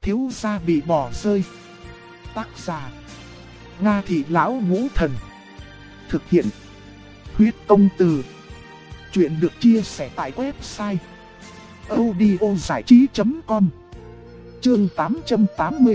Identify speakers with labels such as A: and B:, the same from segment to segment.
A: thiếu gia bị bỏ rơi. Tác giả Nga Thị Lão Ngũ Thần. Thực hiện Huyết Công Từ. Chuyện được chia sẻ tại website audiozảichí.com. Chương 880.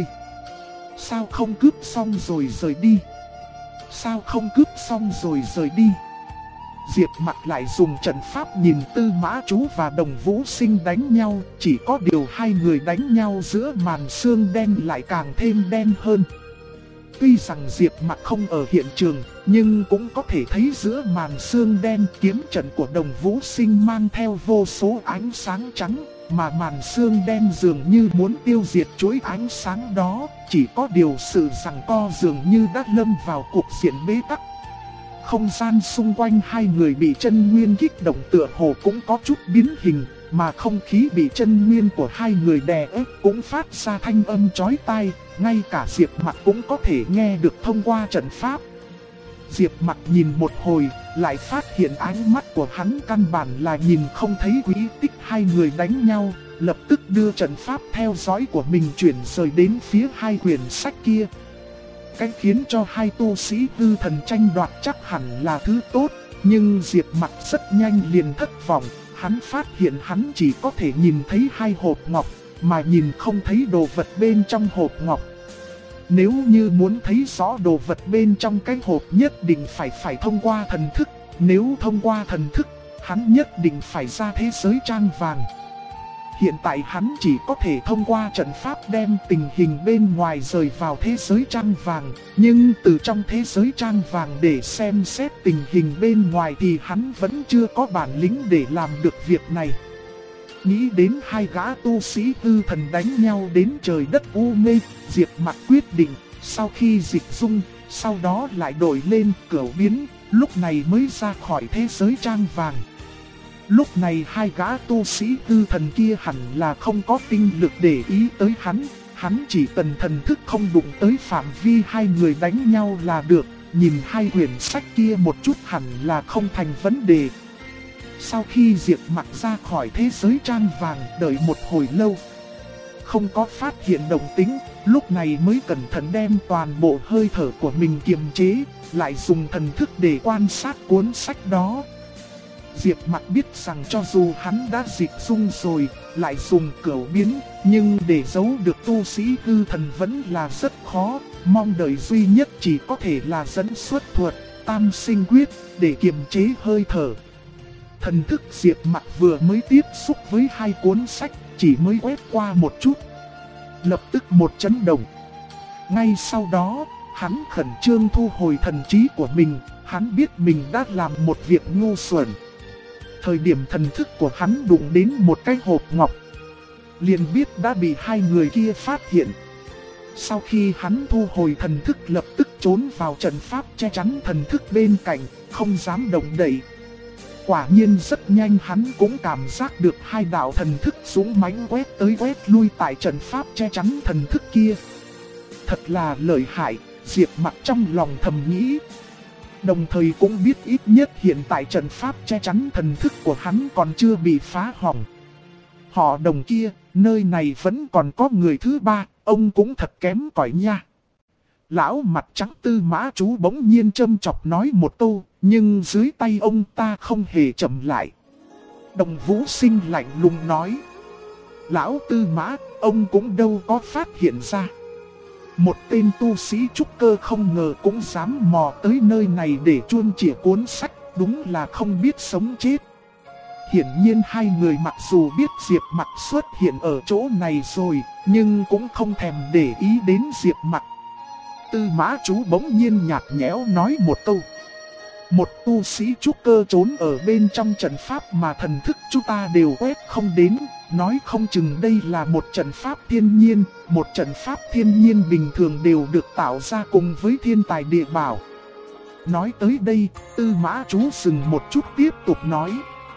A: Sao không cướp xong rồi rời đi? Sao không cướp xong rồi rời đi? Diệp Mặc lại dùng trận pháp nhìn Tư Mã Chú và Đồng Vũ Sinh đánh nhau. Chỉ có điều hai người đánh nhau giữa màn sương đen lại càng thêm đen hơn. Tuy rằng Diệp Mặc không ở hiện trường, nhưng cũng có thể thấy giữa màn sương đen kiếm trận của Đồng Vũ Sinh mang theo vô số ánh sáng trắng, mà màn sương đen dường như muốn tiêu diệt chuỗi ánh sáng đó. Chỉ có điều sự giằng co dường như đã lâm vào cuộc diện bế tắc. Không gian xung quanh hai người bị chân nguyên kích động tựa hồ cũng có chút biến hình, mà không khí bị chân nguyên của hai người đè ép cũng phát ra thanh âm chói tai, ngay cả Diệp Mặc cũng có thể nghe được thông qua trận pháp. Diệp Mặc nhìn một hồi, lại phát hiện ánh mắt của hắn căn bản là nhìn không thấy quỹ tích hai người đánh nhau, lập tức đưa trận pháp theo dõi của mình chuyển rời đến phía hai quyển sách kia. Cái khiến cho hai tu sĩ hư thần tranh đoạt chắc hẳn là thứ tốt, nhưng Diệp Mặc rất nhanh liền thất vọng. Hắn phát hiện hắn chỉ có thể nhìn thấy hai hộp ngọc, mà nhìn không thấy đồ vật bên trong hộp ngọc. Nếu như muốn thấy rõ đồ vật bên trong cái hộp nhất định phải thông qua thần thức. Nếu thông qua thần thức, hắn nhất định phải ra thế giới trang vàng. Hiện tại hắn chỉ có thể thông qua trận pháp đem tình hình bên ngoài rời vào thế giới trang vàng. Nhưng từ trong thế giới trang vàng để xem xét tình hình bên ngoài thì hắn vẫn chưa có bản lĩnh để làm được việc này. Nghĩ đến hai gã tu sĩ hư thần đánh nhau đến trời đất u mê, Diệp Mặc quyết định, sau khi dịch dung, sau đó lại đổi lên cửu biến, lúc này mới ra khỏi thế giới trang vàng. Lúc này hai gã tu sĩ hư thần kia hẳn là không có tinh lực để ý tới hắn chỉ cần thần thức không đụng tới phạm vi hai người đánh nhau là được, nhìn hai quyển sách kia một chút hẳn là không thành vấn đề. Sau khi Diệp Mặc ra khỏi thế giới trang vàng, đợi một hồi lâu, không có phát hiện động tĩnh, lúc này mới cẩn thận đem toàn bộ hơi thở của mình kiềm chế, lại dùng thần thức để quan sát cuốn sách đó. Diệp Mặc biết rằng cho dù hắn đã dịch dung rồi, lại dùng cửu biến, nhưng để giấu được tu sĩ hư thần vẫn là rất khó, mong đợi duy nhất chỉ có thể là dẫn xuất thuật, tam sinh quyết, để kiềm chế hơi thở. Thần thức Diệp Mặc vừa mới tiếp xúc với hai cuốn sách, chỉ mới quét qua một chút, lập tức một chấn động. Ngay sau đó, hắn khẩn trương thu hồi thần trí của mình, hắn biết mình đã làm một việc ngu xuẩn. Thời điểm thần thức của hắn đụng đến một cái hộp ngọc, liền biết đã bị hai người kia phát hiện. Sau khi hắn thu hồi thần thức lập tức trốn vào trận pháp che chắn thần thức bên cạnh, không dám động đậy. Quả nhiên rất nhanh hắn cũng cảm giác được hai đạo thần thức dũng mãnh quét tới quét lui tại trận pháp che chắn thần thức kia. Thật là lợi hại, Diệp Mặc trong lòng thầm nghĩ. Đồng thời cũng biết ít nhất hiện tại trận pháp che chắn thần thức của hắn còn chưa bị phá hỏng. Họ Đồng kia, nơi này vẫn còn có người thứ ba, ông cũng thật kém cỏi nha. Lão mặt trắng Tư Mã Chú bỗng nhiên châm chọc nói một câu, nhưng dưới tay ông ta không hề chậm lại. Đồng Vũ Sinh lạnh lùng nói: Lão Tư Mã, ông cũng đâu có phát hiện ra. Một tên tu sĩ trúc cơ không ngờ cũng dám mò tới nơi này để chuông chĩa cuốn sách, đúng là không biết sống chết. Hiển nhiên hai người mặc dù biết Diệp Mặc xuất hiện ở chỗ này rồi, nhưng cũng không thèm để ý đến Diệp Mặc. Tư Mã Chú bỗng nhiên nhạt nhẽo nói một câu: một tu sĩ trúc cơ trốn ở bên trong trận pháp mà thần thức chúng ta đều quét không đến, nói không chừng đây là một trận pháp thiên nhiên. Một trận pháp thiên nhiên bình thường đều được tạo ra cùng với thiên tài địa bảo. Nói tới đây, Tư Mã Chú dừng một chút tiếp tục nói: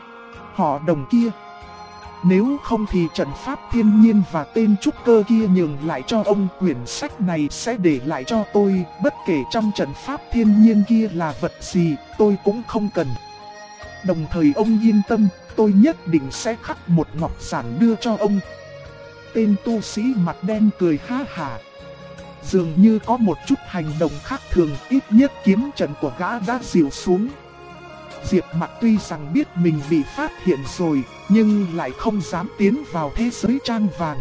A: họ Đồng kia, nếu không thì trận pháp thiên nhiên và tên trúc cơ kia nhường lại cho ông, quyển sách này sẽ để lại cho tôi. Bất kể trong trận pháp thiên nhiên kia là vật gì, tôi cũng không cần. Đồng thời ông yên tâm, tôi nhất định sẽ khắc một ngọc giản đưa cho ông. Tên tu sĩ mặt đen cười ha hả. Dường như có một chút hành động khác thường, ít nhất kiếm trận của gã đã dịu xuống. Diệp Mặc tuy rằng biết mình bị phát hiện rồi, nhưng lại không dám tiến vào thế giới trang vàng.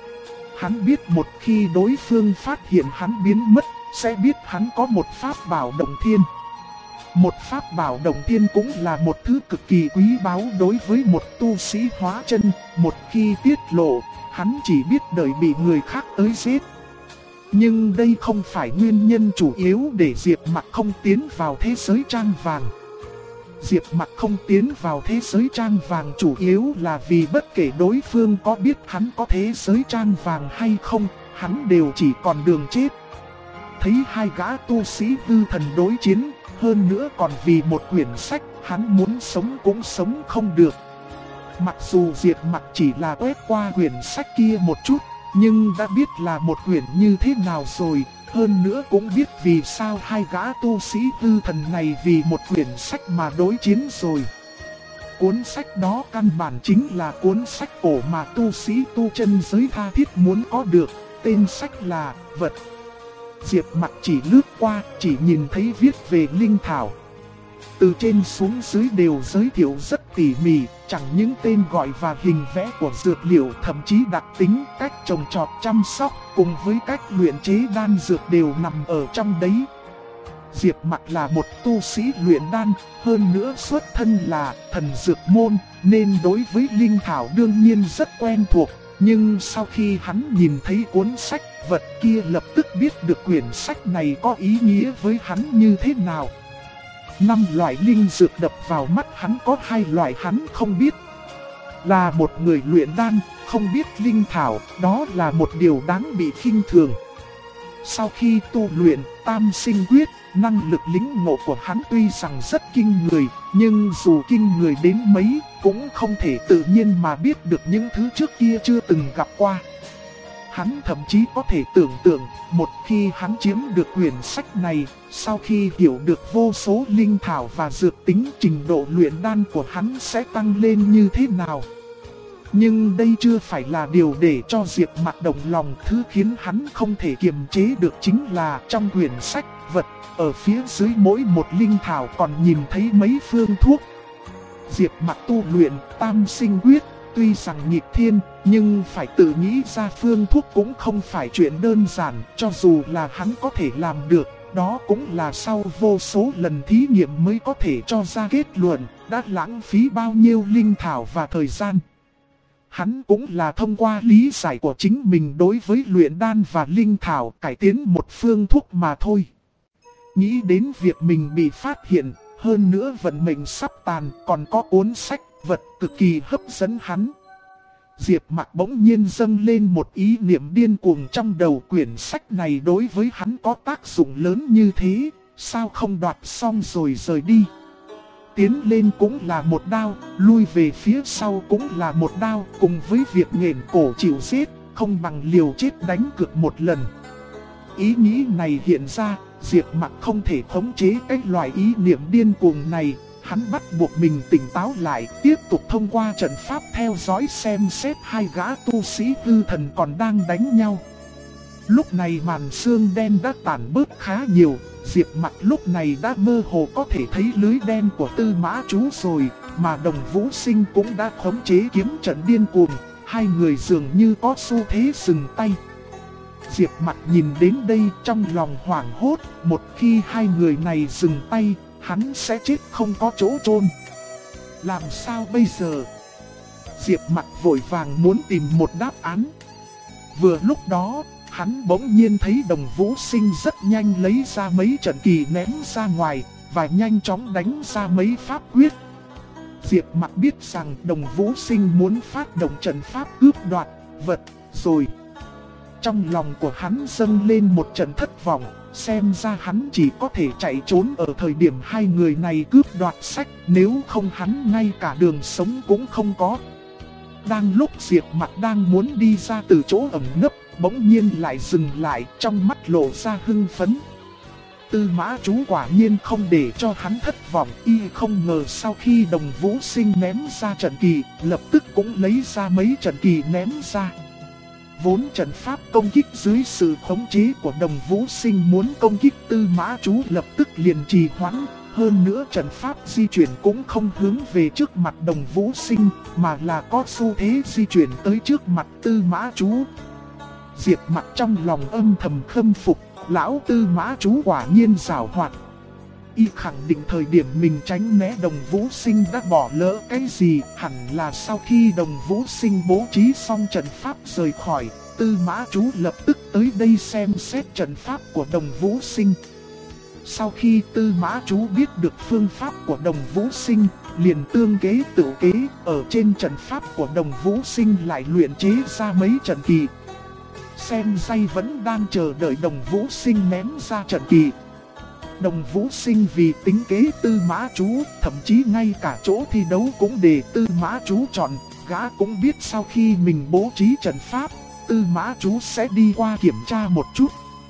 A: Hắn biết một khi đối phương phát hiện hắn biến mất, sẽ biết hắn có một pháp bảo động thiên. Một pháp bảo động thiên cũng là một thứ cực kỳ quý báu đối với một tu sĩ hóa chân. Một khi tiết lộ, hắn chỉ biết đợi bị người khác tới giết. Nhưng đây không phải nguyên nhân chủ yếu để Diệp Mặc không tiến vào thế giới trang vàng. Diệp Mặc không tiến vào thế giới trang vàng chủ yếu là vì bất kể đối phương có biết hắn có thế giới trang vàng hay không, hắn đều chỉ còn đường chết. Thấy hai gã tu sĩ hư thần đối chiến, hơn nữa còn vì một quyển sách, hắn muốn sống cũng sống không được. Mặc dù Diệp Mặc chỉ là quét qua quyển sách kia một chút, nhưng đã biết là một quyển như thế nào rồi. Hơn nữa cũng biết vì sao hai gã tu sĩ hư thần này vì một quyển sách mà đối chiến rồi. Cuốn sách đó căn bản chính là cuốn sách cổ mà tu sĩ tu chân giới tha thiết muốn có được. Tên sách là Vật. Diệp Mặc chỉ lướt qua, chỉ nhìn thấy viết về linh thảo. Từ trên xuống dưới đều giới thiệu rất tỉ mỉ, chẳng những tên gọi và hình vẽ của dược liệu, thậm chí đặc tính, cách trồng trọt chăm sóc, cùng với cách luyện chế đan dược đều nằm ở trong đấy. Diệp Mặc là một tu sĩ luyện đan, hơn nữa xuất thân là thần dược môn, nên đối với linh thảo đương nhiên rất quen thuộc. Nhưng sau khi hắn nhìn thấy cuốn sách Vật kia, lập tức biết được quyển sách này có ý nghĩa với hắn như thế nào. 5 loại linh dược đập vào mắt hắn, có 2 loại hắn không biết. Là một người luyện đan, không biết linh thảo, đó là một điều đáng bị khinh thường. Sau khi tu luyện Tam Sinh Quyết, năng lực lĩnh ngộ của hắn tuy rằng rất kinh người, nhưng dù kinh người đến mấy, cũng không thể tự nhiên mà biết được những thứ trước kia chưa từng gặp qua. Hắn thậm chí có thể tưởng tượng, một khi hắn chiếm được quyển sách này, sau khi hiểu được vô số linh thảo và dược tính, trình độ luyện đan của hắn sẽ tăng lên như thế nào. Nhưng đây chưa phải là điều để cho Diệp Mặc động lòng. Thứ khiến hắn không thể kiềm chế được chính là trong quyển sách Vật, ở phía dưới mỗi một linh thảo còn nhìn thấy mấy phương thuốc. Diệp Mặc tu luyện Tam Sinh Quyết, tuy rằng nghịch thiên, nhưng phải tự nghĩ ra phương thuốc cũng không phải chuyện đơn giản. Cho dù là hắn có thể làm được, đó cũng là sau vô số lần thí nghiệm mới có thể cho ra kết luận, đã lãng phí bao nhiêu linh thảo và thời gian. Hắn cũng là thông qua lý giải của chính mình đối với luyện đan và linh thảo cải tiến một phương thuốc mà thôi. Nghĩ đến việc mình bị phát hiện, hơn nữa vận mệnh sắp tàn, còn có cuốn sách Vật cực kỳ hấp dẫn hắn. Diệp Mặc bỗng nhiên dâng lên một ý niệm điên cuồng trong đầu, quyển sách này đối với hắn có tác dụng lớn như thế, sao không đoạt xong rồi rời đi. Tiến lên cũng là một đao, lui về phía sau cũng là một đao, cùng với việc nghển cổ chịu giết, không bằng liều chết đánh cược một lần. Ý nghĩ này hiện ra, Diệp Mặc không thể khống chế cái loại ý niệm điên cuồng này. Hắn bắt buộc mình tỉnh táo lại, tiếp tục thông qua trận pháp theo dõi xem xét hai gã tu sĩ hư thần còn đang đánh nhau. Lúc này màn sương đen đã tản bớt khá nhiều, Diệp Mặc lúc này đã mơ hồ có thể thấy lưới đen của Tư Mã Chú rồi, mà Đồng Vũ Sinh cũng đã khống chế kiếm trận điên cuồng, hai người dường như có xu thế dừng tay. Diệp Mặc nhìn đến đây trong lòng hoảng hốt, một khi hai người này dừng tay, hắn sẽ chết không có chỗ chôn. Làm sao bây giờ? Diệp Mặc vội vàng muốn tìm một đáp án. Vừa lúc đó, hắn bỗng nhiên thấy Đồng Vũ Sinh rất nhanh lấy ra mấy trận kỳ ném ra ngoài, và nhanh chóng đánh ra mấy pháp quyết. Diệp Mặc biết rằng Đồng Vũ Sinh muốn phát động trận pháp cướp đoạt vật rồi. Trong lòng của hắn dâng lên một trận thất vọng, xem ra hắn chỉ có thể chạy trốn ở thời điểm hai người này cướp đoạt sách, nếu không hắn ngay cả đường sống cũng không có. Đang lúc Diệp Mặc đang muốn đi ra từ chỗ ẩn nấp, bỗng nhiên lại dừng lại, trong mắt lộ ra hưng phấn. Tư Mã Chú quả nhiên không để cho hắn thất vọng, y không ngờ sau khi Đồng Vũ Sinh ném ra trận kỳ, lập tức cũng lấy ra mấy trận kỳ ném ra. Vốn trận pháp công kích dưới sự khống chế của Đồng Vũ Sinh muốn công kích Tư Mã Chú lập tức liền trì hoãn. Hơn nữa trận pháp di chuyển cũng không hướng về trước mặt Đồng Vũ Sinh, mà là có xu thế di chuyển tới trước mặt Tư Mã Chú. Diệp Mặc trong lòng âm thầm khâm phục, lão Tư Mã Chú quả nhiên giàu hoạt. Y khẳng định thời điểm mình tránh né Đồng Vũ Sinh đã bỏ lỡ cái gì, hẳn là sau khi Đồng Vũ Sinh bố trí xong trận pháp rời khỏi, Tư Mã Chú lập tức tới đây xem xét trận pháp của Đồng Vũ Sinh. Sau khi Tư Mã Chú biết được phương pháp của Đồng Vũ Sinh, liền tương kế tự kế, ở trên trận pháp của Đồng Vũ Sinh lại luyện chế ra mấy trận kỳ. Xem dây vẫn đang chờ đợi Đồng Vũ Sinh ném ra trận kỳ. Đồng Vũ Sinh vì tính kế Tư Mã Chú, thậm chí ngay cả chỗ thi đấu cũng để Tư Mã Chú chọn. Gã cũng biết sau khi mình bố trí trận pháp, Tư Mã Chú sẽ đi qua kiểm tra một chút.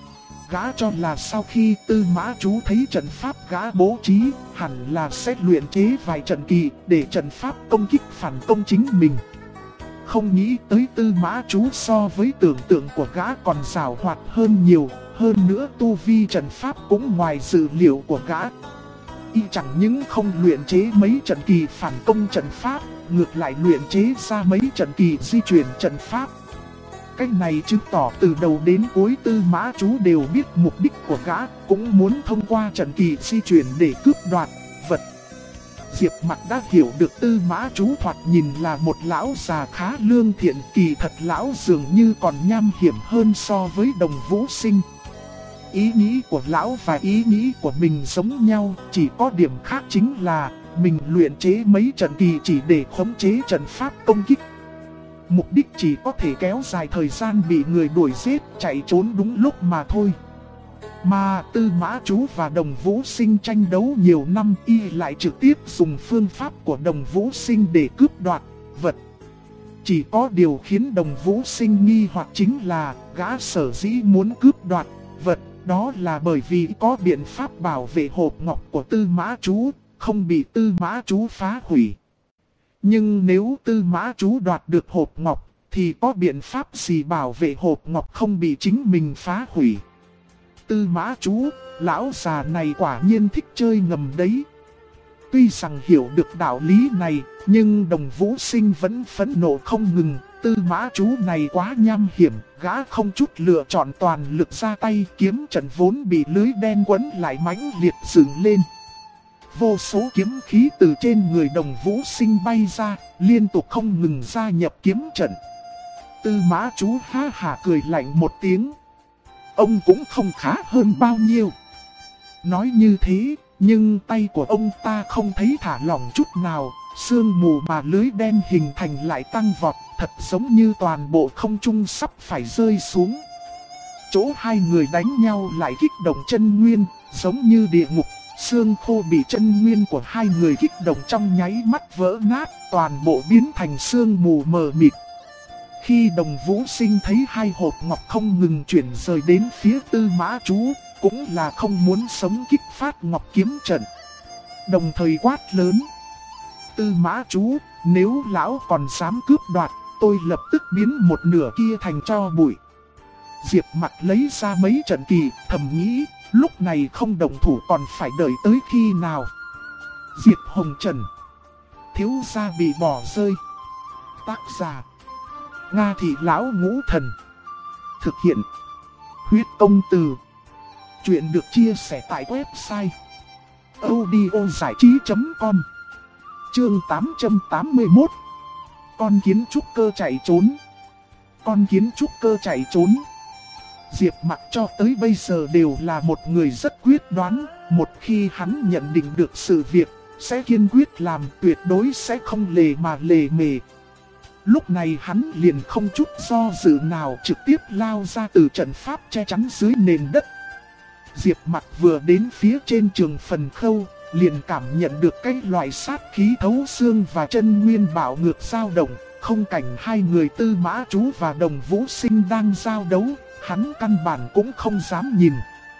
A: Gã cho là sau khi Tư Mã Chú thấy trận pháp gã bố trí, hẳn là sẽ luyện chế vài trận kỳ để trận pháp công kích phản công chính mình. Không nghĩ tới Tư Mã Chú so với tưởng tượng của gã còn giàu hoạt hơn nhiều, hơn nữa tu vi trận pháp cũng ngoài dự liệu của gã. Y chẳng những không luyện chế mấy trận kỳ phản công trận pháp, ngược lại luyện chế ra mấy trận kỳ di chuyển trận pháp. Cách này chứng tỏ từ đầu đến cuối Tư Mã Chú đều biết mục đích của gã, cũng muốn thông qua trận kỳ di chuyển để cướp đoạt vật. Diệp Mặc đã hiểu được Tư Mã Chú thoạt nhìn là một lão già khá lương thiện, kỳ thật lão dường như còn nham hiểm hơn so với Đồng Vũ Sinh. Ý nghĩ của lão và ý nghĩ của mình giống nhau, chỉ có điểm khác chính là mình luyện chế mấy trận kỳ chỉ để khống chế trận pháp công kích. Mục đích chỉ có thể kéo dài thời gian bị người đuổi giết, chạy trốn đúng lúc mà thôi. Mà Tư Mã Chú và Đồng Vũ Sinh tranh đấu nhiều năm, y lại trực tiếp dùng phương pháp của Đồng Vũ Sinh để cướp đoạt vật. Chỉ có điều khiến Đồng Vũ Sinh nghi hoặc chính là gã sở dĩ muốn cướp đoạt vật, đó là bởi vì có biện pháp bảo vệ hộp ngọc của Tư Mã Chú, không bị Tư Mã Chú phá hủy. Nhưng nếu Tư Mã Chú đoạt được hộp ngọc, thì có biện pháp gì bảo vệ hộp ngọc không bị chính mình phá hủy? Tư Mã Chú, lão già này quả nhiên thích chơi ngầm đấy. Tuy rằng hiểu được đạo lý này, nhưng Đồng Vũ Sinh vẫn phẫn nộ không ngừng. Tư Mã Chú này quá nham hiểm, gã không chút lựa chọn toàn lực ra tay, kiếm trận vốn bị lưới đen quấn lại mãnh liệt dựng lên. Vô số kiếm khí từ trên người Đồng Vũ Sinh bay ra, liên tục không ngừng gia nhập kiếm trận. Tư Mã Chú ha hả cười lạnh một tiếng. Ông cũng không khá hơn bao nhiêu. Nói như thế, nhưng tay của ông ta không thấy thả lỏng chút nào, sương mù mà lưới đen hình thành lại tăng vọt, thật giống như toàn bộ không trung sắp phải rơi xuống. Chỗ hai người đánh nhau lại kích động chân nguyên, giống như địa ngục. Xương khô bị chân nguyên của hai người kích động trong nháy mắt vỡ nát, toàn bộ biến thành sương mù mờ mịt. Khi Đồng Vũ Sinh thấy hai hộp ngọc không ngừng chuyển rời đến phía Tư Mã Chú, cũng là không muốn sống kích phát ngọc kiếm trận. Đồng thời quát lớn: Tư Mã Chú, nếu lão còn dám cướp đoạt, tôi lập tức biến một nửa kia thành tro bụi. Diệp Mặc lấy ra mấy trận kỳ, thầm nghĩ, lúc này không động thủ còn phải đợi tới khi nào. Diệp Hồng Trần, thiếu gia bị bỏ rơi. Tác giả: Nga Thị Lão Ngũ Thần. Thực hiện: Huyết Công Từ. Chuyện được chia sẻ tại website audiozảichí.com. Chương 881. Con kiến trúc cơ chạy trốn. Con kiến trúc cơ chạy trốn. Diệp Mặc cho tới bây giờ đều là một người rất quyết đoán, một khi hắn nhận định được sự việc, sẽ kiên quyết làm, tuyệt đối sẽ không lề mà lề mề. Lúc này hắn liền không chút do dự nào trực tiếp lao ra từ trận pháp che chắn dưới nền đất. Diệp Mặc vừa đến phía trên trường phần khâu, liền cảm nhận được cái loại sát khí thấu xương và chân nguyên bạo ngược dao động. Không cảnh hai người Tư Mã Chú và Đồng Vũ Sinh đang giao đấu, hắn căn bản cũng không dám nhìn.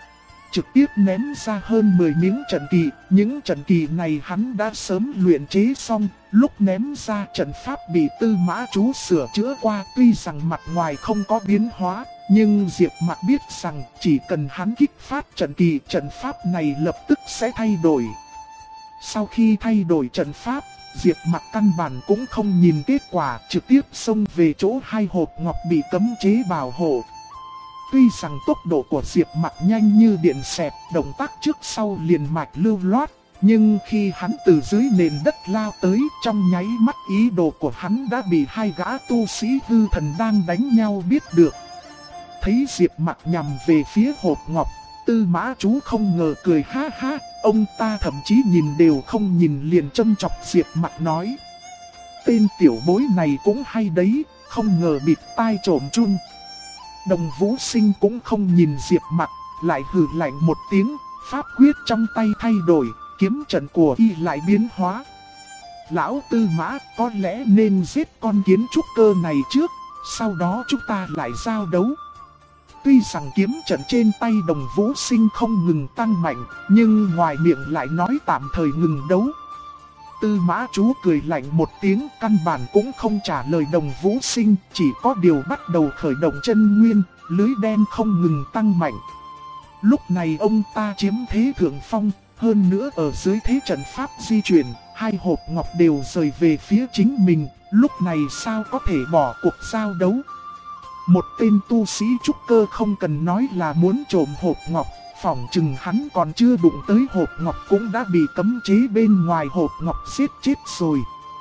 A: trực tiếp ném ra hơn 10 miếng trận kỳ. Những trận kỳ này hắn đã sớm luyện chế xong, lúc ném ra trận pháp bị Tư Mã Chú sửa chữa qua. Tuy rằng mặt ngoài không có biến hóa, nhưng Diệp Mặc biết rằng chỉ cần hắn kích phát trận kỳ, trận pháp này lập tức sẽ thay đổi. Sau khi thay đổi trận pháp, Diệp Mặc căn bản cũng không nhìn kết quả, trực tiếp xông về chỗ hai hộp ngọc bị cấm chế bảo hộ. Tuy rằng tốc độ của Diệp Mặc nhanh như điện xẹt, động tác trước sau liền mạch lưu loát, nhưng khi hắn từ dưới nền đất lao tới, trong nháy mắt ý đồ của hắn đã bị hai gã tu sĩ hư thần đang đánh nhau biết được. Thấy Diệp Mặc nhằm về phía hộp ngọc, Tư Mã Chú không ngờ cười ha ha, ông ta thậm chí nhìn đều không nhìn liền châm chọc Diệp Mặc nói: tên tiểu bối này cũng hay đấy, không ngờ bịt tai trộm chun. Đồng Vũ Sinh cũng không nhìn Diệp Mặc, lại hừ lạnh một tiếng, pháp quyết trong tay thay đổi, kiếm trận của y lại biến hóa. Lão Tư Mã, có lẽ nên giết con kiến trúc cơ này trước, sau đó chúng ta lại giao đấu. Tuy rằng kiếm trận trên tay Đồng Vũ Sinh không ngừng tăng mạnh, nhưng ngoài miệng lại nói tạm thời ngừng đấu. Tư Mã Chú cười lạnh một tiếng, căn bản cũng không trả lời Đồng Vũ Sinh, chỉ có điều bắt đầu khởi động chân nguyên, lưới đen không ngừng tăng mạnh. Lúc này ông ta chiếm thế thượng phong, hơn nữa ở dưới thế trận pháp di chuyển, hai hộp ngọc đều rời về phía chính mình, lúc này sao có thể bỏ cuộc giao đấu. Một tên tu sĩ trúc cơ không cần nói là muốn trộm hộp ngọc, phỏng chừng hắn còn chưa đụng tới hộp ngọc cũng đã bị cấm chế bên ngoài hộp ngọc giết chết rồi.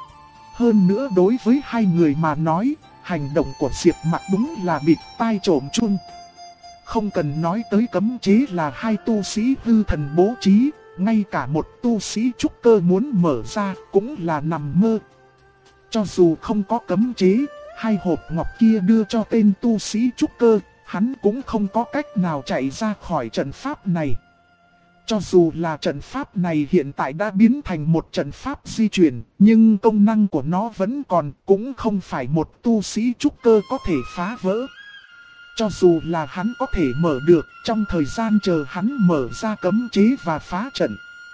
A: Hơn nữa đối với hai người mà nói, hành động của Diệp Mặc đúng là bịt tai trộm chun. Không cần nói tới cấm chế là hai tu sĩ hư thần bố trí, ngay cả một tu sĩ trúc cơ muốn mở ra cũng là nằm mơ. Cho dù không có cấm chế, hai hộp ngọc kia đưa cho tên tu sĩ trúc cơ, hắn cũng không có cách nào chạy ra khỏi trận pháp này. Cho dù là trận pháp này hiện tại đã biến thành một trận pháp di chuyển, nhưng công năng của nó vẫn còn, cũng không phải một tu sĩ trúc cơ có thể phá vỡ. Cho dù là hắn có thể mở được, trong thời gian chờ hắn mở ra cấm chế và phá trận,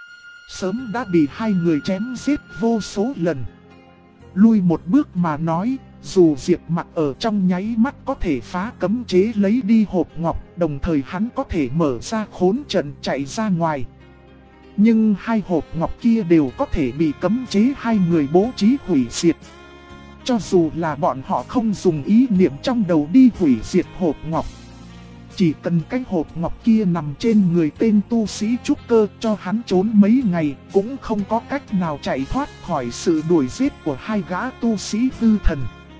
A: sớm đã bị hai người chém giết vô số lần. Lui một bước mà nói, dù Diệp Mặc ở trong nháy mắt có thể phá cấm chế lấy đi hộp ngọc, đồng thời hắn có thể mở ra khốn trận chạy ra ngoài. Nhưng hai hộp ngọc kia đều có thể bị cấm chế hai người bố trí hủy diệt. Cho dù là bọn họ không dùng ý niệm trong đầu đi hủy diệt hộp ngọc, chỉ cần cái hộp ngọc kia nằm trên người tên tu sĩ trúc cơ cho hắn trốn mấy ngày, cũng không có cách nào chạy thoát khỏi sự đuổi giết của hai gã tu sĩ hư thần.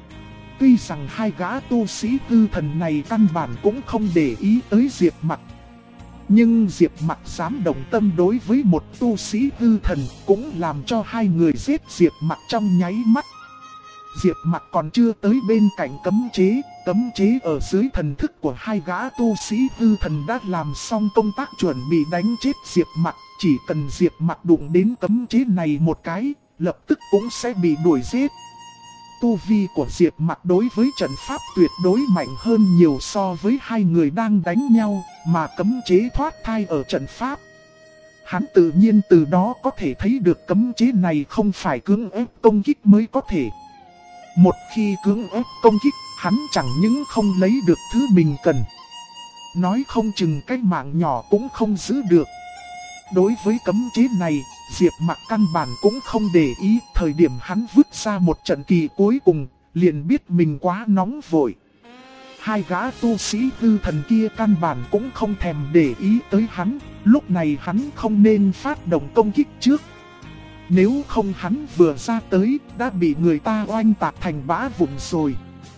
A: Tuy rằng hai gã tu sĩ hư thần này căn bản cũng không để ý tới Diệp Mặc, nhưng Diệp Mặc dám động tâm đối với một tu sĩ hư thần cũng làm cho hai người giết Diệp Mặc trong nháy mắt. Diệp Mặc còn chưa tới bên cạnh cấm chế ở dưới thần thức của hai gã tu sĩ hư thần đã làm xong công tác chuẩn bị đánh chết Diệp Mặc. Chỉ cần Diệp Mặc đụng đến cấm chế này một cái, lập tức cũng sẽ bị đuổi giết. Tu vi của Diệp Mặc đối với trận pháp tuyệt đối mạnh hơn nhiều so với hai người đang đánh nhau, mà cấm chế thoát thai ở trận pháp. Hắn tự nhiên từ đó có thể thấy được cấm chế này không phải cưỡng ép công kích mới có thể. Một khi cưỡng ép công kích, hắn chẳng những không lấy được thứ mình cần, nói không chừng cái mạng nhỏ cũng không giữ được. Đối với cấm chế này, Diệp Mặc căn bản cũng không để ý. Thời điểm hắn vứt ra một trận kỳ cuối cùng, liền biết mình quá nóng vội. Hai gã tu sĩ hư thần kia căn bản cũng không thèm để ý tới hắn. Lúc này hắn không nên phát động công kích trước. Nếu không hắn vừa ra tới, đã bị người ta oanh tạc thành bã vụn rồi.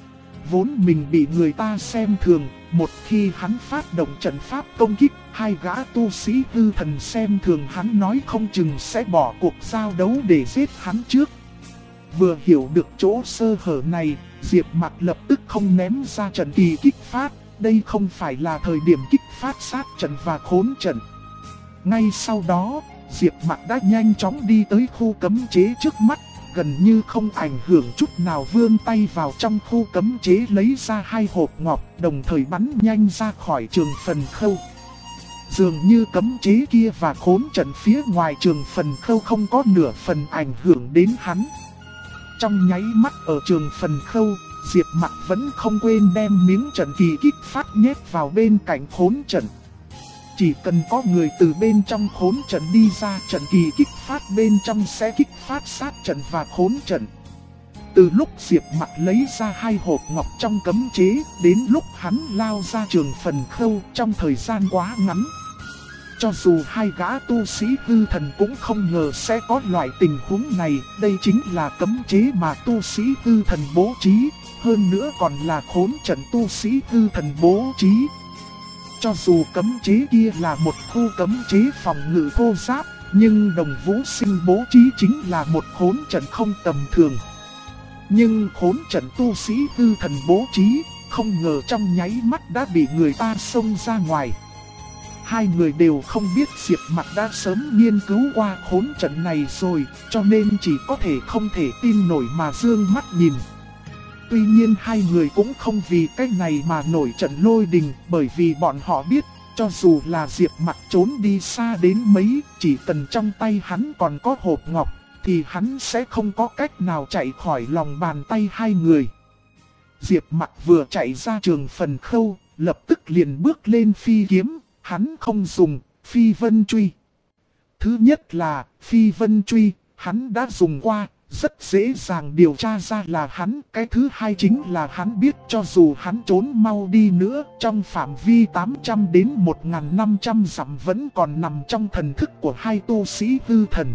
A: Vốn mình bị người ta xem thường, một khi hắn phát động trận pháp công kích, hai gã tu sĩ hư thần xem thường hắn nói không chừng sẽ bỏ cuộc giao đấu để giết hắn trước. Vừa hiểu được chỗ sơ hở này, Diệp Mặc lập tức không ném ra trận kỳ kích phát, đây không phải là thời điểm kích phát sát trận và khốn trận. Ngay sau đó, Diệp Mặc đã nhanh chóng đi tới khu cấm chế trước mắt, gần như không ảnh hưởng chút nào vươn tay vào trong khu cấm chế lấy ra hai hộp ngọc, đồng thời bắn nhanh ra khỏi trường phần khâu. Dường như cấm chế kia và khốn trận phía ngoài Trường Phần Khâu không có nửa phần ảnh hưởng đến hắn. Trong nháy mắt ở Trường Phần Khâu, Diệp Mặc vẫn không quên đem miếng trận kỳ kích phát nhét vào bên cạnh khốn trận. Chỉ cần có người từ bên trong khốn trận đi ra, trận kỳ kích phát bên trong sẽ kích phát sát trận và khốn trận. Từ lúc Diệp Mặc lấy ra 2 hộp ngọc trong cấm chế, đến lúc hắn lao ra Trường Phần Khâu trong thời gian quá ngắn. Cho dù 2 gã tu sĩ hư thần cũng không ngờ sẽ có loại tình huống này, đây chính là cấm chế mà tu sĩ hư thần bố trí, hơn nữa còn là khốn trận tu sĩ hư thần bố trí. Cho dù cấm chế kia là một khu cấm chế phòng ngự thô giáp, nhưng Đồng Vũ Sinh bố trí chính là một khốn trận không tầm thường. Nhưng khốn trận tu sĩ hư thần bố trí, không ngờ trong nháy mắt đã bị người ta xông ra ngoài. 2 người đều không biết Diệp Mặc đã sớm nghiên cứu qua khốn trận này rồi, cho nên chỉ có thể không thể tin nổi mà dương mắt nhìn. Tuy nhiên 2 người cũng không vì cái này mà nổi trận lôi đình, bởi vì bọn họ biết, cho dù là Diệp Mặc trốn đi xa đến mấy, chỉ cần trong tay hắn còn có hộp ngọc, thì hắn sẽ không có cách nào chạy khỏi lòng bàn tay 2 người. Diệp Mặc vừa chạy ra Trường Phần Khâu, lập tức liền bước lên phi kiếm, hắn không dùng phi vân truy. Thứ nhất là phi vân truy, hắn đã dùng qua, rất dễ dàng điều tra ra là hắn. Cái thứ hai chính là hắn biết cho dù hắn trốn mau đi nữa, trong phạm vi 800 đến 1500 dặm vẫn còn nằm trong thần thức của 2 tu sĩ hư thần.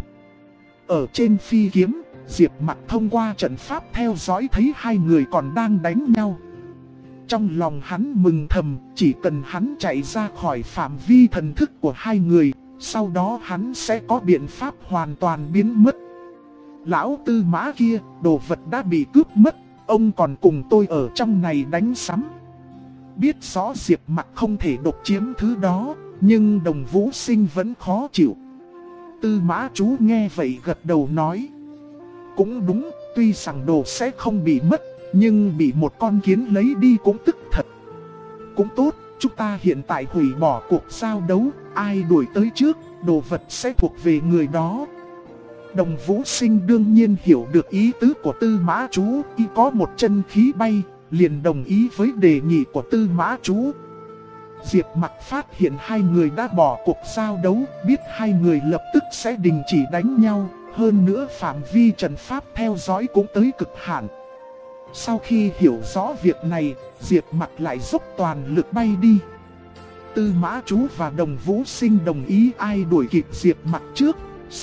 A: Ở trên phi kiếm, Diệp Mặc thông qua trận pháp theo dõi thấy 2 người còn đang đánh nhau. Trong lòng hắn mừng thầm, chỉ cần hắn chạy ra khỏi phạm vi thần thức của 2 người, sau đó hắn sẽ có biện pháp hoàn toàn biến mất. Lão Tư Mã kia, đồ vật đã bị cướp mất, ông còn cùng tôi ở trong này đánh sắm. Biết rõ Diệp Mặc không thể độc chiếm thứ đó, nhưng Đồng Vũ Sinh vẫn khó chịu. Tư Mã chú nghe vậy gật đầu nói: cũng đúng, tuy rằng đồ sẽ không bị mất, nhưng bị một con kiến lấy đi cũng tức thật. Cũng tốt, chúng ta hiện tại hủy bỏ cuộc giao đấu, ai đuổi tới trước, đồ vật sẽ thuộc về người đó. Đồng Vũ Sinh đương nhiên hiểu được ý tứ của Tư Mã chú, y có một chân khí bay, liền đồng ý với đề nghị của Tư Mã chú. Diệp Mặc phát hiện 2 người đã bỏ cuộc giao đấu, biết 2 người lập tức sẽ đình chỉ đánh nhau, hơn nữa phạm vi trận pháp theo dõi cũng tới cực hạn. Sau khi hiểu rõ việc này, Diệp Mặc lại dốc toàn lực bay đi. Tư Mã chú và Đồng Vũ Sinh đồng ý ai đuổi kịp Diệp Mặc trước,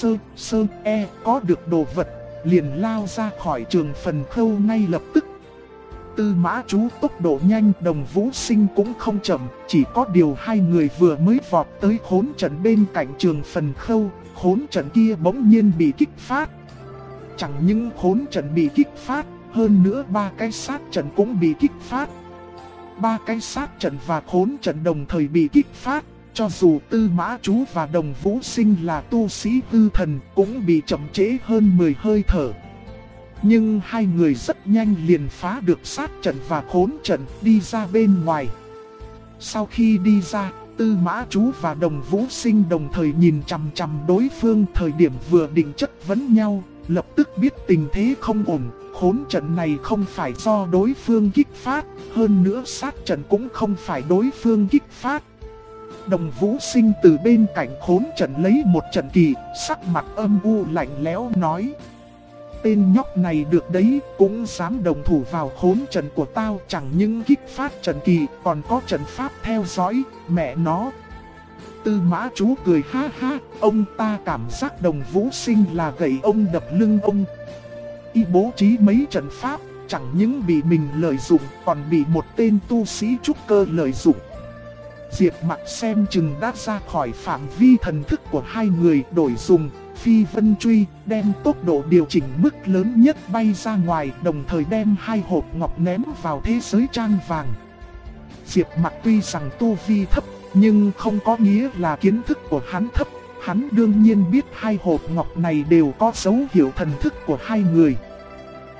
A: có được đồ vật, liền lao ra khỏi Trường Phần Khâu ngay lập tức. Tư Mã chú tốc độ nhanh, Đồng Vũ Sinh cũng không chậm, chỉ có điều 2 người vừa mới vọt tới khốn trận bên cạnh Trường Phần Khâu, khốn trận kia bỗng nhiên bị kích phát. Chẳng những khốn trận bị kích phát, hơn nữa 3 cái sát trận cũng bị kích phát. 3 cái sát trận và khốn trận đồng thời bị kích phát, cho dù Tư Mã chú và Đồng Vũ Sinh là tu sĩ hư thần cũng bị chậm trễ hơn 10 hơi thở. Nhưng 2 người rất nhanh liền phá được sát trận và khốn trận, đi ra bên ngoài. Sau khi đi ra, Tư Mã chú và Đồng Vũ Sinh đồng thời nhìn chằm chằm đối phương, thời điểm vừa định chất vấn nhau, lập tức biết tình thế không ổn. Khốn trận này không phải do đối phương kích phát, hơn nữa sát trận cũng không phải đối phương kích phát. Đồng Vũ Sinh từ bên cạnh khốn trận lấy một trận kỳ, sắc mặt âm u lạnh lẽo nói: tên nhóc này được đấy, cũng dám đồng thủ vào khốn trận của tao, chẳng những kích phát trận kỳ, còn có trận pháp theo dõi, mẹ nó. Tư Mã chú cười ha ha, ông ta cảm giác Đồng Vũ Sinh là gậy ông đập lưng ông. Y bố trí mấy trận pháp, chẳng những bị mình lợi dụng, còn bị một tên tu sĩ trúc cơ lợi dụng. Diệp Mặc xem chừng đã ra khỏi phạm vi thần thức của 2 người, đổi dùng phi vân truy, đem tốc độ điều chỉnh mức lớn nhất bay ra ngoài, đồng thời đem 2 hộp ngọc ném vào thế giới trang vàng. Diệp Mặc tuy rằng tu vi thấp, nhưng không có nghĩa là kiến thức của hắn thấp. Hắn đương nhiên biết 2 hộp ngọc này đều có dấu hiệu thần thức của 2 người.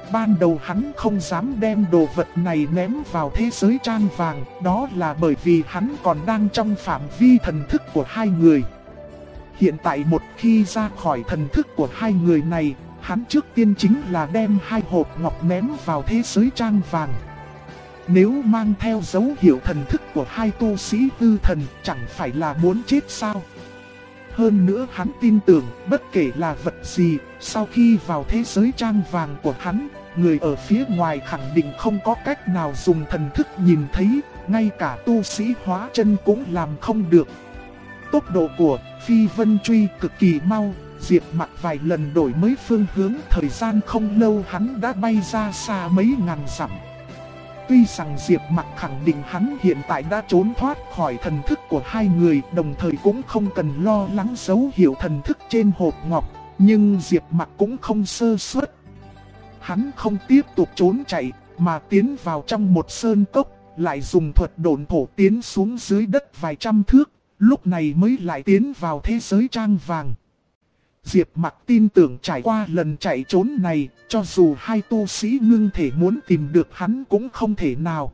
A: ban đầu hắn không dám đem đồ vật này ném vào thế giới trang vàng, đó là bởi vì hắn còn đang trong phạm vi thần thức của hai người. Hiện tại một khi ra khỏi thần thức của hai người này, hắn trước tiên chính là đem hai hộp ngọc ném vào thế giới trang vàng. Nếu mang theo dấu hiệu thần thức của hai tu sĩ hư thần, chẳng phải là muốn chết sao? Hơn nữa hắn tin tưởng, bất kể là vật gì, sau khi vào thế giới trang vàng của hắn, người ở phía ngoài khẳng định không có cách nào dùng thần thức nhìn thấy, ngay cả tu sĩ hóa chân cũng làm không được. Tốc độ của Phi Vân Truy cực kỳ mau, Diệp Mặc vài lần đổi mới phương hướng, thời gian không lâu hắn đã bay ra xa mấy ngàn dặm. Tuy rằng Diệp Mặc khẳng định hắn hiện tại đã trốn thoát khỏi thần thức của hai người, đồng thời cũng không cần lo lắng dấu hiệu thần thức trên hộp ngọc, nhưng Diệp Mặc cũng không sơ suất. Hắn không tiếp tục trốn chạy, mà tiến vào trong một sơn cốc, lại dùng thuật độn thổ tiến xuống dưới đất vài trăm thước, lúc này mới lại tiến vào thế giới trang vàng. Diệp Mặc tin tưởng trải qua lần chạy trốn này, cho dù hai tu sĩ ngưng thể muốn tìm được hắn cũng không thể nào.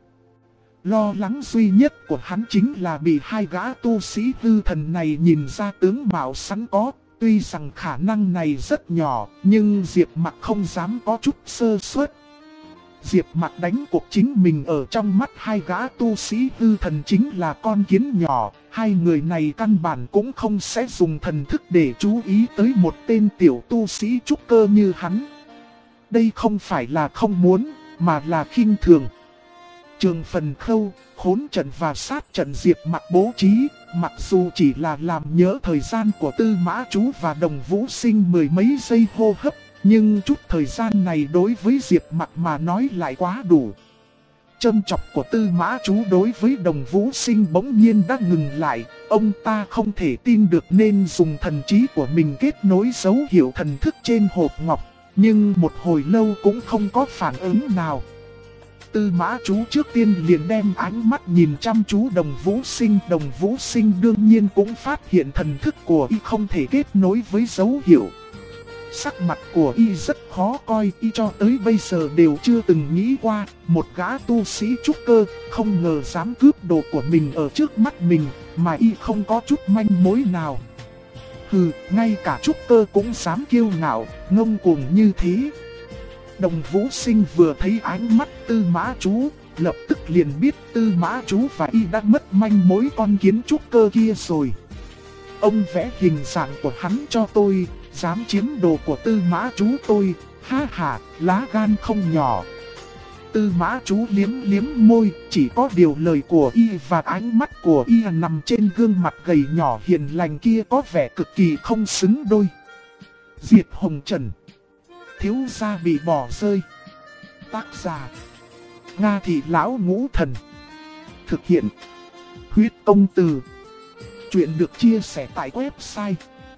A: Lo lắng duy nhất của hắn chính là bị hai gã tu sĩ hư thần này nhìn ra tướng mạo sẵn có. Tuy rằng khả năng này rất nhỏ, nhưng Diệp Mặc không dám có chút sơ suất. Diệp Mặc đánh cuộc chính mình ở trong mắt hai gã tu sĩ hư thần chính là con kiến nhỏ. Hai người này căn bản cũng không sẽ dùng thần thức để chú ý tới một tên tiểu tu sĩ trúc cơ như hắn. Đây không phải là không muốn, mà là khinh thường. Trường phần khâu, khốn trận và sát trận Diệp Mặc bố trí, mặc dù chỉ là làm nhớ thời gian của Tư Mã Chú và Đồng Vũ Sinh mười mấy giây hô hấp, nhưng chút thời gian này đối với Diệp Mặc mà nói lại quá đủ. Châm chọc của Tư Mã Chú đối với Đồng Vũ Sinh bỗng nhiên đã ngừng lại, ông ta không thể tin được nên dùng thần trí của mình kết nối dấu hiệu thần thức trên hộp ngọc, nhưng một hồi lâu cũng không có phản ứng nào. Tư Mã Chú trước tiên liền đem ánh mắt nhìn chăm chú Đồng Vũ Sinh. Đồng Vũ Sinh đương nhiên cũng phát hiện thần thức của y không thể kết nối với dấu hiệu. Sắc mặt của y rất khó coi, y cho tới bây giờ đều chưa từng nghĩ qua, một gã tu sĩ trúc cơ không ngờ dám cướp đồ của mình ở trước mắt mình, mà y không có chút manh mối nào. Hừ, ngay cả trúc cơ cũng dám kiêu ngạo, ngông cuồng như thế. Đồng Vũ Sinh vừa thấy ánh mắt Tư Mã Chú, lập tức liền biết Tư Mã Chú và y đã mất manh mối con kiến trúc cơ kia rồi. Ông vẽ hình dạng của hắn cho tôi, dám chiếm đồ của Tư Mã Chú tôi, ha ha, lá gan không nhỏ. Tư Mã Chú liếm liếm môi, chỉ có điều lời của y và ánh mắt của y nằm trên gương mặt gầy nhỏ hiền lành kia có vẻ cực kỳ không xứng đôi. Diệt Hồng Trần, thiếu gia bị bỏ rơi. Tác giả: Nga Thị Lão Ngũ Thần. Thực hiện: Huyết Công Từ. Chuyện được chia sẻ tại website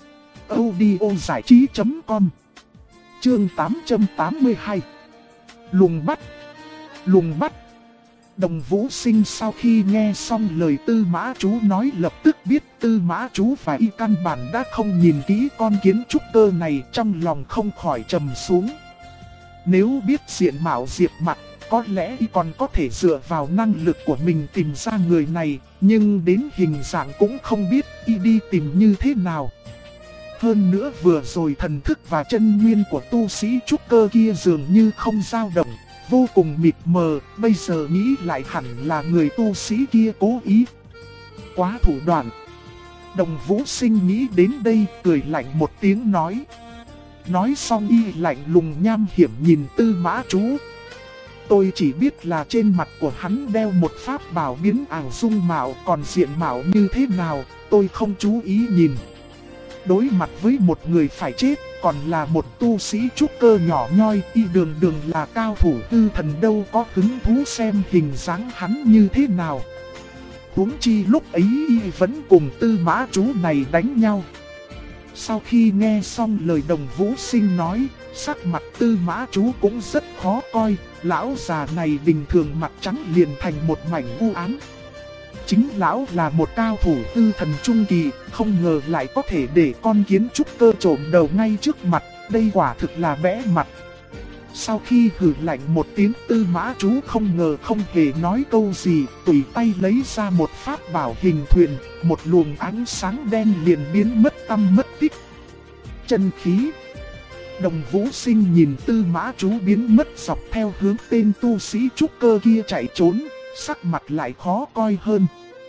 A: audiozảichí.com. Chương 882. Lùng bắt. Lùng bắt. Đồng Vũ Sinh sau khi nghe xong lời Tư Mã Chú nói lập tức biết Tư Mã Chú và y căn bản đã không nhìn kỹ con kiến trúc cơ này, trong lòng không khỏi trầm xuống. Nếu biết diện mạo Diệp Mặc, có lẽ y còn có thể dựa vào năng lực của mình tìm ra người này, nhưng đến hình dạng cũng không biết y đi tìm như thế nào. Hơn nữa vừa rồi thần thức và chân nguyên của tu sĩ trúc cơ kia dường như không dao động, vô cùng mịt mờ, bây giờ nghĩ lại hẳn là người tu sĩ kia cố ý. Quá thủ đoạn. Đồng Vũ Sinh nghĩ đến đây cười lạnh một tiếng nói. Nói xong y lạnh lùng nham hiểm nhìn Tư Mã Chú. Tôi chỉ biết là trên mặt của hắn đeo một pháp bảo biến ảo dung mạo, còn diện mạo như thế nào, tôi không chú ý nhìn. Đối mặt với một người phải chết, còn là một tu sĩ trúc cơ nhỏ nhoi, y đường đường là cao thủ tư thần đâu có hứng thú xem hình dáng hắn như thế nào. Huống chi lúc ấy y vẫn cùng Tư Mã Chú này đánh nhau. Sau khi nghe xong lời Đồng Vũ Sinh nói, sắc mặt Tư Mã Chú cũng rất khó coi, lão già này bình thường mặt trắng liền thành một mảnh u ám. Chính lão là một cao thủ tư thần trung kỳ, không ngờ lại có thể để con kiến trúc cơ trộm đầu ngay trước mặt, đây quả thực là bẽ mặt. Sau khi hừ lạnh một tiếng, Tư Mã Chú không ngờ không hề nói câu gì, tùy tay lấy ra một pháp bảo hình thuyền, một luồng ánh sáng đen liền biến mất tăm mất tích. Chân khí. Đồng Vũ Sinh nhìn Tư Mã Chú biến mất dọc theo hướng tên tu sĩ trúc cơ kia chạy trốn, sắc mặt lại khó coi hơn.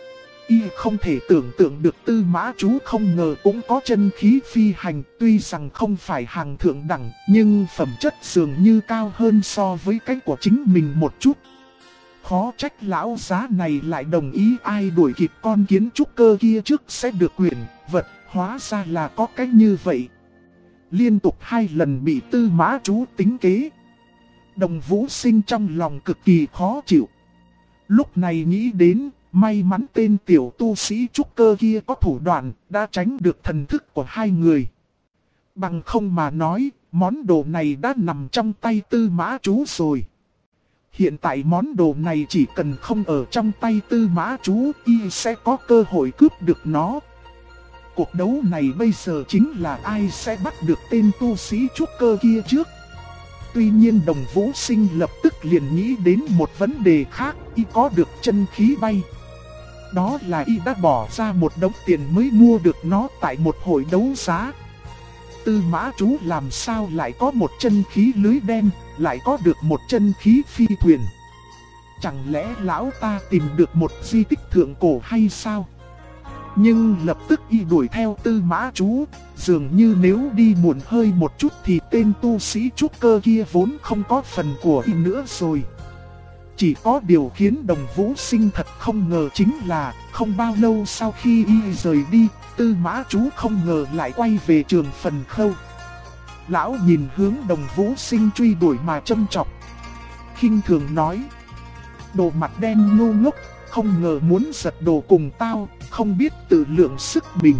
A: Y không thể tưởng tượng được Tư Mã Chú không ngờ cũng có chân khí phi hành, tuy rằng không phải hàng thượng đẳng, nhưng phẩm chất dường như cao hơn so với cái của chính mình một chút. Khó trách lão giá này lại đồng ý ai đuổi kịp con kiến trúc cơ kia trước sẽ được quyển vật, hóa ra là có cách như vậy. Liên tục 2 lần bị Tư Mã Chú tính kế. Đồng Vũ Sinh trong lòng cực kỳ khó chịu. Lúc này nghĩ đến, may mắn tên tiểu tu sĩ trúc cơ kia có thủ đoạn, đã tránh được thần thức của 2 người. Bằng không mà nói, món đồ này đã nằm trong tay Tư Mã Chú rồi. Hiện tại món đồ này chỉ cần không ở trong tay Tư Mã Chú, y sẽ có cơ hội cướp được nó. Cuộc đấu này bây giờ chính là ai sẽ bắt được tên tu sĩ trúc cơ kia trước. Tuy nhiên Đồng Vũ Sinh lập tức liền nghĩ đến một vấn đề khác, y có được chân khí bay. Đó là y đã bỏ ra một đống tiền mới mua được nó tại một hội đấu giá. Tư Mã Chú làm sao lại có một chân khí lưới đen, lại có được một chân khí phi thuyền. Chẳng lẽ lão ta tìm được một di tích thượng cổ hay sao? Nhưng lập tức y đuổi theo Tư Mã Chú, dường như nếu đi muộn hơi một chút thì tên tu sĩ trúc cơ kia vốn không có phần của y nữa rồi. Chỉ có điều khiến Đồng Vũ Sinh thật không ngờ chính là, không bao lâu sau khi y rời đi, Tư Mã Chú không ngờ lại quay về Trường Phần Khâu. Lão nhìn hướng Đồng Vũ Sinh truy đuổi mà châm chọc. Khinh thường nói: đồ mặt đen ngu ngốc, không ngờ muốn giật đồ cùng tao, không biết tự lượng sức mình.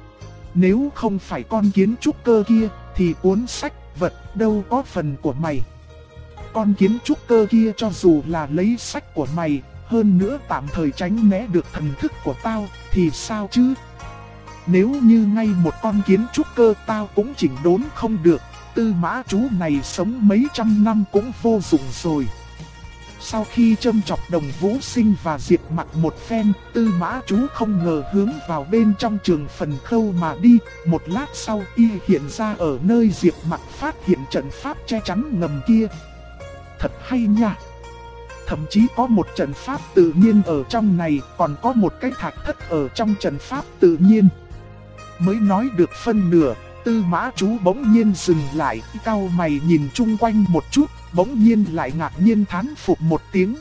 A: Nếu không phải con kiến trúc cơ kia, thì cuốn sách vật đâu có phần của mày. Con kiến trúc cơ kia cho dù là lấy sách của mày, hơn nữa tạm thời tránh né được thần thức của tao, thì sao chứ? Nếu như ngay một con kiến trúc cơ tao cũng chỉnh đốn không được, Tư Mã Chú này sống mấy trăm năm cũng vô dụng rồi. Sau khi châm chọc Đồng Vũ Sinh và Diệp Mặc một phen, Tư Mã Chú không ngờ hướng vào bên trong Trường Phần Khâu mà đi. Một lát sau y hiện ra ở nơi Diệp Mặc phát hiện trận pháp che chắn ngầm kia. Thật hay nha! Thậm chí có một trận pháp tự nhiên ở trong này, còn có một cái thạch thất ở trong trận pháp tự nhiên. Mới nói được phân nửa, Tư Mã Chú bỗng nhiên dừng lại, cau mày nhìn chung quanh một chút, bỗng nhiên lại ngạc nhiên thán phục một tiếng.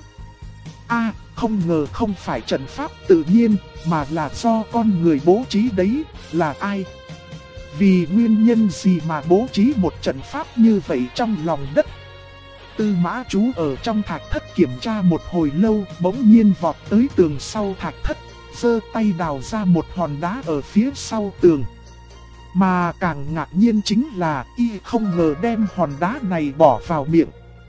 A: Không ngờ không phải trận pháp tự nhiên, mà là do con người bố trí đấy, là ai? Vì nguyên nhân gì mà bố trí một trận pháp như vậy trong lòng đất? Tư Mã Chú ở trong thạch thất kiểm tra một hồi lâu, bỗng nhiên vọt tới tường sau thạch thất, giơ tay đào ra một hòn đá ở phía sau tường. Mà càng ngạc nhiên chính là y không ngờ đem hòn đá này bỏ vào miệng.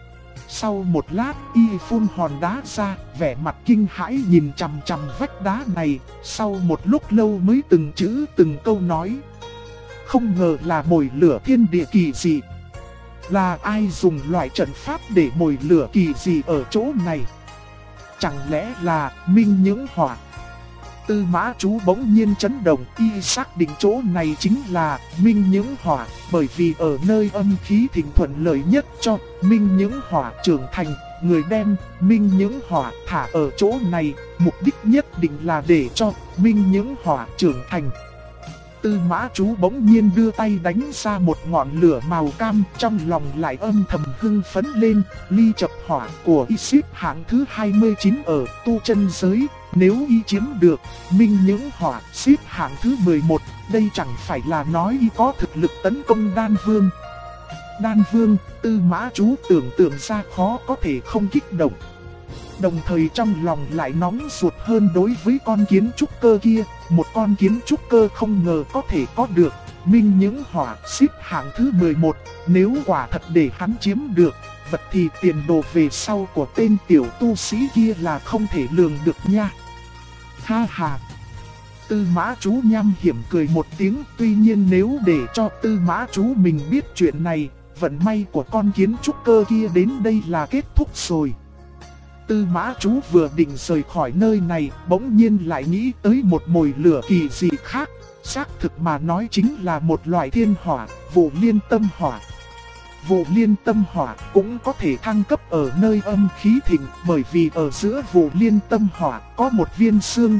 A: Sau một lát y phun hòn đá ra, vẻ mặt kinh hãi nhìn chằm chằm vách đá này, sau một lúc lâu mới từng chữ từng câu nói. Không ngờ là mồi lửa thiên địa kỳ dị. Là ai dùng loại trận pháp để mồi lửa kỳ dị ở chỗ này? Chẳng lẽ là Minh Nhưỡng Hỏa? Tư Mã Chú bỗng nhiên chấn động, y xác định chỗ này chính là Minh Nhưỡng Hỏa, bởi vì ở nơi âm khí thịnh thuận lợi nhất cho Minh Nhưỡng Hỏa trưởng thành, người đem Minh Nhưỡng Hỏa thả ở chỗ này, mục đích nhất định là để cho Minh Nhưỡng Hỏa trưởng thành. Tư Mã Chú bỗng nhiên đưa tay đánh ra một ngọn lửa màu cam, trong lòng lại âm thầm hưng phấn lên, ly chập hỏa của y xếp hạng thứ 29 ở tu chân giới. Nếu y chiếm được Minh Nhưỡng Hỏa xếp hạng thứ 11, đây chẳng phải là nói y có thực lực tấn công Đan Vương. Đan Vương, Tư Mã Chú tưởng tượng ra khó có thể không kích động. Đồng thời trong lòng lại nóng ruột hơn đối với con kiến trúc cơ kia, một con kiến trúc cơ không ngờ có thể có được Minh Nhưỡng Hỏa xếp hạng thứ 11, nếu quả thật để hắn chiếm được vật thì tiền đồ về sau của tên tiểu tu sĩ kia là không thể lường được nha. Ha ha! Tư Mã Chú nham hiểm cười một tiếng, tuy nhiên nếu để cho Tư Mã Chú mình biết chuyện này, vận may của con kiến trúc cơ kia đến đây là kết thúc rồi. Tư Mã Chú vừa định rời khỏi nơi này, bỗng nhiên lại nghĩ tới một mồi lửa kỳ dị khác. Xác thực mà nói chính là một loại thiên hỏa, vụ liên tâm hỏa. Vụ liên tâm hỏa cũng có thể thăng cấp ở nơi âm khí thịnh, bởi vì ở giữa vụ liên tâm hỏa có một viên xương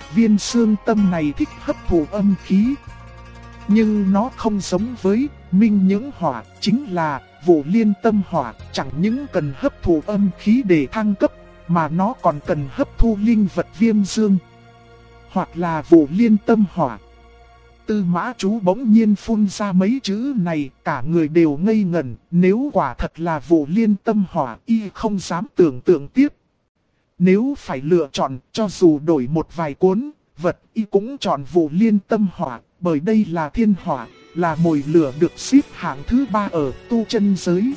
A: tâm này thích hấp thụ âm khí. Nhưng nó không giống với minh những hỏa, chính là vụ liên tâm hỏa chẳng những cần hấp thụ âm khí để thăng cấp, mà nó còn cần hấp thu linh vật viêm dương, hoặc là vụ liên tâm hỏa. Tư Mã Chú bỗng nhiên phun ra mấy chữ này, cả người đều ngây ngẩn, nếu quả thật là vụ liên tâm hỏa, y không dám tưởng tượng tiếp. Nếu phải lựa chọn, cho dù đổi một vài cuốn vật, y cũng chọn vụ liên tâm hỏa, bởi đây là thiên hỏa, là mồi lửa được xếp hạng thứ 3 ở tu chân giới.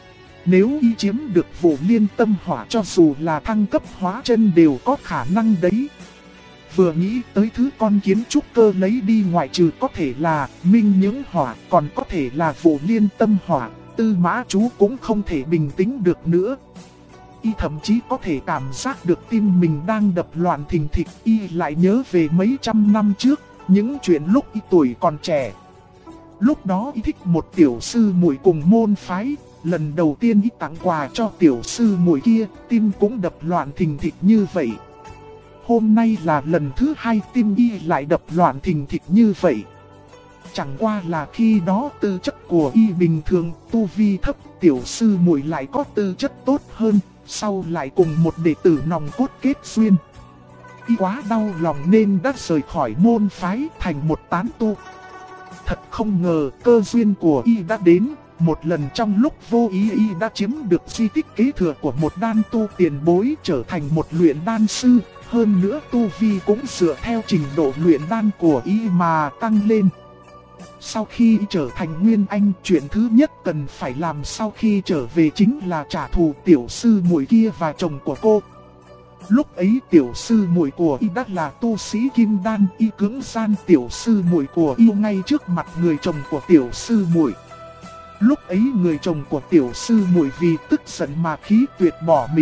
A: Nếu y chiếm được vụ liên tâm hỏa, cho dù là thăng cấp hóa chân đều có khả năng đấy. Vừa nghĩ tới thứ con kiến trúc cơ lấy đi, ngoại trừ có thể là minh những hỏa, còn có thể là vụ liên tâm hỏa, Tư Mã Chú cũng không thể bình tĩnh được nữa. Y thậm chí có thể cảm giác được tim mình đang đập loạn thình thịch. Y lại nhớ về mấy trăm năm trước, những chuyện lúc y tuổi còn trẻ. Lúc đó y thích một tiểu sư muội cùng môn phái. Lần đầu tiên y tặng quà cho tiểu sư muội kia, tim cũng đập loạn thình thịch như vậy. Hôm nay là lần thứ 2 tim y lại đập loạn thình thịch như vậy. Chẳng qua là khi đó tư chất của y bình thường, tu vi thấp, tiểu sư muội lại có tư chất tốt hơn, sau lại cùng một đệ tử nòng cốt kết duyên. Y quá đau lòng nên đã rời khỏi môn phái thành một tán tu. Thật không ngờ cơ duyên của y đã đến. Một lần trong lúc vô ý y đã chiếm được di tích kế thừa của một đan tu tiền bối, trở thành một luyện đan sư. Hơn nữa tu vi cũng dựa theo trình độ luyện đan của y mà tăng lên. Sau khi y trở thành nguyên anh, chuyện thứ nhất cần phải làm sau khi trở về chính là trả thù tiểu sư muội kia và chồng của cô. Lúc ấy tiểu sư muội của y đã là tu sĩ kim đan, y cưỡng gian tiểu sư muội của y ngay trước mặt người chồng của tiểu sư muội. Lúc ấy người chồng của tiểu sư muội vì tức giận mà khí tuyệt bỏ mình.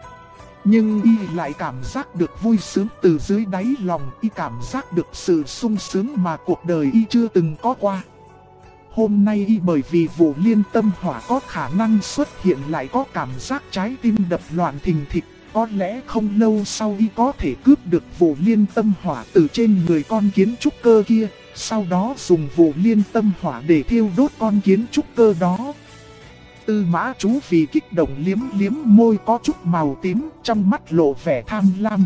A: Nhưng y lại cảm giác được vui sướng từ dưới đáy lòng, y cảm giác được sự sung sướng mà cuộc đời y chưa từng có qua. Hôm nay y bởi vì vụ liên tâm hỏa có khả năng xuất hiện lại có cảm giác trái tim đập loạn thình thịch. Có lẽ không lâu sau y có thể cướp được vụ liên tâm hỏa từ trên người con kiến trúc cơ kia. Sau đó dùng vụ liên tâm hỏa để thiêu đốt con kiến trúc cơ đó. Tư Mã Chú vì kích động liếm môi có chút màu tím, trong mắt lộ vẻ tham lam.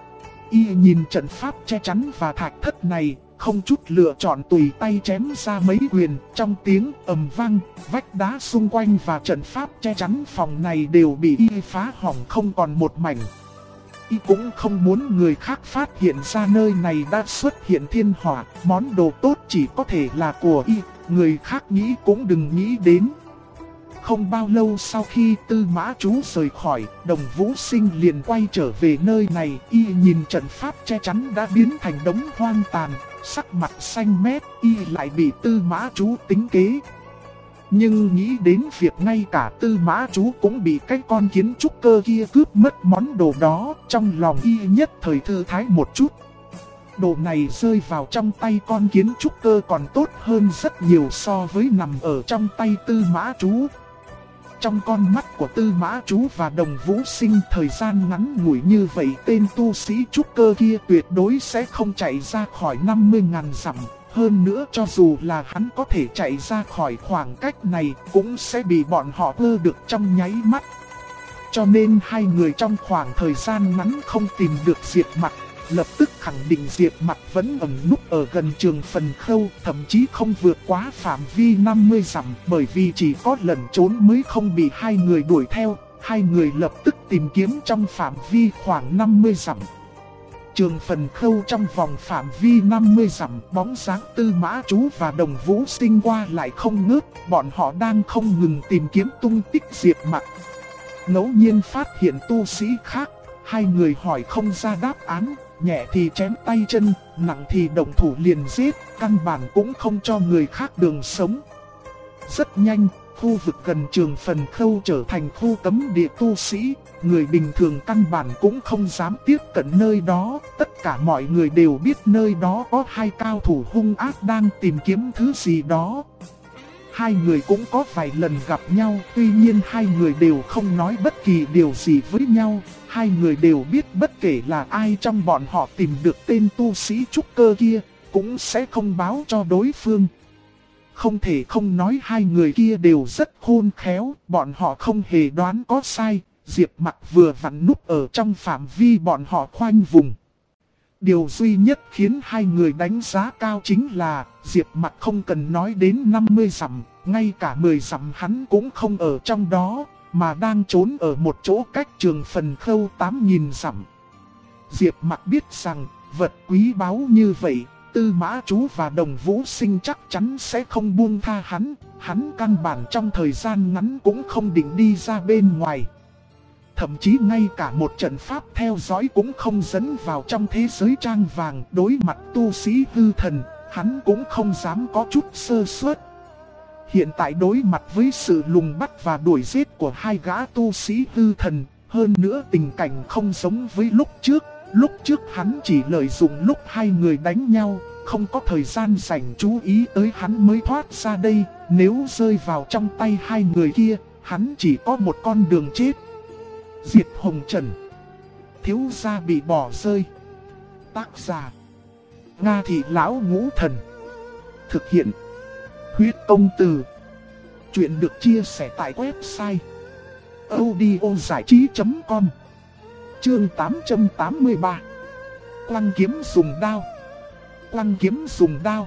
A: Y nhìn trận pháp che chắn và thạch thất này, không chút lựa chọn tùy tay chém ra mấy quyền. Trong tiếng ầm vang, vách đá xung quanh và trận pháp che chắn phòng này đều bị y phá hỏng không còn một mảnh. Y cũng không muốn người khác phát hiện ra nơi này đã xuất hiện thiên hỏa, món đồ tốt chỉ có thể là của y, người khác nghĩ cũng đừng nghĩ đến. Không bao lâu sau khi Tư Mã Chú rời khỏi, Đồng Vũ Sinh liền quay trở về nơi này. Y nhìn trận pháp che chắn đã biến thành đống hoang tàn, sắc mặt xanh mét, y lại bị Tư Mã Chú tính kế. Nhưng nghĩ đến việc ngay cả Tư Mã Chú cũng bị cái con kiến trúc cơ kia cướp mất món đồ đó, trong lòng y nhất thời thư thái một chút. Đồ này rơi vào trong tay con kiến trúc cơ còn tốt hơn rất nhiều so với nằm ở trong tay Tư Mã Chú. Trong con mắt của Tư Mã Chú và Đồng Vũ Sinh, thời gian ngắn ngủi như vậy tên tu sĩ trúc cơ kia tuyệt đối sẽ không chạy ra khỏi 50.000 dặm. Hơn nữa cho dù là hắn có thể chạy ra khỏi khoảng cách này cũng sẽ bị bọn họ vơ được trong nháy mắt. Cho nên hai người trong khoảng thời gian ngắn không tìm được Diệp Mặc, lập tức khẳng định Diệp Mặc vẫn ẩn núp ở gần Trường Phần Khâu, thậm chí không vượt quá phạm vi 50 dặm, bởi vì chỉ có lẩn trốn mới không bị hai người đuổi theo. Hai người lập tức tìm kiếm trong phạm vi khoảng 50 dặm. Trường Phần Khâu trong vòng phạm vi 50 dặm, bóng dáng Tư Mã Chú và Đồng Vũ Sinh qua lại không ngớt, bọn họ đang không ngừng tìm kiếm tung tích Diệp Mặc. Ngẫu nhiên phát hiện tu sĩ khác, hai người hỏi không ra đáp án, nhẹ thì chém tay chân, nặng thì động thủ liền giết, căn bản cũng không cho người khác đường sống. Rất nhanh, khu vực gần Trường Phần Khâu trở thành khu cấm địa tu sĩ, người bình thường căn bản cũng không dám tiếp cận nơi đó. Tất cả mọi người đều biết nơi đó có hai cao thủ hung ác đang tìm kiếm thứ gì đó. Hai người cũng có vài lần gặp nhau, tuy nhiên hai người đều không nói bất kỳ điều gì với nhau. Hai người đều biết bất kể là ai trong bọn họ tìm được tên tu sĩ trúc cơ kia, cũng sẽ không báo cho đối phương. Không thể không nói hai người kia đều rất khôn khéo, bọn họ không hề đoán có sai. Diệp Mặc vừa vặn núp ở trong phạm vi bọn họ khoanh vùng. Điều duy nhất khiến hai người đánh giá cao chính là Diệp Mặc không cần nói đến 50 dặm, ngay cả 10 dặm hắn cũng không ở trong đó, mà đang trốn ở một chỗ cách Trường Phần Khâu 8.000 dặm. Diệp Mặc biết rằng vật quý báu như vậy, Tư Mã Chú và Đồng Vũ Sinh chắc chắn sẽ không buông tha hắn căn bản trong thời gian ngắn cũng không định đi ra bên ngoài. Thậm chí ngay cả một trận pháp theo dõi cũng không dẫn vào trong thế giới trang vàng. Đối mặt tu sĩ hư thần, hắn cũng không dám có chút sơ suất. Hiện tại đối mặt với sự lùng bắt và đuổi giết của hai gã tu sĩ hư thần, hơn nữa tình cảnh không giống với lúc trước. Lúc trước hắn chỉ lợi dụng lúc hai người đánh nhau, không có thời gian dành chú ý tới hắn mới thoát ra đây. Nếu rơi vào trong tay hai người kia, hắn chỉ có một con đường chết. Diệt Hồng Trần, thiếu gia bị bỏ rơi. Tác giả Nga Thị Lão Ngũ Thần. Thực hiện Huyết Công Từ. Chuyện được chia sẻ tại website audiozảichí.com. Chương 883. Quăng kiếm dùng đao. Quăng kiếm dùng đao.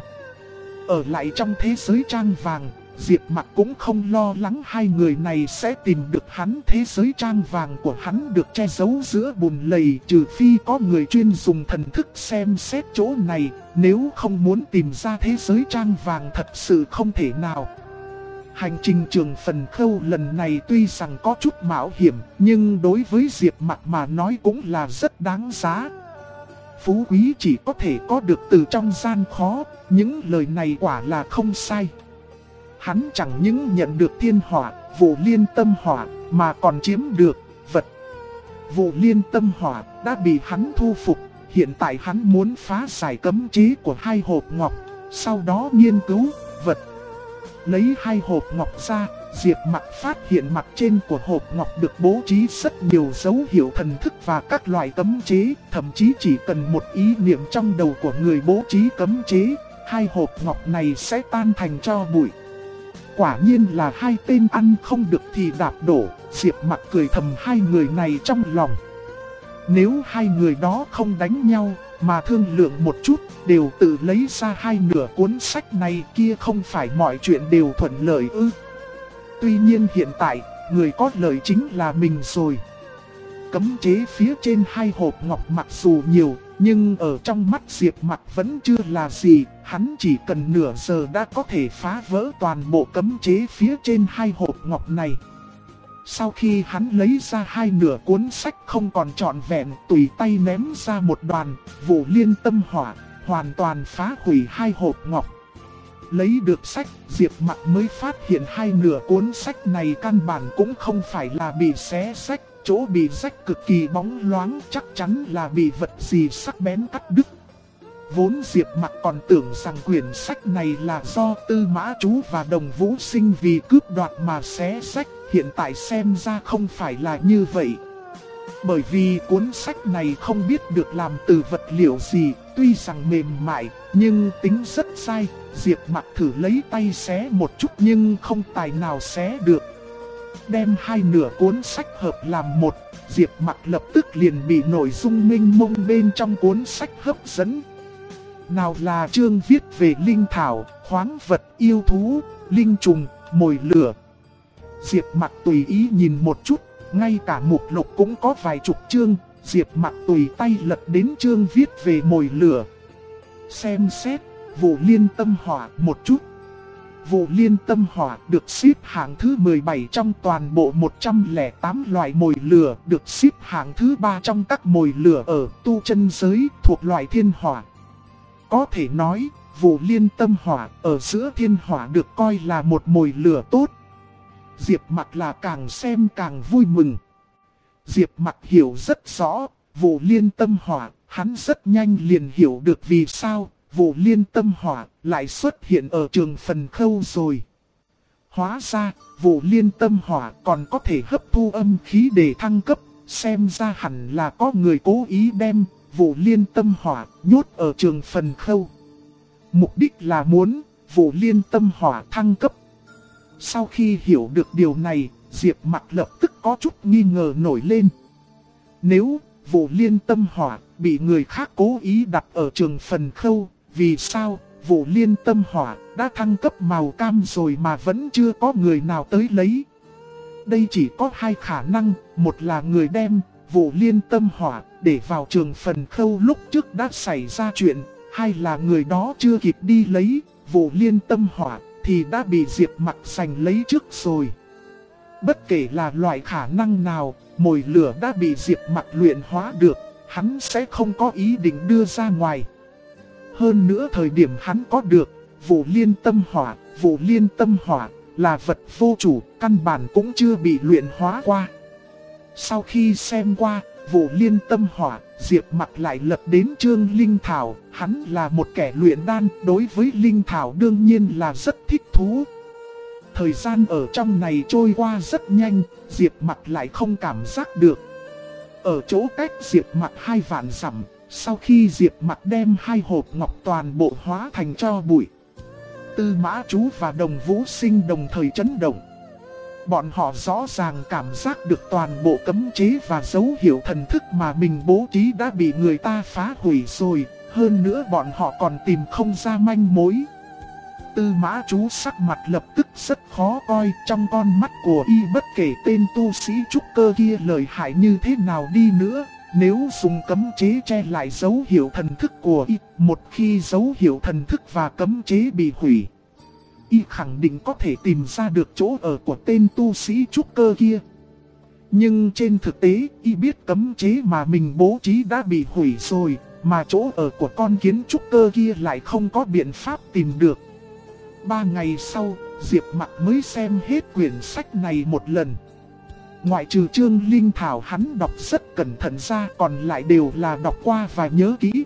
A: Ở lại trong thế giới trang vàng, Diệp Mặc cũng không lo lắng hai người này sẽ tìm được hắn. Thế giới trang vàng của hắn được che giấu giữa bùn lầy, trừ phi có người chuyên dùng thần thức xem xét chỗ này, nếu không muốn tìm ra thế giới trang vàng thật sự không thể nào. Hành trình Trường Phần Khâu lần này tuy rằng có chút mạo hiểm, nhưng đối với Diệp Mặc mà nói cũng là rất đáng giá. Phú quý chỉ có thể có được từ trong gian khó, những lời này quả là không sai. Hắn chẳng những nhận được thiên hỏa, Vụ Liên Tâm Hỏa, mà còn chiếm được vật. Vụ Liên Tâm Hỏa đã bị hắn thu phục, hiện tại hắn muốn phá giải cấm chế của hai hộp ngọc, sau đó nghiên cứu vật. Lấy hai hộp ngọc ra, Diệp Mặc phát hiện mặt trên của hộp ngọc được bố trí rất nhiều dấu hiệu thần thức và các loại cấm chế, thậm chí chỉ cần một ý niệm trong đầu của người bố trí cấm chế, hai hộp ngọc này sẽ tan thành tro bụi. Quả nhiên là hai tên ăn không được thì đạp đổ. Diệp Mặc cười thầm hai người này trong lòng. Nếu hai người đó không đánh nhau mà thương lượng một chút, đều tự lấy ra hai nửa cuốn sách này kia, không phải mọi chuyện đều thuận lợi ư? Tuy nhiên hiện tại, người có lợi chính là mình rồi. Cấm chế phía trên hai hộp ngọc mặc dù nhiều, nhưng ở trong mắt Diệp Mặc vẫn chưa là gì. Hắn chỉ cần nửa giờ đã có thể phá vỡ toàn bộ cấm chế phía trên hai hộp ngọc này. Sau khi hắn lấy ra hai nửa cuốn sách không còn trọn vẹn, tùy tay ném ra một đoàn Vụ Liên Tâm Hỏa, hoàn toàn phá hủy hai hộp ngọc. Lấy được sách, Diệp Mặc mới phát hiện hai nửa cuốn sách này căn bản cũng không phải là bị xé rách. Chỗ bị rách cực kỳ bóng loáng, chắc chắn là bị vật gì sắc bén cắt đứt. Vốn Diệp Mặc còn tưởng rằng quyển sách này là do Tư Mã Chú và Đồng Vũ Sinh vì cướp đoạt mà xé rách, hiện tại xem ra không phải là như vậy. Bởi vì cuốn sách này không biết được làm từ vật liệu gì, tuy rằng mềm mại, nhưng tính rất dai. Diệp Mặc thử lấy tay xé một chút nhưng không tài nào xé được. Đem hai nửa cuốn sách hợp làm một, Diệp Mặc lập tức liền bị nội dung mênh mông bên trong cuốn sách hấp dẫn. Nào là chương viết về linh thảo, khoáng vật, yêu thú, linh trùng, mồi lửa. Diệp Mặc tùy ý nhìn một chút, ngay cả mục lục cũng có vài chục chương. Diệp Mặc tùy tay lật đến chương viết về mồi lửa. Xem xét Vụ Liên Tâm Hỏa một chút. Vụ Liên Tâm Hỏa được xếp hạng thứ 17 trong toàn bộ 108 loại mồi lửa, được xếp hạng thứ 3 trong các mồi lửa ở tu chân giới thuộc loại thiên hỏa. Có thể nói, Vụ Liên Tâm Hỏa ở giữa thiên hỏa được coi là một mồi lửa tốt. Diệp Mặc là càng xem càng vui mừng. Diệp Mặc hiểu rất rõ, vụ liên tâm hỏa, hắn rất nhanh liền hiểu được vì sao vụ liên tâm hỏa lại xuất hiện ở trường phần khâu rồi. Hóa ra, vụ liên tâm hỏa còn có thể hấp thu âm khí để thăng cấp, xem ra hẳn là có người cố ý đem vụ liên tâm hỏa nhốt ở trường phần khâu. Mục đích là muốn vụ liên tâm hỏa thăng cấp. Sau khi hiểu được điều này, Diệp Mặc lập tức có chút nghi ngờ nổi lên. Nếu vụ liên tâm hỏa bị người khác cố ý đặt ở trường phần khâu, vì sao vụ liên tâm hỏa đã thăng cấp màu cam rồi mà vẫn chưa có người nào tới lấy? Đây chỉ có hai khả năng, một là người đem vụ liên tâm hỏa để vào trường phần khâu lúc trước đã xảy ra chuyện, hai là người đó chưa kịp đi lấy vụ liên tâm hỏa thì đã bị Diệp Mặc giành lấy trước rồi. Bất kể là loại khả năng nào, mồi lửa đã bị Diệp Mặc luyện hóa được, hắn sẽ không có ý định đưa ra ngoài. Hơn nữa thời điểm hắn có được vụ liên tâm hỏa là vật vô chủ, căn bản cũng chưa bị luyện hóa qua. Sau khi xem qua vụ liên tâm hỏa, Diệp Mặc lại lật đến chương linh thảo, hắn là một kẻ luyện đan, đối với linh thảo đương nhiên là rất thích thú. Thời gian ở trong này trôi qua rất nhanh, Diệp Mặc lại không cảm giác được. Ở chỗ cách Diệp Mặc 2 vạn dặm, sau khi Diệp Mặc đem 2 hộp ngọc toàn bộ hóa thành tro bụi, Tư Mã Chú và Đồng Vũ Sinh đồng thời chấn động. Bọn họ rõ ràng cảm giác được toàn bộ cấm chế và dấu hiệu thần thức mà mình bố trí đã bị người ta phá hủy rồi, hơn nữa bọn họ còn tìm không ra manh mối. Tư Mã Chú sắc mặt lập tức rất khó coi, trong con mắt của y bất kể tên tu sĩ trúc cơ kia lợi hại như thế nào đi nữa, nếu dùng cấm chế che lại dấu hiệu thần thức của y, một khi dấu hiệu thần thức và cấm chế bị hủy, y khẳng định có thể tìm ra được chỗ ở của tên tu sĩ trúc cơ kia. Nhưng trên thực tế, y biết cấm chế mà mình bố trí đã bị hủy rồi, mà chỗ ở của con kiến trúc cơ kia lại không có biện pháp tìm được. 3 ngày sau, Diệp Mặc mới xem hết quyển sách này một lần. Ngoại trừ chương linh thảo hắn đọc rất cẩn thận ra, còn lại đều là đọc qua và nhớ kỹ.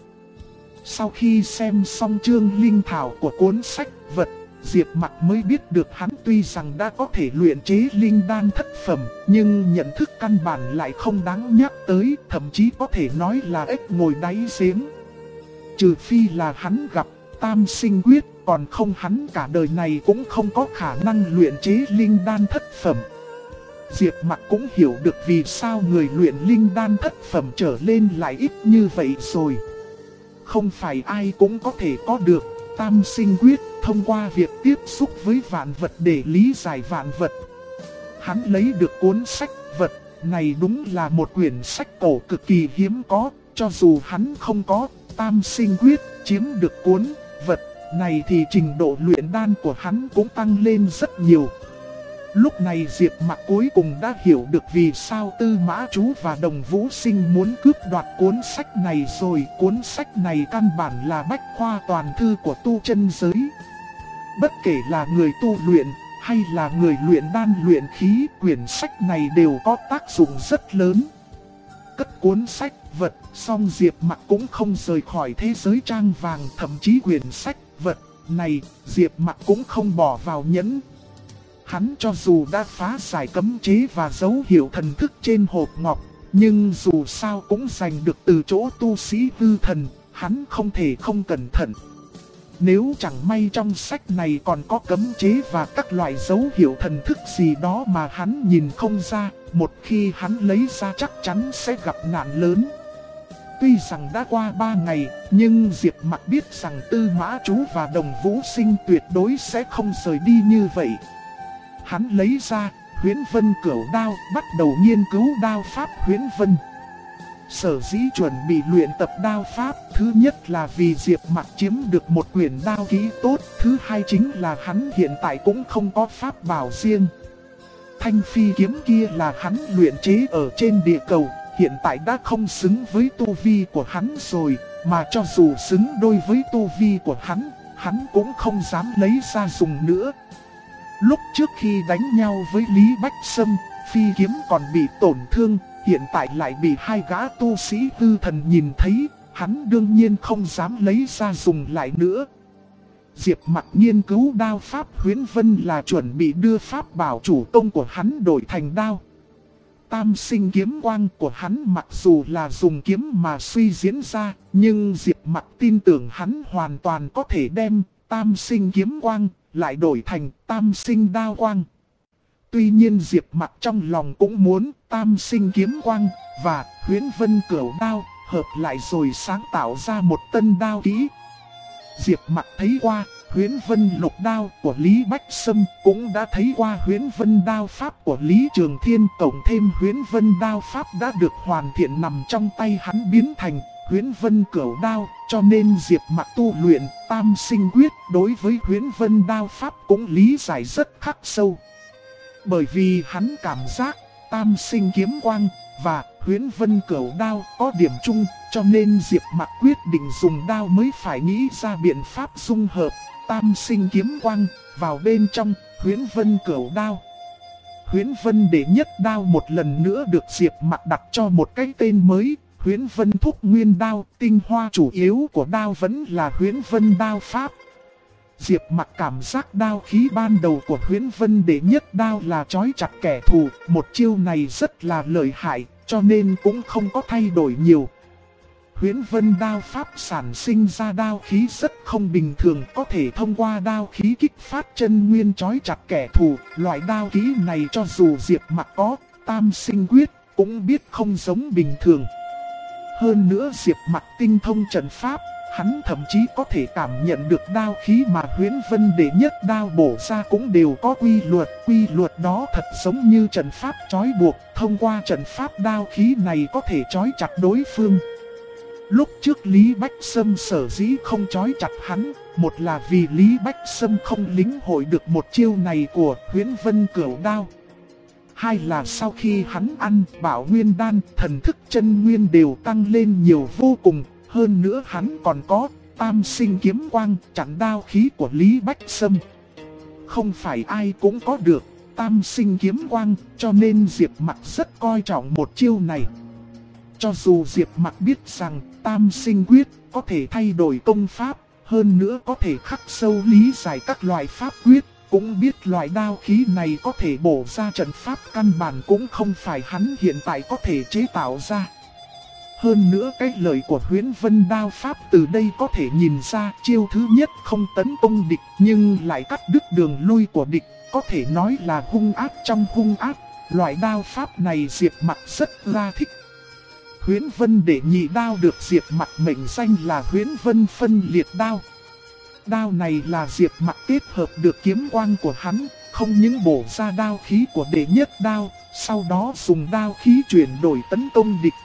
A: Sau khi xem xong chương linh thảo của cuốn sách vật, Diệp Mặc mới biết được hắn tuy rằng đã có thể luyện chế linh đan thất phẩm, nhưng nhận thức căn bản lại không đáng nhắc tới, thậm chí có thể nói là ếch ngồi đáy giếng. Trừ phi là hắn gặp Tam Sinh Quyết, còn không hắn cả đời này cũng không có khả năng luyện chế linh đan thất phẩm. Diệp Mặc cũng hiểu được vì sao người luyện linh đan thất phẩm trở lên lại ít như vậy rồi. Không phải ai cũng có thể có được Tam Sinh Quyết thông qua việc tiếp xúc với vạn vật để lý giải vạn vật. Hắn lấy được cuốn sách vật này đúng là một quyển sách cổ cực kỳ hiếm có, cho dù hắn không có Tam Sinh Quyết chiếm được cuốn vật này thì trình độ luyện đan của hắn cũng tăng lên rất nhiều. Lúc này Diệp Mặc cuối cùng đã hiểu được vì sao Tư Mã Chú và Đồng Vũ Sinh muốn cướp đoạt cuốn sách này rồi. Cuốn sách này căn bản là bách khoa toàn thư của tu chân giới. Bất kể là người tu luyện hay là người luyện đan luyện khí, quyển sách này đều có tác dụng rất lớn. Cất cuốn sách vật xong, Diệp Mặc cũng không rời khỏi thế giới trang vàng, thậm chí quyển sách vật này Diệp Mặc cũng không bỏ vào nhẫn. Hắn cho dù đã phá giải cấm chế và dấu hiệu thần thức trên hộp ngọc, nhưng dù sao cũng giành được từ chỗ tu sĩ hư thần, hắn không thể không cẩn thận. Nếu chẳng may trong sách này còn có cấm chế và các loại dấu hiệu thần thức gì đó mà hắn nhìn không ra, một khi hắn lấy ra chắc chắn sẽ gặp nạn lớn. Tuy rằng đã qua 3 ngày, nhưng Diệp Mặc biết rằng Tư Mã Chú và Đồng Vũ Sinh tuyệt đối sẽ không rời đi như vậy. Hắn lấy ra Huyễn Vân Cửu Đao, bắt đầu nghiên cứu đao pháp Huyễn Vân. Sở dĩ chuẩn bị luyện tập đao pháp, thứ nhất là vì Diệp Mặc chiếm được một quyển đao kỹ tốt, thứ hai chính là hắn hiện tại cũng không có pháp bảo riêng. Thanh phi kiếm kia là hắn luyện chế ở trên địa cầu, hiện tại đã không xứng với tu vi của hắn rồi, mà cho dù xứng đôi với tu vi của hắn cũng không dám lấy ra dùng nữa. Lúc trước khi đánh nhau với Lý Bách Sâm, phi kiếm còn bị tổn thương, hiện tại lại bị hai gã tu sĩ hư thần nhìn thấy, hắn đương nhiên không dám lấy ra dùng lại nữa. Diệp Mặc nghiên cứu đao pháp Huyễn Vân là chuẩn bị đưa pháp bảo chủ tông của hắn đổi thành đao. Tam sinh kiếm quang của hắn mặc dù là dùng kiếm mà suy diễn ra, nhưng Diệp Mặc tin tưởng hắn hoàn toàn có thể đem tam sinh kiếm quang lại đổi thành tam sinh đao quang. Tuy nhiên Diệp Mặc trong lòng cũng muốn tam sinh kiếm quang và Huyễn Vân cửu đao hợp lại rồi sáng tạo ra một tân đao kỹ. Diệp Mặc thấy qua Huyễn Vân lục đao của Lý Bách Sâm, cũng đã thấy qua Huyễn Vân đao pháp của Lý Trường Thiên, cộng thêm Huyễn Vân đao pháp đã được hoàn thiện nằm trong tay hắn biến thành Huyễn Vân cửu đao, cho nên Diệp Mặc tu luyện tam sinh quyết đối với Huyễn Vân đao pháp cũng lý giải rất khắc sâu. Bởi vì hắn cảm giác tam sinh kiếm quang và Huyễn Vân cửu đao có điểm chung, cho nên Diệp Mặc quyết định dùng đao mới phải nghĩ ra biện pháp dung hợp tam sinh kiếm quang vào bên trong Huyễn Vân cửu đao. Huyễn Vân đệ nhất đao một lần nữa được Diệp Mặc đặt cho một cái tên mới, Huyễn Vân thúc nguyên đao. Tinh hoa chủ yếu của đao vẫn là Huyễn Vân đao pháp. Diệp Mặc cảm giác đao khí ban đầu của Huyễn Vân đệ nhất đao là chói chặt kẻ thù, một chiêu này rất là lợi hại, cho nên cũng không có thay đổi nhiều. Huyễn Vân đao pháp sản sinh ra đao khí rất không bình thường, có thể thông qua đao khí kích phát chân nguyên chói chặt kẻ thù. Loại đao khí này cho dù Diệp Mặc có tam sinh quyết cũng biết không giống bình thường. Hơn nữa Diệp Mặc tinh thông trận pháp, hắn thậm chí có thể cảm nhận được đao khí mà Huyễn Vân đệ nhất đao bổ ra cũng đều có quy luật đó thật giống như trận pháp trói buộc, thông qua trận pháp đao khí này có thể trói chặt đối phương. Lúc trước Lý Bách Sâm sở dĩ không trói chặt hắn, một là vì Lý Bách Sâm không lĩnh hội được một chiêu này của Huyễn Vân cửu đao. Hai là sau khi hắn ăn Bảo Nguyên đan, thần thức chân nguyên đều tăng lên nhiều vô cùng. Hơn nữa hắn còn có tam sinh kiếm quang chặn đao khí của Lý Bách Sâm. Không phải ai cũng có được tam sinh kiếm quang, cho nên Diệp Mặc rất coi trọng một chiêu này. Cho dù Diệp Mặc biết rằng tam sinh quyết có thể thay đổi công pháp, hơn nữa có thể khắc sâu lý giải các loại pháp quyết, cũng biết loại đao khí này có thể bổ ra trận pháp căn bản cũng không phải hắn hiện tại có thể chế tạo ra. Hơn nữa cái lời của Huyễn Vân đao pháp từ đây có thể nhìn ra chiêu thứ nhất không tấn công địch nhưng lại cắt đứt đường lui của địch, có thể nói là hung ác trong hung ác. Loại đao pháp này Diệp Mặc rất là thích. Huyễn Vân đệ nhị đao được Diệp Mặc mệnh danh là Huyễn Vân phân liệt đao. Đao này là Diệp Mặc kết hợp được kiếm quang của hắn, không những bổ ra đao khí của đệ nhất đao, sau đó dùng đao khí chuyển đổi tấn công địch.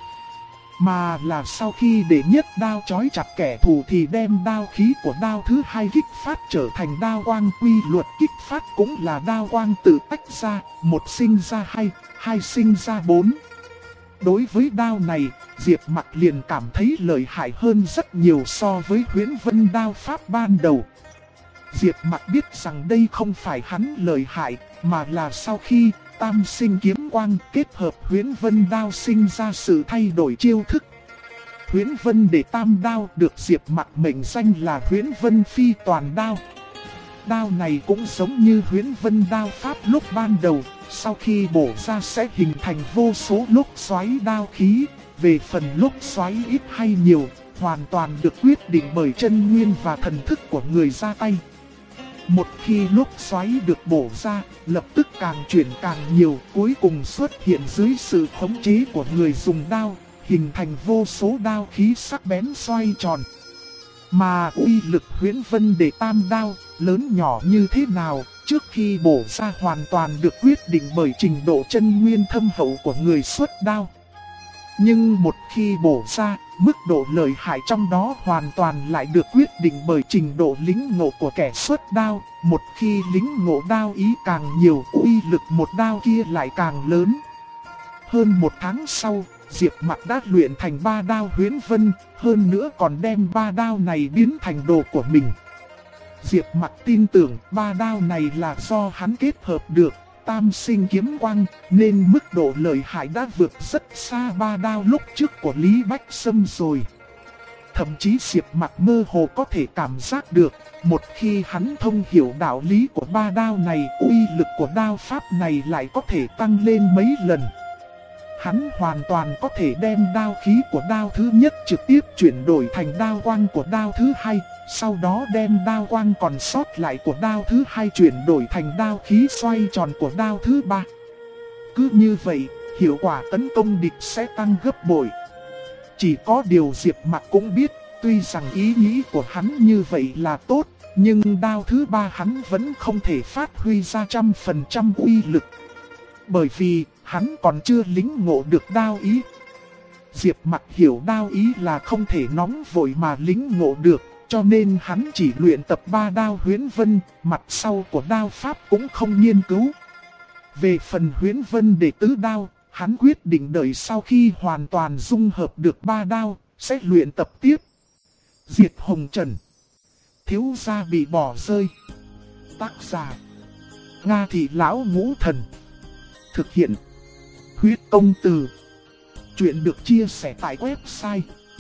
A: Mà là sau khi đệ nhất đao chói chặt kẻ thù thì đem đao khí của đao thứ hai kích phát trở thành đao quang. Quy luật kích phát cũng là đao quang tự tách ra, một sinh ra hai, hai sinh ra bốn. Đối với đao này, Diệp Mặc liền cảm thấy lợi hại hơn rất nhiều so với Huyễn Vân đao pháp ban đầu. Diệp Mặc biết rằng đây không phải hắn lợi hại, mà là sau khi tam sinh kiếm quang kết hợp Huyễn Vân đao sinh ra sự thay đổi chiêu thức. Huyễn Vân đệ tam đao được Diệp Mặc mệnh danh là Huyễn Vân phi toàn đao. Đao này cũng giống như Huyễn Vân đao pháp lúc ban đầu, sau khi bổ ra sẽ hình thành vô số lúc xoáy đao khí. Về phần lúc xoáy ít hay nhiều, hoàn toàn được quyết định bởi chân nguyên và thần thức của người ra tay. Một khi lúc xoáy được bổ ra, lập tức càng chuyển càng nhiều, cuối cùng xuất hiện dưới sự khống chế của người dùng đao, hình thành vô số đao khí sắc bén xoay tròn. Mà uy lực Huyễn Vân đệ tam đao, lớn nhỏ như thế nào, trước khi bổ ra hoàn toàn được quyết định bởi trình độ chân nguyên thâm hậu của người xuất đao. Nhưng một khi bổ ra, mức độ lợi hại trong đó hoàn toàn lại được quyết định bởi trình độ lĩnh ngộ của kẻ xuất đao. Một khi lĩnh ngộ đao ý càng nhiều, uy lực một đao kia lại càng lớn. Hơn một tháng sau, Diệp Mặc đã luyện thành 3 đao Huyễn Vân, hơn nữa còn đem 3 đao này biến thành đồ của mình. Diệp Mặc tin tưởng ba đao này là do hắn kết hợp được Tam Sinh Kiếm Quang, nên mức độ lợi hại đã vượt rất xa ba đao lúc trước của Lý Bách Sâm rồi. Thậm chí Diệp Mặc mơ hồ có thể cảm giác được, một khi hắn thông hiểu đạo lý của ba đao này, uy lực của đao pháp này lại có thể tăng lên mấy lần. Hắn hoàn toàn có thể đem đao khí của đao thứ nhất trực tiếp chuyển đổi thành đao quang của đao thứ hai, sau đó đem đao quang còn sót lại của đao thứ hai chuyển đổi thành đao khí xoay tròn của đao thứ ba. Cứ như vậy, hiệu quả tấn công địch sẽ tăng gấp bội. Chỉ có điều Diệp Mặc cũng biết, tuy rằng ý nghĩ của hắn như vậy là tốt, nhưng đao thứ ba hắn vẫn không thể phát huy ra 100% uy lực. Bởi vì, hắn còn chưa lĩnh ngộ được đao ý. Diệp Mặc hiểu đao ý là không thể nóng vội mà lĩnh ngộ được, cho nên hắn chỉ luyện tập ba đao Huyễn Vân, mặt sau của đao pháp cũng không nghiên cứu. Về phần Huyễn Vân đệ tứ đao, hắn quyết định đợi sau khi hoàn toàn dung hợp được ba đao, sẽ luyện tập tiếp. Diệt Hồng Trần, thiếu gia bị bỏ rơi. Tác giả: Nga Thị Lão Ngũ Thần. Thực hiện: Huyết Công Từ. Chuyện được chia sẻ tại website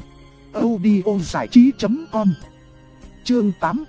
A: audiozảichí.com. Chương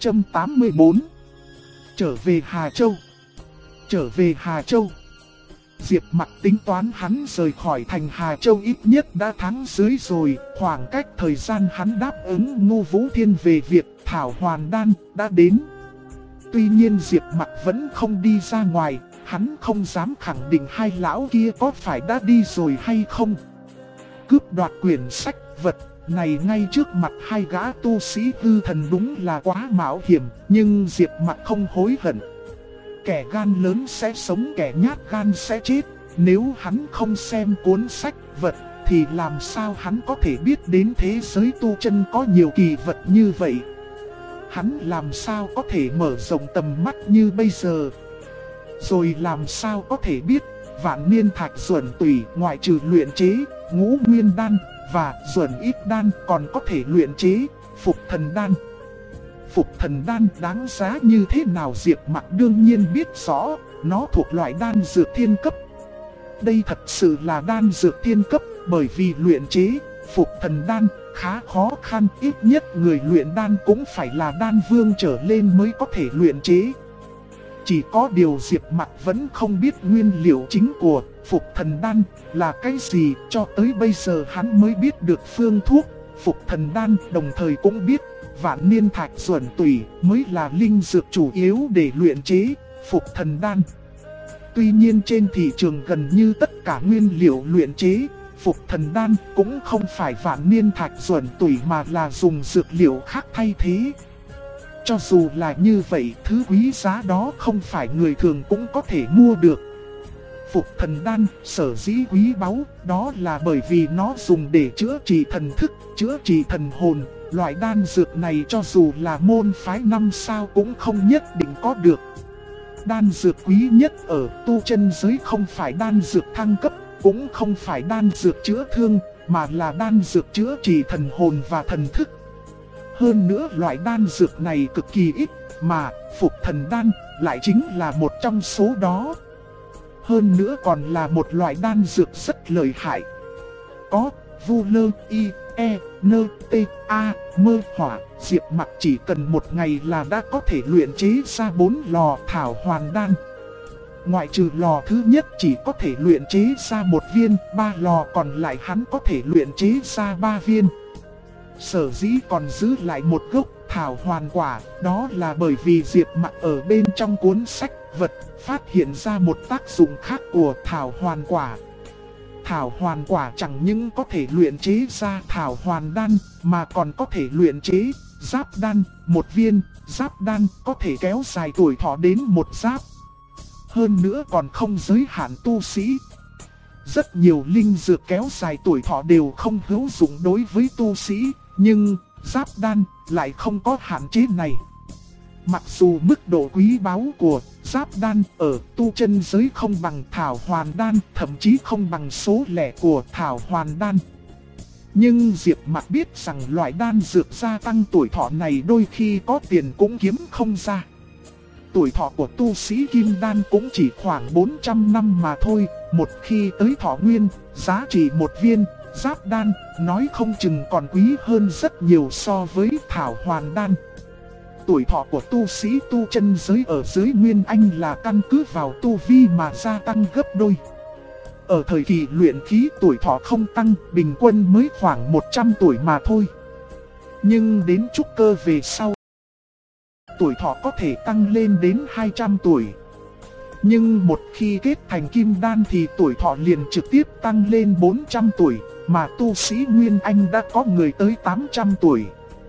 A: 884. Trở về Hà Châu. Trở về Hà Châu. Diệp Mặc tính toán hắn rời khỏi thành Hà Châu ít nhất đã tháng dưới rồi, khoảng cách thời gian hắn đáp ứng Ngô Vũ Thiên về việc thảo hoàn đan đã đến. Tuy nhiên Diệp Mặc vẫn không đi ra ngoài, hắn không dám khẳng định hai lão kia có phải đã đi rồi hay không. Cướp đoạt quyển sách vật này ngay trước mặt hai gã tu sĩ hư thần đúng là quá mạo hiểm, nhưng Diệp Mặc không hối hận. Kẻ gan lớn sẽ sống, kẻ nhát gan sẽ chết. Nếu hắn không xem cuốn sách vật thì làm sao hắn có thể biết đến thế giới tu chân có nhiều kỳ vật như vậy. Hắn làm sao có thể mở rộng tầm mắt như bây giờ. Rồi làm sao có thể biết Vạn Niên Thạch Duẩn Tủy ngoại trừ luyện chế Ngũ Nguyên Đan và Duẩn Ít Đan còn có thể luyện chế Phục Thần Đan. Phục Thần Đan đáng giá như thế nào Diệp Mặc đương nhiên biết rõ, nó thuộc loại đan dược thiên cấp. Đây thật sự là đan dược thiên cấp, bởi vì luyện chế Phục Thần Đan khá khó khăn, ít nhất người luyện đan cũng phải là đan vương trở lên mới có thể luyện chế. Chỉ có điều Diệp Mặc vẫn không biết nguyên liệu chính của Phục Thần Đan là cái gì, cho tới bây giờ hắn mới biết được phương thuốc Phục Thần Đan, đồng thời cũng biết Vạn Niên Thạch Duẩn Tủy mới là linh dược chủ yếu để luyện chế Phục Thần Đan. Tuy nhiên trên thị trường gần như tất cả nguyên liệu luyện chế Phục Thần Đan cũng không phải Vạn Niên Thạch Duẩn Tủy mà là dùng dược liệu khác thay thế. Cho dù là như vậy, thứ quý giá đó không phải người thường cũng có thể mua được. Phục Thần Đan sở dĩ quý báu, đó là bởi vì nó dùng để chữa trị thần thức, chữa trị thần hồn. Loại đan dược này cho dù là môn phái 5 sao cũng không nhất định có được. Đan dược quý nhất ở tu chân giới không phải đan dược thăng cấp, cũng không phải đan dược chữa thương, mà là đan dược chữa trị thần hồn và thần thức. Hơn nữa loại đan dược này cực kỳ ít, mà Phục Thần Đan lại chính là một trong số đó. Hơn nữa còn là một loại đan dược rất lợi hại. Có Vu Lơ Y E Nơ Tê A Mơ Hỏa, Diệp Mặc chỉ cần một ngày là đã có thể luyện chế ra 4 lò thảo hoàn đan. Ngoại trừ lò thứ nhất chỉ có thể luyện chế ra 1 viên, 3 lò còn lại hắn có thể luyện chế ra 3 viên. Sở dĩ còn giữ lại một gốc thảo hoàn quả, đó là bởi vì Diệp Mặc ở bên trong cuốn sách vật phát hiện ra một tác dụng khác của thảo hoàn quả. Thảo hoàn quả chẳng những có thể luyện chế ra thảo hoàn đan, mà còn có thể luyện chế giáp đan. 1 viên giáp đan có thể kéo dài tuổi thọ đến 1 giáp. Hơn nữa còn không giới hạn tu sĩ. Rất nhiều linh dược kéo dài tuổi thọ đều không hữu dụng đối với tu sĩ, nhưng giáp đan lại không có hạn chế này. Mặc dù mức độ quý báu của giáp đan ở tu chân giới không bằng thảo hoàn đan, thậm chí không bằng số lẻ của thảo hoàn đan. Nhưng Diệp Mặc biết rằng loại đan dược gia tăng tuổi thọ này đôi khi có tiền cũng kiếm không ra. Tuổi thọ của tu sĩ kim đan cũng chỉ khoảng 400 năm mà thôi, một khi tới thọ nguyên, giá trị một viên giáp đan nói không chừng còn quý hơn rất nhiều so với thảo hoàn đan. Tuổi thọ của tu sĩ tu chân giới ở dưới Nguyên Anh là căn cứ vào tu vi mà gia tăng gấp đôi. Ở thời kỳ luyện khí tuổi thọ không tăng, bình quân mới khoảng 100 tuổi mà thôi. Nhưng đến trúc cơ về sau, tuổi thọ có thể tăng lên đến 200 tuổi. Nhưng một khi kết thành kim đan thì tuổi thọ liền trực tiếp tăng lên 400 tuổi, mà tu sĩ Nguyên Anh đã có người tới 800 tuổi.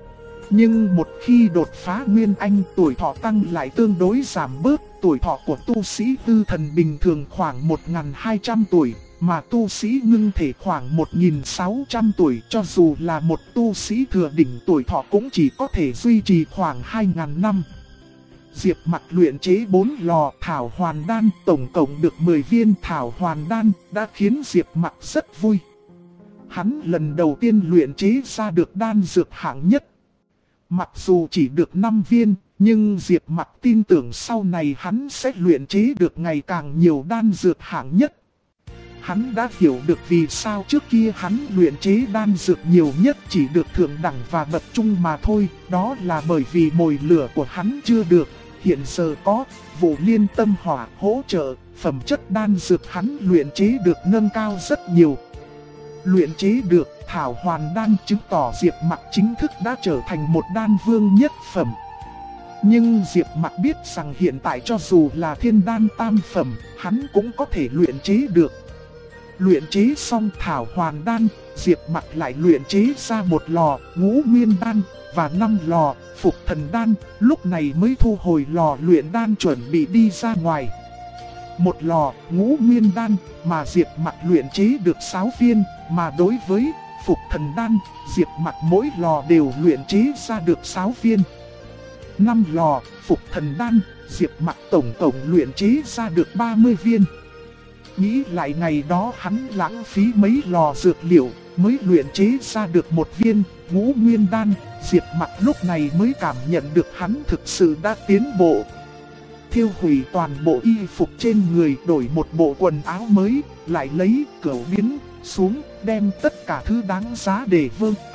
A: Nhưng một khi đột phá Nguyên Anh, tuổi thọ tăng lại tương đối giảm bớt. Tuổi thọ của tu sĩ tư thần bình thường khoảng 1200 tuổi, mà tu sĩ ngưng thể khoảng 1600 tuổi. Cho dù là một tu sĩ thừa đỉnh, tuổi thọ cũng chỉ có thể duy trì khoảng 2000 năm. Diệp Mặc luyện chế 4 lò thảo hoàn đan, tổng cộng được 10 viên thảo hoàn đan, đã khiến Diệp Mặc rất vui. Hắn lần đầu tiên luyện chế ra được đan dược hạng nhất. Mặc dù chỉ được 5 viên, nhưng Diệp Mặc tin tưởng sau này hắn sẽ luyện chế được ngày càng nhiều đan dược hạng nhất. Hắn đã hiểu được vì sao trước kia hắn luyện chế đan dược nhiều nhất chỉ được thượng đẳng và bậc trung mà thôi. Đó là bởi vì mồi lửa của hắn chưa được, hiện giờ có Vụ Liên Tâm Hỏa hỗ trợ, phẩm chất đan dược hắn luyện chế được nâng cao rất nhiều. Luyện chế được thảo hoàn đan chứng tỏ Diệp Mặc chính thức đã trở thành một đan vương nhất phẩm. Nhưng Diệp Mặc biết rằng hiện tại cho dù là thiên đan tam phẩm, hắn cũng có thể luyện chế được. Luyện chế xong thảo hoàn đan, Diệp Mặc lại luyện chế ra một lò ngũ nguyên đan và 5 lò phục thần đan, lúc này mới thu hồi lò luyện đan chuẩn bị đi ra ngoài. Một lò ngũ nguyên đan mà Diệp Mặc luyện chế được 6 viên, mà đối với phục thần đan, Diệp Mặc mỗi lò đều luyện chế ra được 6 viên. 5 lò phục thần đan, Diệp Mặc tổng luyện chế ra được 30 viên. Nghĩ lại ngày đó hắn lãng phí mấy lò dược liệu mới luyện chế ra được một viên ngũ nguyên đan, Diệp Mặc lúc này mới cảm nhận được hắn thực sự đã tiến bộ. Thiêu hủy toàn bộ y phục trên người, đổi một bộ quần áo mới, lại lấy cửu biến xuống, đem tất cả thứ đáng giá để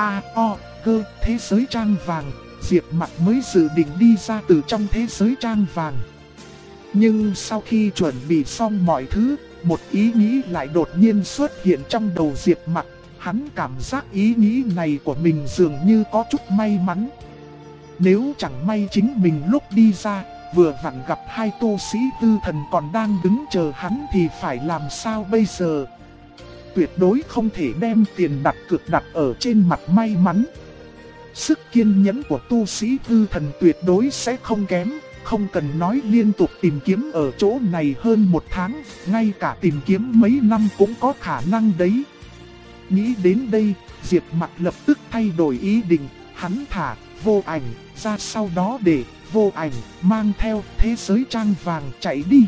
A: cơ thế giới trang vàng, Diệp Mặc mới dự định đi ra từ trong thế giới trang vàng. Nhưng sau khi chuẩn bị xong mọi thứ, một ý nghĩ lại đột nhiên xuất hiện trong đầu Diệp Mặc. Hắn cảm giác ý nghĩ này của mình dường như có chút may mắn. Nếu chẳng may chính mình lúc đi ra, vừa vặn gặp hai tu sĩ tư thần còn đang đứng chờ hắn thì phải làm sao bây giờ? Tuyệt đối không thể đem tiền đặt cược đặt ở trên mặt may mắn. Sức kiên nhẫn của tu sĩ tư thần tuyệt đối sẽ không kém. Không cần nói liên tục tìm kiếm ở chỗ này hơn 1 tháng, ngay cả tìm kiếm mấy năm cũng có khả năng đấy. Nghĩ đến đây, Diệp Mặc lập tức thay đổi ý định, hắn thả Vô Ảnh ra, sau đó để Vô Ảnh mang theo thế giới trang vàng chạy đi.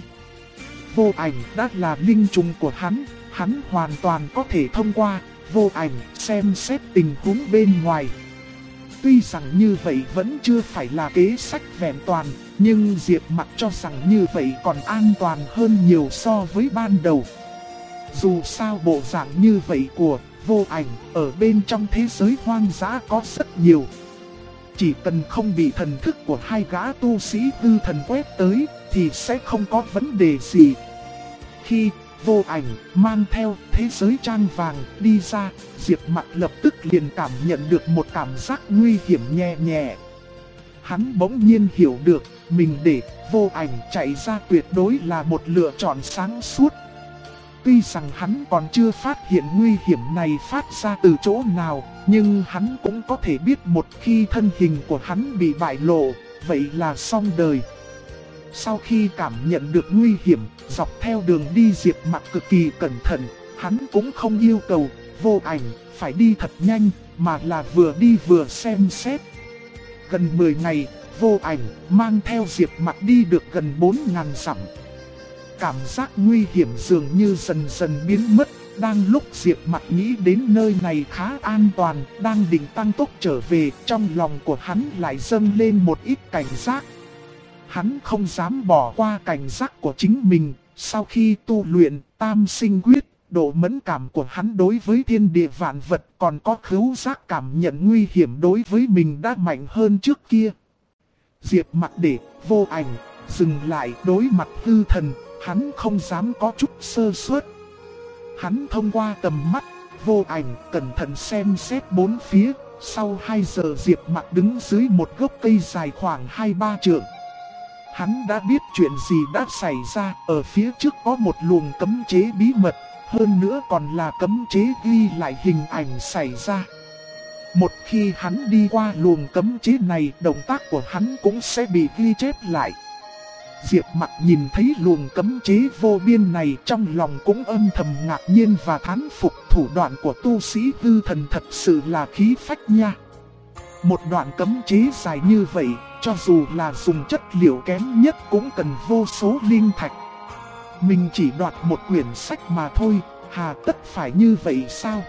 A: Vô Ảnh đã là linh trùng của hắn hoàn toàn có thể thông qua Vô Ảnh xem xét tình huống bên ngoài. Tuy rằng như vậy vẫn chưa phải là kế sách vẹn toàn, nhưng Diệp Mặc cho rằng như vậy còn an toàn hơn nhiều so với ban đầu. Dù sao bộ dạng như vậy của Vô Ảnh ở bên trong thế giới hoang dã có rất nhiều. Chỉ cần không bị thần thức của hai gã tu sĩ tư thần quét tới thì sẽ không có vấn đề gì. Khi Vô Ảnh mang theo thế giới trang vàng đi ra, Diệp Mặc lập tức liền cảm nhận được một cảm giác nguy hiểm nhẹ nhẹ. Hắn bỗng nhiên hiểu được, mình để Vô Ảnh chạy ra tuyệt đối là một lựa chọn sáng suốt. Tuy rằng hắn còn chưa phát hiện nguy hiểm này phát ra từ chỗ nào, nhưng hắn cũng có thể biết một khi thân hình của hắn bị bại lộ, vậy là xong đời. Sau khi cảm nhận được nguy hiểm, dọc theo đường đi Diệp Mặc cực kỳ cẩn thận, hắn cũng không yêu cầu Vô Ảnh phải đi thật nhanh, mà là vừa đi vừa xem xét. Gần 10 ngày, Vô Ảnh mang theo Diệp Mặc đi được gần 4000 dặm. Cảm giác nguy hiểm dường như dần dần biến mất, Đang lúc Diệp Mặc nghĩ đến nơi này khá an toàn, đang định tăng tốc trở về, trong lòng của hắn lại dâng lên một ít cảnh giác. Hắn không dám bỏ qua cảnh giác của chính mình, sau khi tu luyện Tam Sinh Quyết, độ mẫn cảm của hắn đối với thiên địa vạn vật còn có khứu giác cảm nhận nguy hiểm đối với mình đã mạnh hơn trước kia. Diệp Mặc để Vô Ảnh dừng lại đối mặt hư thần, hắn không dám có chút sơ suất. Hắn thông qua tầm mắt Vô Ảnh cẩn thận xem xét bốn phía, sau 2 giờ Diệp Mặc đứng dưới một gốc cây dài khoảng 2-3 trượng. Hắn đã biết chuyện gì đã xảy ra, ở phía trước có một luồng cấm chế bí mật, hơn nữa còn là cấm chế ghi lại hình ảnh xảy ra. Một khi hắn đi qua luồng cấm chế này, động tác của hắn cũng sẽ bị ghi chép lại. Diệp Mặc nhìn thấy luồng cấm chế vô biên này, trong lòng cũng âm thầm ngạc nhiên và thán phục, thủ đoạn của tu sĩ hư thần thật sự là khí phách nha. Một đoạn cấm chế dài như vậy, cho dù là dùng chất liệu kém nhất cũng cần vô số linh thạch. Mình chỉ đoạt một quyển sách mà thôi, hà tất phải như vậy sao?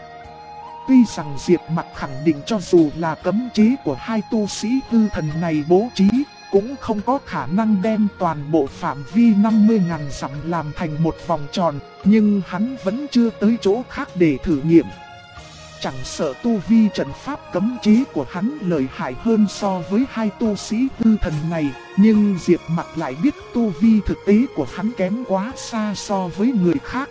A: Tuy rằng Diệp Mặc khẳng định cho dù là cấm chế của hai tu sĩ hư thần này bố trí, cũng không có khả năng đem toàn bộ phạm vi 50.000 dặm làm thành một vòng tròn, nhưng hắn vẫn chưa tới chỗ khác để thử nghiệm. Chẳng sợ tu vi trận pháp cấm chế của hắn lợi hại hơn so với hai tu sĩ hư thần này, nhưng Diệp Mặc lại biết tu vi thực tế của hắn kém quá xa so với người khác.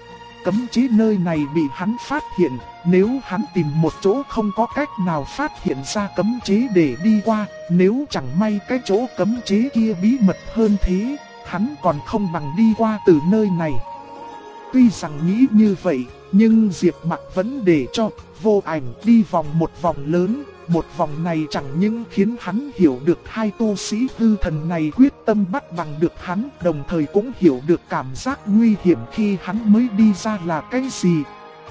A: Cấm chế nơi này bị hắn phát hiện, nếu hắn tìm một chỗ không có cách nào phát hiện ra cấm chế để đi qua, nếu chẳng may cái chỗ cấm chế kia bí mật hơn thế, hắn còn không bằng đi qua từ nơi này. Tuy rằng nghĩ như vậy, nhưng Diệp Mặc vẫn để cho Vô Ảnh đi vòng một vòng lớn. Một vòng này chẳng những khiến hắn hiểu được hai tu sĩ hư thần này quyết tâm bắt bằng được hắn, đồng thời cũng hiểu được cảm giác nguy hiểm khi hắn mới đi ra là cái gì.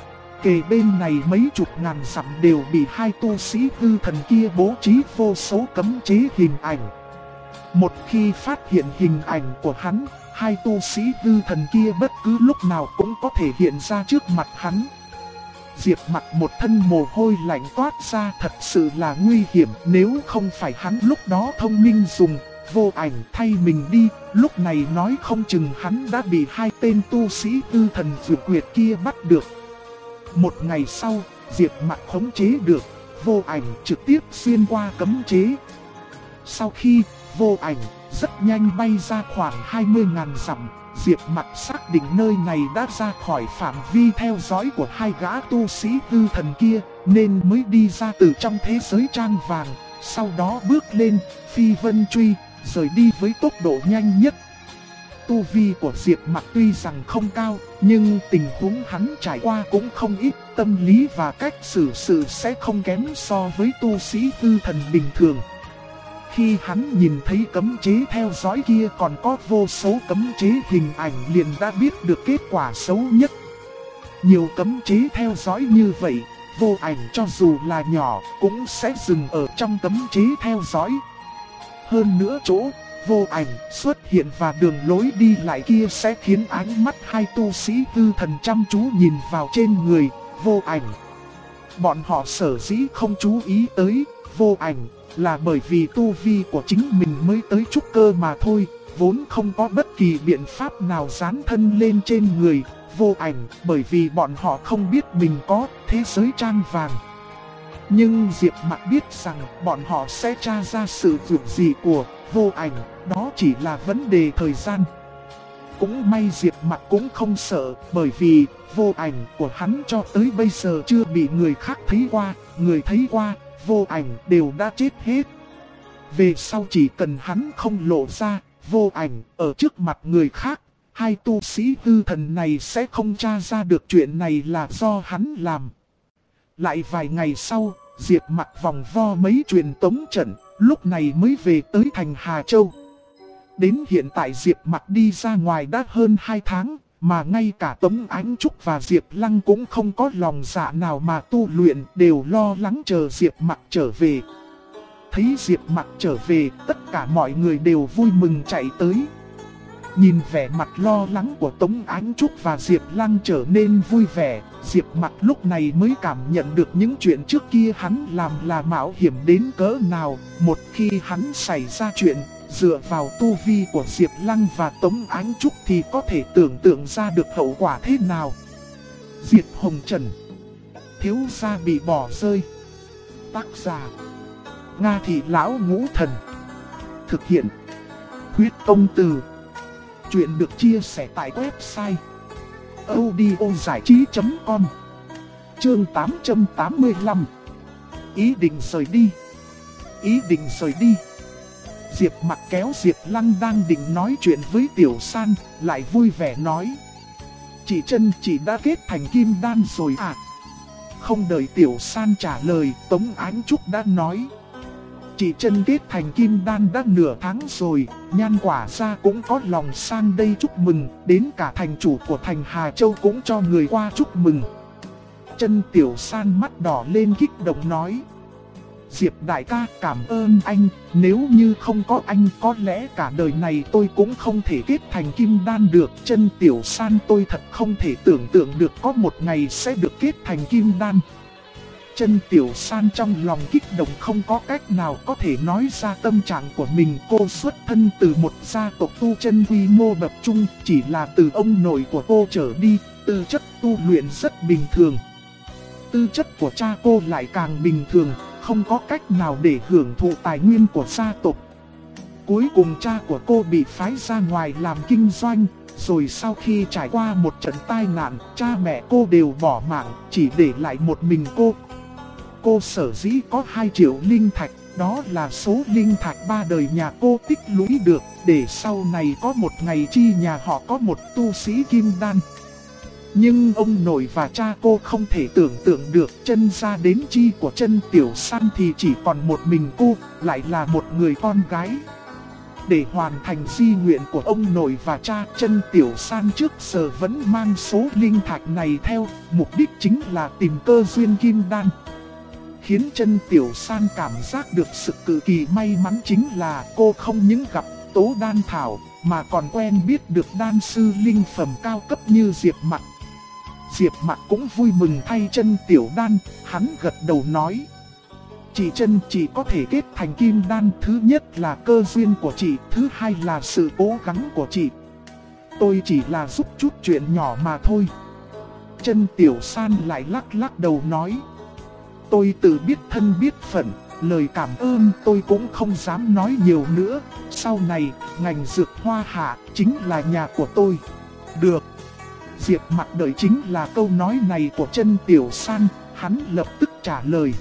A: Kề bên này mấy chục ngàn dặm đều bị hai tu sĩ hư thần kia bố trí vô số cấm chế hình ảnh. Một khi phát hiện hình ảnh của hắn, hai tu sĩ hư thần kia bất cứ lúc nào cũng có thể hiện ra trước mặt hắn. Diệp Mặc một thân mồ hôi lạnh toát ra, thật sự là nguy hiểm, nếu không phải hắn lúc đó thông minh dùng Vô Ảnh thay mình đi, lúc này nói không chừng hắn đã bị hai tên tu sĩ hư thần dược quyệt kia bắt được. Một ngày sau, Diệp Mặc khống chế được Vô Ảnh trực tiếp xuyên qua cấm chế. Sau khi Vô Ảnh rất nhanh bay ra khoảng 20.000 dặm, Diệp Mặc xác định nơi này đã ra khỏi phạm vi theo dõi của hai gã tu sĩ hư thần kia, nên mới đi ra từ trong thế giới trang vàng, sau đó bước lên phi vân truy, rời đi với tốc độ nhanh nhất. Tu vi của Diệp Mặc tuy rằng không cao, nhưng tình huống hắn trải qua cũng không ít, tâm lý và cách xử sự sẽ không kém so với tu sĩ hư thần bình thường. Khi hắn nhìn thấy cấm chế theo dõi kia còn có vô số cấm chế hình ảnh, liền đã biết được kết quả xấu nhất. Nhiều cấm chế theo dõi như vậy, Vô Ảnh cho dù là nhỏ cũng sẽ dừng ở trong cấm chế theo dõi. Hơn nữa chỗ Vô Ảnh xuất hiện và đường lối đi lại kia sẽ khiến ánh mắt hai tu sĩ hư thần chăm chú nhìn vào trên người Vô Ảnh. Bọn họ sở dĩ không chú ý tới Vô Ảnh là bởi vì tu vi của chính mình mới tới trúc cơ mà thôi, vốn không có bất kỳ biện pháp nào dán thân lên trên người Vô Ảnh, bởi vì bọn họ không biết mình có thế giới trang vàng. Nhưng Diệp Mặc biết rằng bọn họ sẽ tra ra sự việc gì của Vô Ảnh, đó chỉ là vấn đề thời gian. Cũng may Diệp Mặc cũng không sợ, bởi vì Vô Ảnh của hắn cho tới bây giờ chưa bị người khác thấy qua, người thấy qua Vô Ảnh đều đã chết hết. Về sau chỉ cần hắn không lộ ra Vô Ảnh ở trước mặt người khác, hai tu sĩ hư thần này sẽ không tra ra được chuyện này là do hắn làm. Lại vài ngày sau, Diệp Mặc vòng vo mấy truyền tống trận, lúc này mới về tới thành Hà Châu. Đến hiện tại Diệp Mặc đi ra ngoài đã hơn 2 tháng, mà ngay cả Tống Ánh Trúc và Diệp Lăng cũng không có lòng dạ nào mà tu luyện, đều lo lắng chờ Diệp Mặc trở về. Thấy Diệp Mặc trở về, tất cả mọi người đều vui mừng chạy tới. Nhìn vẻ mặt lo lắng của Tống Ánh Trúc và Diệp Lăng trở nên vui vẻ, Diệp Mặc lúc này mới cảm nhận được những chuyện trước kia hắn làm là mạo hiểm đến cỡ nào. Một khi hắn xảy ra chuyện, dựa vào tu vi của Diệp Lăng và Tống Ánh Trúc thì có thể tưởng tượng ra được hậu quả thế nào. Diệp Hồng Trần, thiếu gia bị bỏ rơi. Tác giả: Nga Thị Lão Ngũ Thần. Thực hiện: Huyết Công Từ. Chuyện được chia sẻ tại website audiozảichí.com. Chương 885. Ý định rời đi. Ý định rời đi. Diệp Mặc kéo Diệp Lăng đang định nói chuyện với Tiểu San, lại vui vẻ nói: Chị Trân, chị đã kết thành kim đan rồi à? Không đợi Tiểu San trả lời, Tống Ánh Trúc đã nói: Chị Trân kết thành kim đan đã nửa tháng rồi, Nhan Quả Gia cũng có lòng sang đây chúc mừng, đến cả thành chủ của thành Hà Châu cũng cho người qua chúc mừng. Trân Tiểu San mắt đỏ lên kích động nói: Diệp đại ca, cảm ơn anh, nếu như không có anh có lẽ cả đời này tôi cũng không thể kết thành kim đan được. Trân Tiểu San, tôi thật không thể tưởng tượng được có một ngày sẽ được kết thành kim đan. Trân Tiểu San trong lòng kích động không có cách nào có thể nói ra tâm trạng của mình. Cô xuất thân từ một gia tộc tu chân quy mô bậc trung, chỉ là từ ông nội của cô trở đi, tư chất tu luyện rất bình thường. Tư chất của cha cô lại càng bình thường, không có cách nào để hưởng thụ tài nguyên của gia tộc. Cuối cùng cha của cô bị phái ra ngoài làm kinh doanh, rồi sau khi trải qua một trận tai nạn, cha mẹ cô đều bỏ mạng, chỉ để lại một mình cô. Cô sở dĩ có 2 triệu linh thạch, đó là số linh thạch 3 đời nhà cô tích lũy được, để sau này có một ngày chi nhà họ có một tu sĩ kim đan. Nhưng ông nội và cha cô không thể tưởng tượng được Trân gia đến chi của Trân Tiểu San thì chỉ còn một mình cô, lại là một người con gái. Để hoàn thành di nguyện của ông nội và cha, Trân Tiểu San trước giờ vẫn mang số linh thạch này theo, mục đích chính là tìm cơ duyên kim đan. Khiến Trân Tiểu San cảm giác được sự cực kỳ may mắn chính là cô không những gặp Tố Đan Thảo, mà còn quen biết được đan sư linh phẩm cao cấp như Diệp Mặc. Diệp Mặc cũng vui mừng thay Trân Tiểu Đan, hắn gật đầu nói: Chị Trân, chị có thể kết thành kim đan, thứ nhất là cơ duyên của chị, thứ hai là sự cố gắng của chị. Tôi chỉ là giúp chút chuyện nhỏ mà thôi. Trân Tiểu San lại lắc lắc đầu nói: Tôi tự biết thân biết phận, lời cảm ơn tôi cũng không dám nói nhiều nữa. Sau này, ngành dược Hoa Hạ chính là nhà của tôi. Được. Diệp Mặc đợi chính là câu nói này của Trân Tiểu San, hắn lập tức trả lời: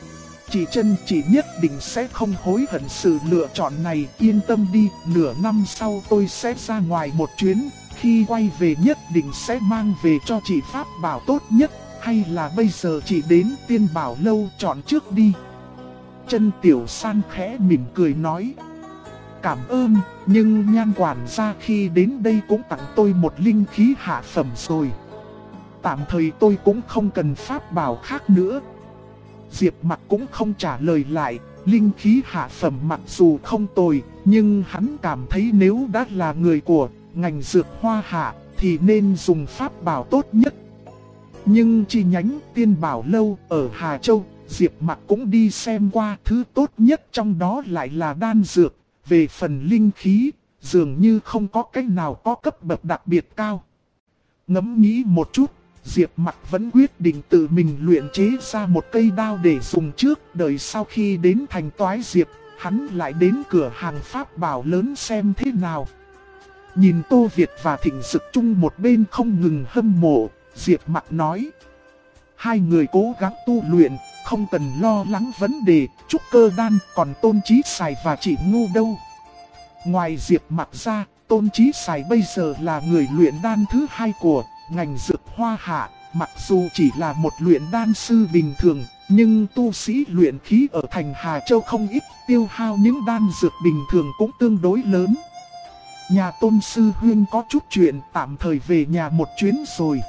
A: Chị Trân, chị nhất định sẽ không hối hận sự lựa chọn này, yên tâm đi, nửa năm sau tôi sẽ ra ngoài một chuyến, khi quay về nhất định sẽ mang về cho chị pháp bảo tốt nhất. Hay là bây giờ chị đến Tiên Bảo Lâu chọn trước đi. Trân Tiểu San khẽ mỉm cười nói: Cảm ơn, nhưng Nhan quản gia khi đến đây cũng tặng tôi một linh khí hạ phẩm rồi. Tạm thời tôi cũng không cần pháp bảo khác nữa. Diệp Mặc cũng không trả lời lại, linh khí hạ phẩm mặc dù không tồi, nhưng hắn cảm thấy nếu đã là người của ngành dược Hoa Hạ thì nên dùng pháp bảo tốt nhất. Nhưng chi nhánh Tiên Bảo Lâu ở Hà Châu, Diệp Mặc cũng đi xem qua, thứ tốt nhất trong đó lại là đan dược. Về phần linh khí, dường như không có cách nào có cấp bậc đặc biệt cao. Ngẫm nghĩ một chút, Diệp Mặc vẫn quyết định tự mình luyện chế ra một cây đao để dùng trước. Đợi sau khi đến thành Toái Diệp, hắn lại đến cửa hàng pháp bảo lớn xem thế nào. Nhìn Tô Việt và Thịnh Dực Trung một bên không ngừng hâm mộ, Diệp Mặc nói: Hai người cố gắng tu luyện, không cần lo lắng vấn đề trúc cơ đan, còn Tôn Chí Sài và chị Ngu đâu. Ngoài Diệp Mặc ra, Tôn Chí Sài bây giờ là người luyện đan thứ 2 của ngành dược Hoa Hạ. Mặc dù chỉ là một luyện đan sư bình thường, nhưng tu sĩ luyện khí ở thành Hà Châu không ít, tiêu hao những đan dược bình thường cũng tương đối lớn. Nhà Tôn sư huynh có chút chuyện, tạm thời về nhà một chuyến rồi.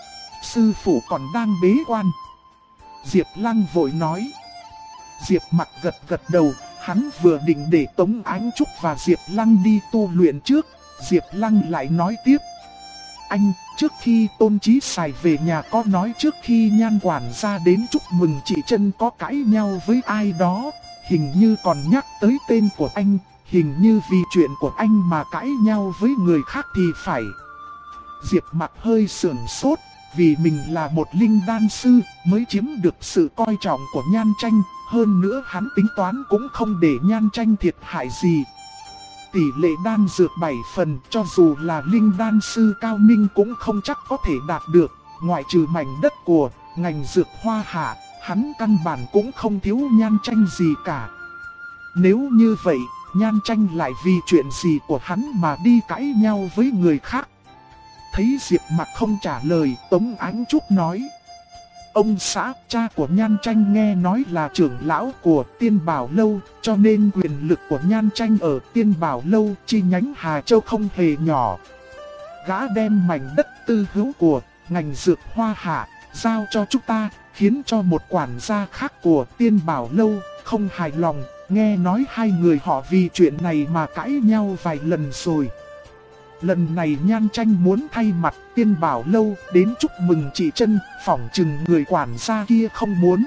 A: Sư phụ còn đang bế quan. Diệp Lăng vội nói. Diệp Mặc gật gật đầu, hắn vừa định để Tống Ánh Trúc và Diệp Lăng đi tu luyện trước, Diệp Lăng lại nói tiếp. Anh, trước khi Tôn Chí Sài về nhà có nói trước khi Nhan quản gia đến chúc mừng chị Trân có cãi nhau với ai đó, hình như còn nhắc tới tên của anh, hình như vì chuyện của anh mà cãi nhau với người khác thì phải. Diệp Mặc hơi sườn sốt, vì mình là một linh đan sư mới chiếm được sự coi trọng của Nhan Tranh, hơn nữa hắn tính toán cũng không để Nhan Tranh thiệt hại gì. Tỷ lệ đan dược 7 phần cho dù là linh đan sư cao minh cũng không chắc có thể đạt được, ngoại trừ mảnh đất của ngành dược Hoa Hạ, hắn căn bản cũng không thiếu Nhan Tranh gì cả. Nếu như vậy, Nhan Tranh lại vì chuyện gì của hắn mà đi cãi nhau với người khác? Thấy Diệp Mặc không trả lời, Tống Ánh Trúc nói. Ông xã, cha của Nhan Tranh nghe nói là trưởng lão của Tiên Bảo Lâu, cho nên quyền lực của Nhan Tranh ở Tiên Bảo Lâu chi nhánh Hà Châu không hề nhỏ. Gã đem mảnh đất tư hữu của ngành dược Hoa Hạ giao cho chúng ta, khiến cho một quản gia khác của Tiên Bảo Lâu không hài lòng. Nghe nói hai người họ vì chuyện này mà cãi nhau vài lần rồi. Lần này Nhan Tranh muốn thay mặt Tiên Bảo Lâu đến chúc mừng chị Trân, phỏng chừng người quản gia kia không muốn.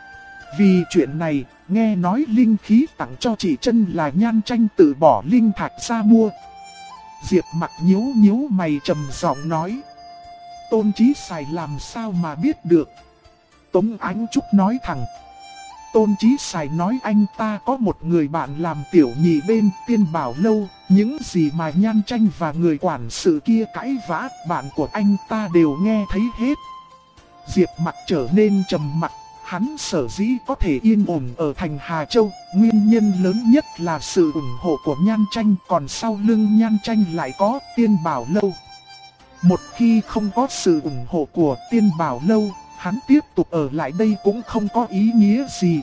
A: Vì chuyện này, nghe nói linh khí tặng cho chị Trân là Nhan Tranh tự bỏ linh thạch ra mua. Diệp Mặc nhíu nhíu mày trầm giọng nói. Tôn Chí Sài làm sao mà biết được? Tống Ánh Trúc nói thẳng. Tôn Chí Sài nói anh ta có một người bạn làm tiểu nhị bên Tiên Bảo Lâu, những gì mà Nhan Tranh và người quản sự kia cãi vã, bạn của anh ta đều nghe thấy hết. Diệp Mặc trở nên trầm mặc, hắn sở dĩ có thể yên ổn ở thành Hà Châu, nguyên nhân lớn nhất là sự ủng hộ của Nhan Tranh, còn sau lưng Nhan Tranh lại có Tiên Bảo Lâu. Một khi không có sự ủng hộ của Tiên Bảo Lâu, hắn tiếp tục ở lại đây cũng không có ý nghĩa gì.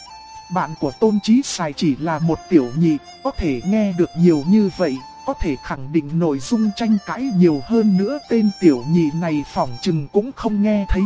A: Bạn của Tôn Chí Sài chỉ là một tiểu nhị, có thể nghe được nhiều như vậy, có thể khẳng định nội dung tranh cãi nhiều hơn nữa tên tiểu nhị này phỏng chừng cũng không nghe thấy.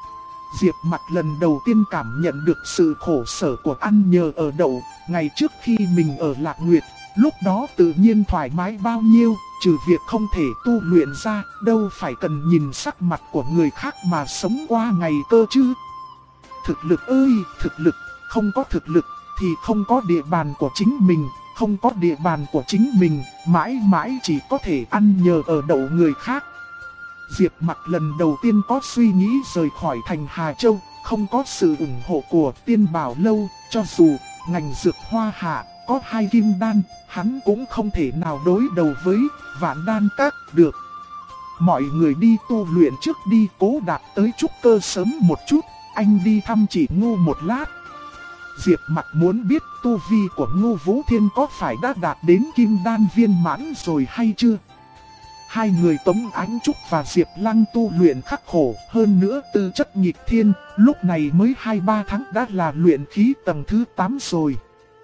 A: Diệp Mặc lần đầu tiên cảm nhận được sự khổ sở của ăn nhờ ở đậu, ngày trước khi mình ở Lạc Nguyệt, lúc đó tự nhiên thoải mái bao nhiêu, trừ việc không thể tu luyện ra, đâu phải cần nhìn sắc mặt của người khác mà sống qua ngày cơ chứ. Thực lực ơi, thực lực, không có thực lực thì không có địa bàn của chính mình, không có địa bàn của chính mình, mãi mãi chỉ có thể ăn nhờ ở đậu người khác. Diệp Mặc lần đầu tiên có suy nghĩ rời khỏi thành Hà Châu, không có sự ủng hộ của Tiên Bảo Lâu, cho dù ngành dược Hoa Hạ có 2 kim đan, hắn cũng không thể nào đối đầu với Vạn Đan Các được. Mọi người đi tu luyện trước đi, cố đạt tới trúc cơ sớm một chút, anh đi thăm chị Ngô một lát. Diệp Mặc muốn biết tu vi của Ngô Vũ Thiên có phải đã đạt đến kim đan viên mãn rồi hay chưa. Hai người Tống Ánh Trúc và Diệp Lăng tu luyện khắc khổ, hơn nữa tư chất nghịch thiên, lúc này mới 2-3 tháng đã là luyện khí tầng thứ 8 rồi.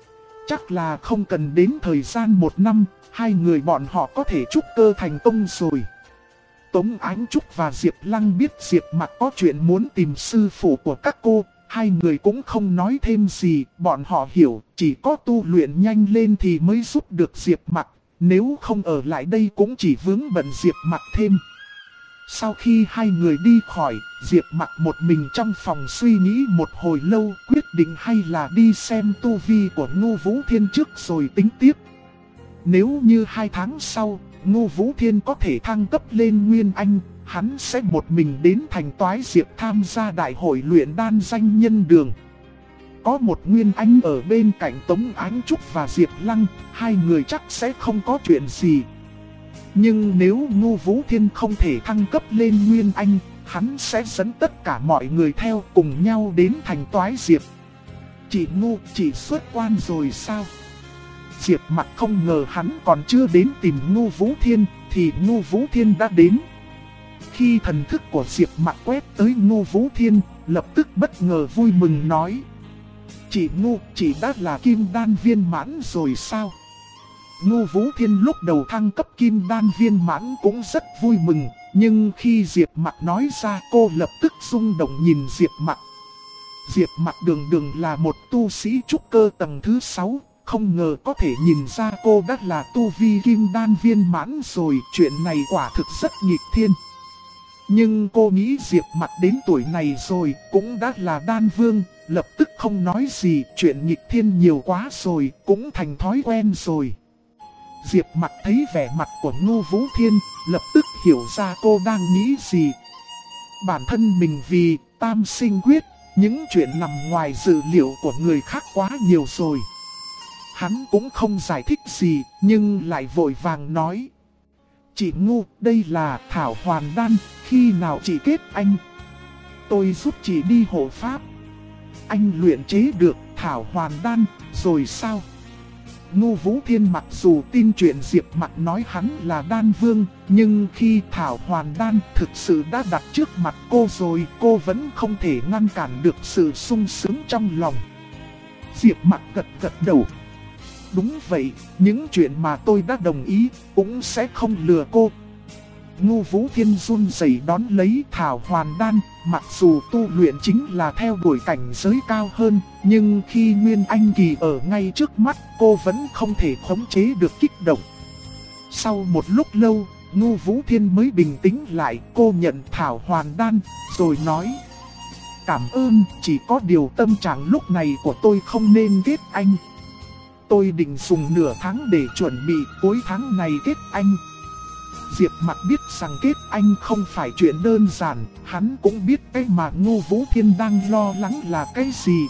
A: Chắc là không cần đến thời gian 1 năm, hai người bọn họ có thể trúc cơ thành công rồi. Tống Ánh Trúc và Diệp Lăng biết Diệp Mặc có chuyện muốn tìm sư phụ của các cô, hai người cũng không nói thêm gì, bọn họ hiểu chỉ có tu luyện nhanh lên thì mới giúp được Diệp Mặc, nếu không ở lại đây cũng chỉ vướng bận Diệp Mặc thêm. Sau khi hai người đi khỏi, Diệp Mặc một mình trong phòng suy nghĩ một hồi lâu, quyết định hay là đi xem tu vi của Ngô Vũ Thiên trước rồi tính tiếp. Nếu như 2 tháng sau, Ngô Vũ Thiên có thể thăng cấp lên Nguyên Anh, hắn sẽ một mình đến thành Toái Diệp tham gia đại hội luyện đan danh nhân đường. Có một Nguyên Anh ở bên cạnh Tống Ánh Trúc và Diệp Lăng, hai người chắc sẽ không có chuyện gì. Nhưng nếu Ngô Vũ Thiên không thể thăng cấp lên Nguyên Anh, hắn sẽ dẫn tất cả mọi người theo cùng nhau đến thành Toái Diệp. Chị Ngô, chị xuất quan rồi sao? Diệp Mặc không ngờ hắn còn chưa đến tìm Ngô Vũ Thiên, thì Ngô Vũ Thiên đã đến. Khi thần thức của Diệp Mặc quét tới Ngô Vũ Thiên, lập tức bất ngờ vui mừng nói. Chị Ngô, chị đã là kim đan viên mãn rồi sao? Ngô Vũ Thiên lúc đầu thăng cấp kim đan viên mãn cũng rất vui mừng, nhưng khi Diệp Mặc nói ra cô lập tức rung động nhìn Diệp Mặc. Diệp Mặc đường đường là một tu sĩ trúc cơ tầng thứ 6, không ngờ có thể nhìn ra cô đã là tu vi kim đan viên mãn rồi, chuyện này quả thực rất nghịch thiên. Nhưng cô nghĩ Diệp Mặc đến tuổi này rồi cũng đã là đan vương, lập tức không nói gì, chuyện nghịch thiên nhiều quá rồi, cũng thành thói quen rồi. Diệp Mặc thấy vẻ mặt của Ngô Vũ Thiên, lập tức hiểu ra cô đang nghĩ gì. Bản thân mình vì tam sinh quyết, những chuyện nằm ngoài dự liệu của người khác quá nhiều rồi. Hắn cũng không giải thích gì, nhưng lại vội vàng nói. Chị Ngô, đây là thảo hoàn đan, khi nào chị kết anh? Tôi giúp chị đi hộ pháp. Anh luyện chế được thảo hoàn đan, rồi sao? Ngô Vũ Thiên mặc dù tin chuyện Diệp Mặc nói hắn là đan vương, nhưng khi thảo hoàn đan thực sự đã đặt trước mặt cô rồi, cô vẫn không thể ngăn cản được sự sung sướng trong lòng. Diệp Mặc gật gật đầu. Đúng vậy, những chuyện mà tôi đã đồng ý, cũng sẽ không lừa cô. Ngô Vũ Thiên run rẩy đón lấy thảo hoàn đan, mặc dù tu luyện chính là theo đuổi cảnh giới cao hơn, nhưng khi Nguyên Anh kỳ ở ngay trước mắt, cô vẫn không thể khống chế được kích động. Sau một lúc lâu, Ngô Vũ Thiên mới bình tĩnh lại, cô nhận thảo hoàn đan, rồi nói. Cảm ơn, chỉ có điều tâm trạng lúc này của tôi không nên kết anh. Tôi định dùng nửa tháng để chuẩn bị cuối tháng này kết anh. Diệp Mặc biết rằng kết anh không phải chuyện đơn giản, hắn cũng biết cái mà Ngô Vũ Thiên đang lo lắng là cái gì.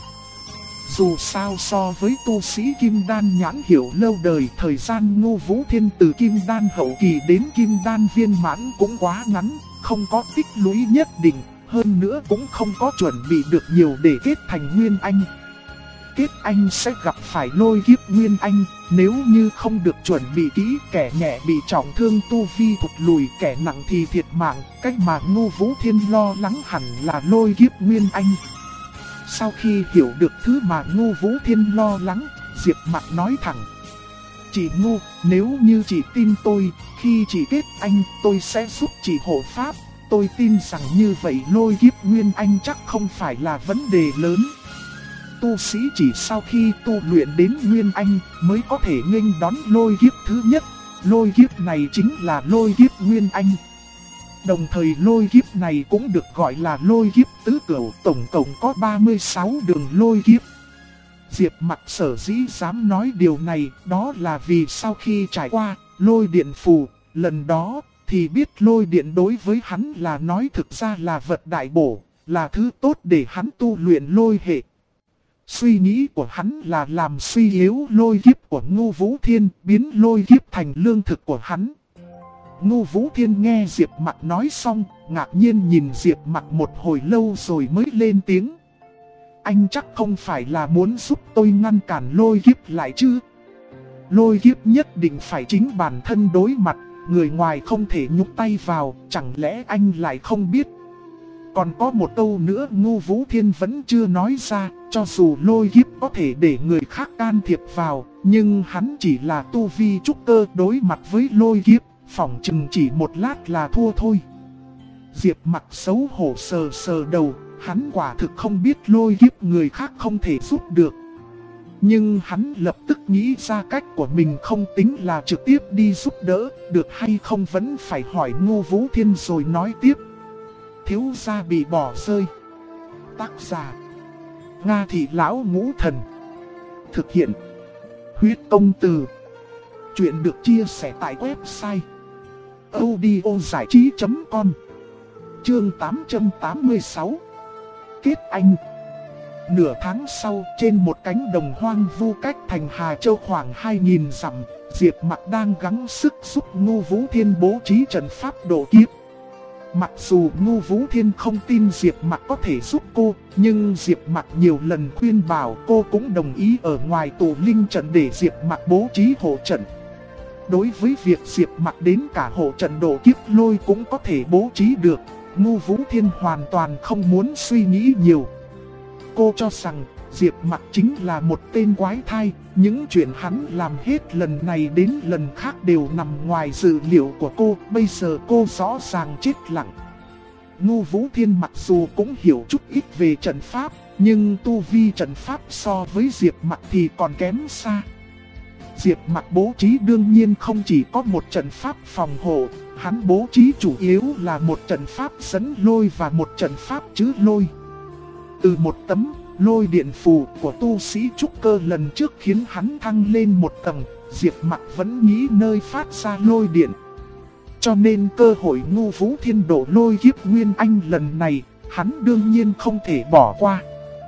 A: Dù sao so với tu sĩ Kim Đan nhãn hiểu lâu đời, thời gian Ngô Vũ Thiên từ Kim Đan hậu kỳ đến Kim Đan viên mãn cũng quá ngắn, không có tích lũy nhất định, hơn nữa cũng không có chuẩn bị được nhiều để kết thành Nguyên Anh. Kết anh sẽ gặp phải lôi kiếp Nguyên Anh, nếu như không được chuẩn bị kỹ, kẻ nhẹ bị trọng thương tu vi thụt lùi, kẻ nặng thì thiệt mạng, cách mà Ngô Vũ Thiên lo lắng hẳn là lôi kiếp Nguyên Anh. Sau khi hiểu được thứ mà Ngô Vũ Thiên lo lắng, Diệp Mặc nói thẳng. Chị Ngô, nếu như chị tin tôi, khi chị kết anh tôi sẽ giúp chị hộ pháp, tôi tin rằng như vậy lôi kiếp Nguyên Anh chắc không phải là vấn đề lớn. Tu sĩ chỉ sau khi tu luyện đến Nguyên Anh mới có thể nghênh đón lôi kiếp thứ nhất, lôi kiếp này chính là lôi kiếp Nguyên Anh. Đồng thời lôi kiếp này cũng được gọi là lôi kiếp tứ cửu, tổng cộng có 36 đường lôi kiếp. Diệp Mặc sở dĩ dám nói điều này, đó là vì sau khi trải qua lôi điện phù, lần đó thì biết lôi điện đối với hắn là nói thực ra là vật đại bổ, là thứ tốt để hắn tu luyện lôi hệ. Suy nghĩ của hắn là làm suy yếu lôi kiếp của Ngô Vũ Thiên, biến lôi kiếp thành lương thực của hắn. Ngô Vũ Thiên nghe Diệp Mặc nói xong, ngạc nhiên nhìn Diệp Mặc một hồi lâu rồi mới lên tiếng. Anh chắc không phải là muốn giúp tôi ngăn cản lôi kiếp lại chứ? Lôi kiếp nhất định phải chính bản thân đối mặt, người ngoài không thể nhúc tay vào, chẳng lẽ anh lại không biết? Còn có một câu nữa Ngô Vũ Thiên vẫn chưa nói ra, cho dù lôi kiếp có thể để người khác can thiệp vào, nhưng hắn chỉ là tu vi trúc cơ, đối mặt với lôi kiếp, phỏng chừng chỉ một lát là thua thôi. Diệp Mặc xấu hổ sờ sờ đầu, hắn quả thực không biết lôi kiếp người khác không thể giúp được. Nhưng hắn lập tức nghĩ ra cách của mình, không tính là trực tiếp đi giúp đỡ, được hay không vẫn phải hỏi Ngô Vũ Thiên rồi nói tiếp. Thiếu gia bị bỏ rơi. Tác giả Nga Thị Lão Ngũ Thần. Thực hiện Huyết Công Từ. Chuyện được chia sẻ tại website audiozảichí.com. Chương 886. Kết anh. Nửa tháng sau, trên một cánh đồng hoang vu cách thành Hà Châu khoảng 2000 dặm, Diệp Mặc đang gắng sức giúp Ngô Vũ Thiên bố trí trận pháp độ kiếp. Mặc dù Ngô Vũ Thiên không tin Diệp Mặc có thể giúp cô, nhưng Diệp Mặc nhiều lần khuyên bảo cô cũng đồng ý ở ngoài tổ linh trận để Diệp Mặc bố trí hộ trận. Đối với việc Diệp Mặc đến cả hộ trận độ kiếp lôi cũng có thể bố trí được, Ngô Vũ Thiên hoàn toàn không muốn suy nghĩ nhiều. Cô cho rằng Diệp Mặc chính là một tên quái thai, những chuyện hắn làm hết lần này đến lần khác đều nằm ngoài dự liệu của cô, bây giờ cô rõ ràng chết lặng. Ngô Vũ Thiên mặc dù cũng hiểu chút ít về trận pháp, nhưng tu vi trận pháp so với Diệp Mặc thì còn kém xa. Diệp Mặc bố trí đương nhiên không chỉ có một trận pháp phòng hộ, hắn bố trí chủ yếu là một trận pháp dẫn lôi và một trận pháp chữ lôi. Từ một tấm lôi điện phù của tu sĩ trúc cơ lần trước khiến hắn thăng lên một tầng, Diệp Mặc vẫn nghĩ nơi phát ra lôi điện. Cho nên cơ hội Ngưu Vũ Thiên độ lôi kiếp Nguyên Anh lần này, hắn đương nhiên không thể bỏ qua.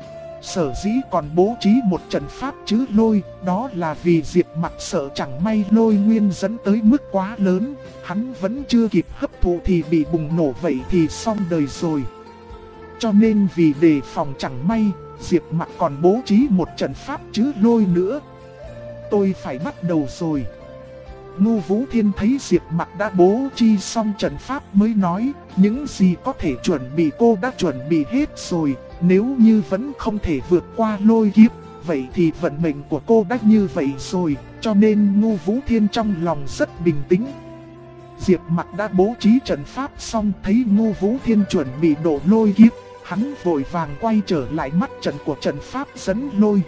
A: Sở dĩ còn bố trí một trận pháp chữ lôi, đó là vì Diệp Mặc sợ chẳng may lôi nguyên dẫn tới mức quá lớn, hắn vẫn chưa kịp hấp thụ thì bị bùng nổ, vậy thì xong đời rồi. Cho nên vì đề phòng chẳng may, Diệp Mặc còn bố trí một trận pháp chữ lôi nữa. Tôi phải bắt đầu rồi. Ngưu Vũ Thiên thấy Diệp Mặc đã bố trí xong trận pháp mới nói, những gì có thể chuẩn bị cô đã chuẩn bị hết rồi. Nếu như vẫn không thể vượt qua lôi kiếp, vậy thì vận mệnh của cô đã như vậy rồi, cho nên Ngưu Vũ Thiên trong lòng rất bình tĩnh. Diệp Mặc đã bố trí trận pháp xong, thấy Ngưu Vũ Thiên chuẩn bị độ lôi kiếp, hắn vội vàng quay trở lại mắt trận của trận pháp dẫn lôi.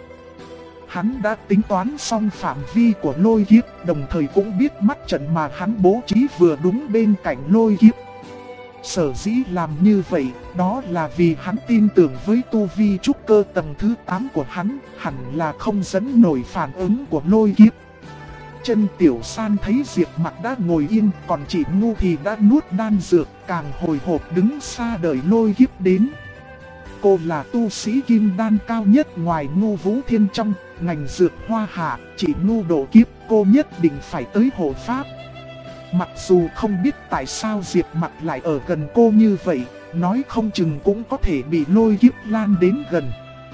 A: Hắn đã tính toán xong phạm vi của lôi kiếp, đồng thời cũng biết mắt trận mà hắn bố trí vừa đúng bên cạnh lôi kiếp. Sở dĩ làm như vậy, đó là vì hắn tin tưởng với tu vi trúc cơ tầng thứ 8 của hắn, hẳn là không dẫn nổi phản ứng của lôi kiếp. Chân Tiểu San thấy Diệp Mặc đã ngồi yên, còn chị Ngu thì đã nuốt đan dược, càng hồi hộp đứng xa đợi lôi kiếp đến. Cô là tu sĩ kim đan cao nhất ngoài Ngưu Vũ Thiên trong ngành dược hoa hạ, chị Ngu độ kiếp cô nhất định phải tới hộ pháp. Mặc dù không biết tại sao Diệp Mặc lại ở gần cô như vậy, nói không chừng cũng có thể bị lôi kiếp lan đến gần.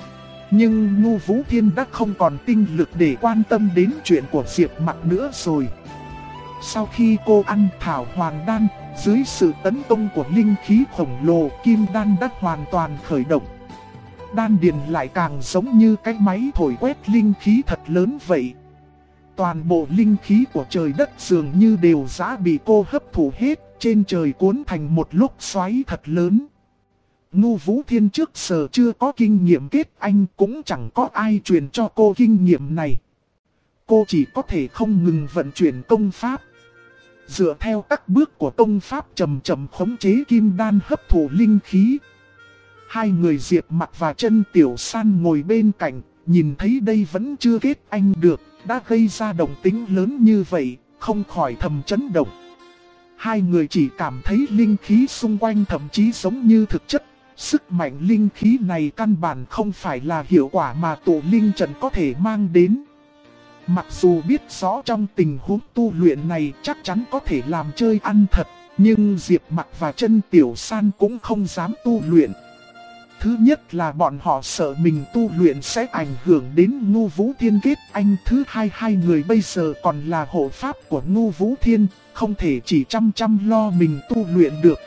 A: Nhưng Ngưu Vũ Thiên đã không còn tinh lực để quan tâm đến chuyện của Diệp Mặc nữa rồi. Sau khi cô ăn thảo hoàn đan, dưới sự tấn công của linh khí khổng lồ, kim đan đã hoàn toàn khởi động. Đan điền lại càng giống như cái máy thổi quét linh khí thật lớn vậy. Toàn bộ linh khí của trời đất dường như đều đã bị cô hấp thụ hết, trên trời cuốn thành một lốc xoáy thật lớn. Ngưu Vũ Thiên trước giờ chưa có kinh nghiệm kết anh, cũng chẳng có ai truyền cho cô kinh nghiệm này. Cô chỉ có thể không ngừng vận chuyển công pháp. Dựa theo các bước của công pháp chậm chậm khống chế kim đan hấp thụ linh khí. Hai người Diệp Mặc và Chân Tiểu San ngồi bên cạnh, nhìn thấy đây vẫn chưa kết anh được, đã gây ra động tĩnh lớn như vậy, không khỏi thầm chấn động. Hai người chỉ cảm thấy linh khí xung quanh thậm chí giống như thực chất. Sức mạnh linh khí này căn bản không phải là hiệu quả mà tụ linh trận có thể mang đến. Mặc dù biết rõ trong tình huống tu luyện này chắc chắn có thể làm chơi ăn thật, nhưng Diệp Mặc và Chân Tiểu San cũng không dám tu luyện. Thứ nhất là bọn họ sợ mình tu luyện sẽ ảnh hưởng đến Ngưu Vũ Thiên kết anh. Thứ hai, hai người bây giờ còn là hộ pháp của Ngưu Vũ Thiên, không thể chỉ chăm lo mình tu luyện được.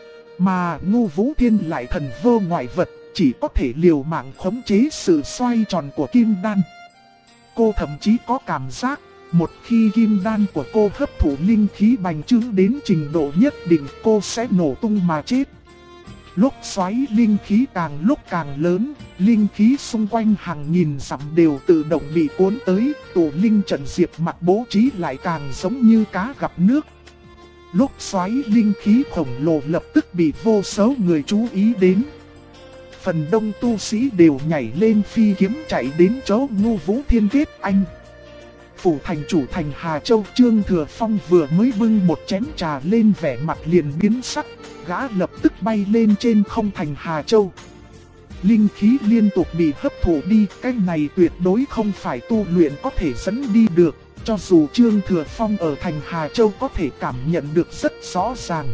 A: Mà Ngưu Vũ Thiên lại thần vô ngoại vật, chỉ có thể liều mạng khống chế sự xoay tròn của kim đan. Cô thậm chí có cảm giác, một khi kim đan của cô hấp thụ linh khí bành trướng đến trình độ nhất định, cô sẽ nổ tung mà chết. Lúc xoáy linh khí càng lúc càng lớn, linh khí xung quanh hàng nghìn dặm đều tự động bị cuốn tới, tụ linh trận Diệp Mặc bố trí lại càng giống như cá gặp nước. Lúc xoáy linh khí khổng lồ lập tức bị vô số người chú ý đến. Phần đông tu sĩ đều nhảy lên phi kiếm chạy đến chỗ Ngưu Vũ Thiên kết anh. Phủ thành chủ thành Hà Châu Trương Thừa Phong vừa mới bưng một chén trà lên, vẻ mặt liền biến sắc, gã lập tức bay lên trên không thành Hà Châu. Linh khí liên tục bị hấp thụ đi, cái này tuyệt đối không phải tu luyện có thể dẫn đi được. Cho dù Trương Thừa Phong ở thành Hà Châu có thể cảm nhận được rất rõ ràng.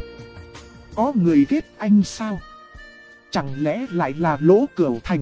A: Có người kết anh sao? Chẳng lẽ lại là Lỗ Cửu Thành?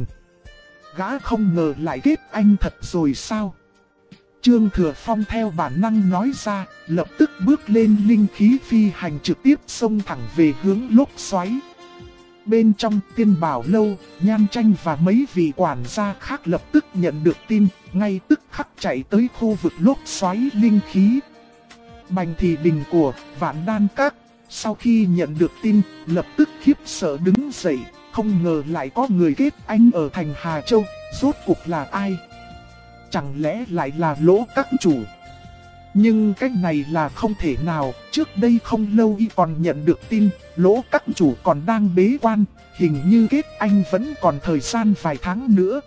A: Gã không ngờ lại kết anh thật rồi sao? Trương Thừa Phong theo bản năng nói ra, lập tức bước lên linh khí phi hành trực tiếp xông thẳng về hướng lốc xoáy. Bên trong Tiên Bảo Lâu, Nhan Tranh và mấy vị quản gia khác lập tức nhận được tin, ngay tức khắc chạy tới khu vực lốc xoáy linh khí. Bành Thị Đình của Vạn Đan Các, sau khi nhận được tin, lập tức khiếp sợ đứng dậy, không ngờ lại có người kết anh ở thành Hà Châu, rốt cuộc là ai? Chẳng lẽ lại là Lỗ các chủ? Nhưng cái này là không thể nào, trước đây không lâu y còn nhận được tin, Lỗ các chủ còn đang bế quan, hình như kết anh vẫn còn thời gian vài tháng nữa.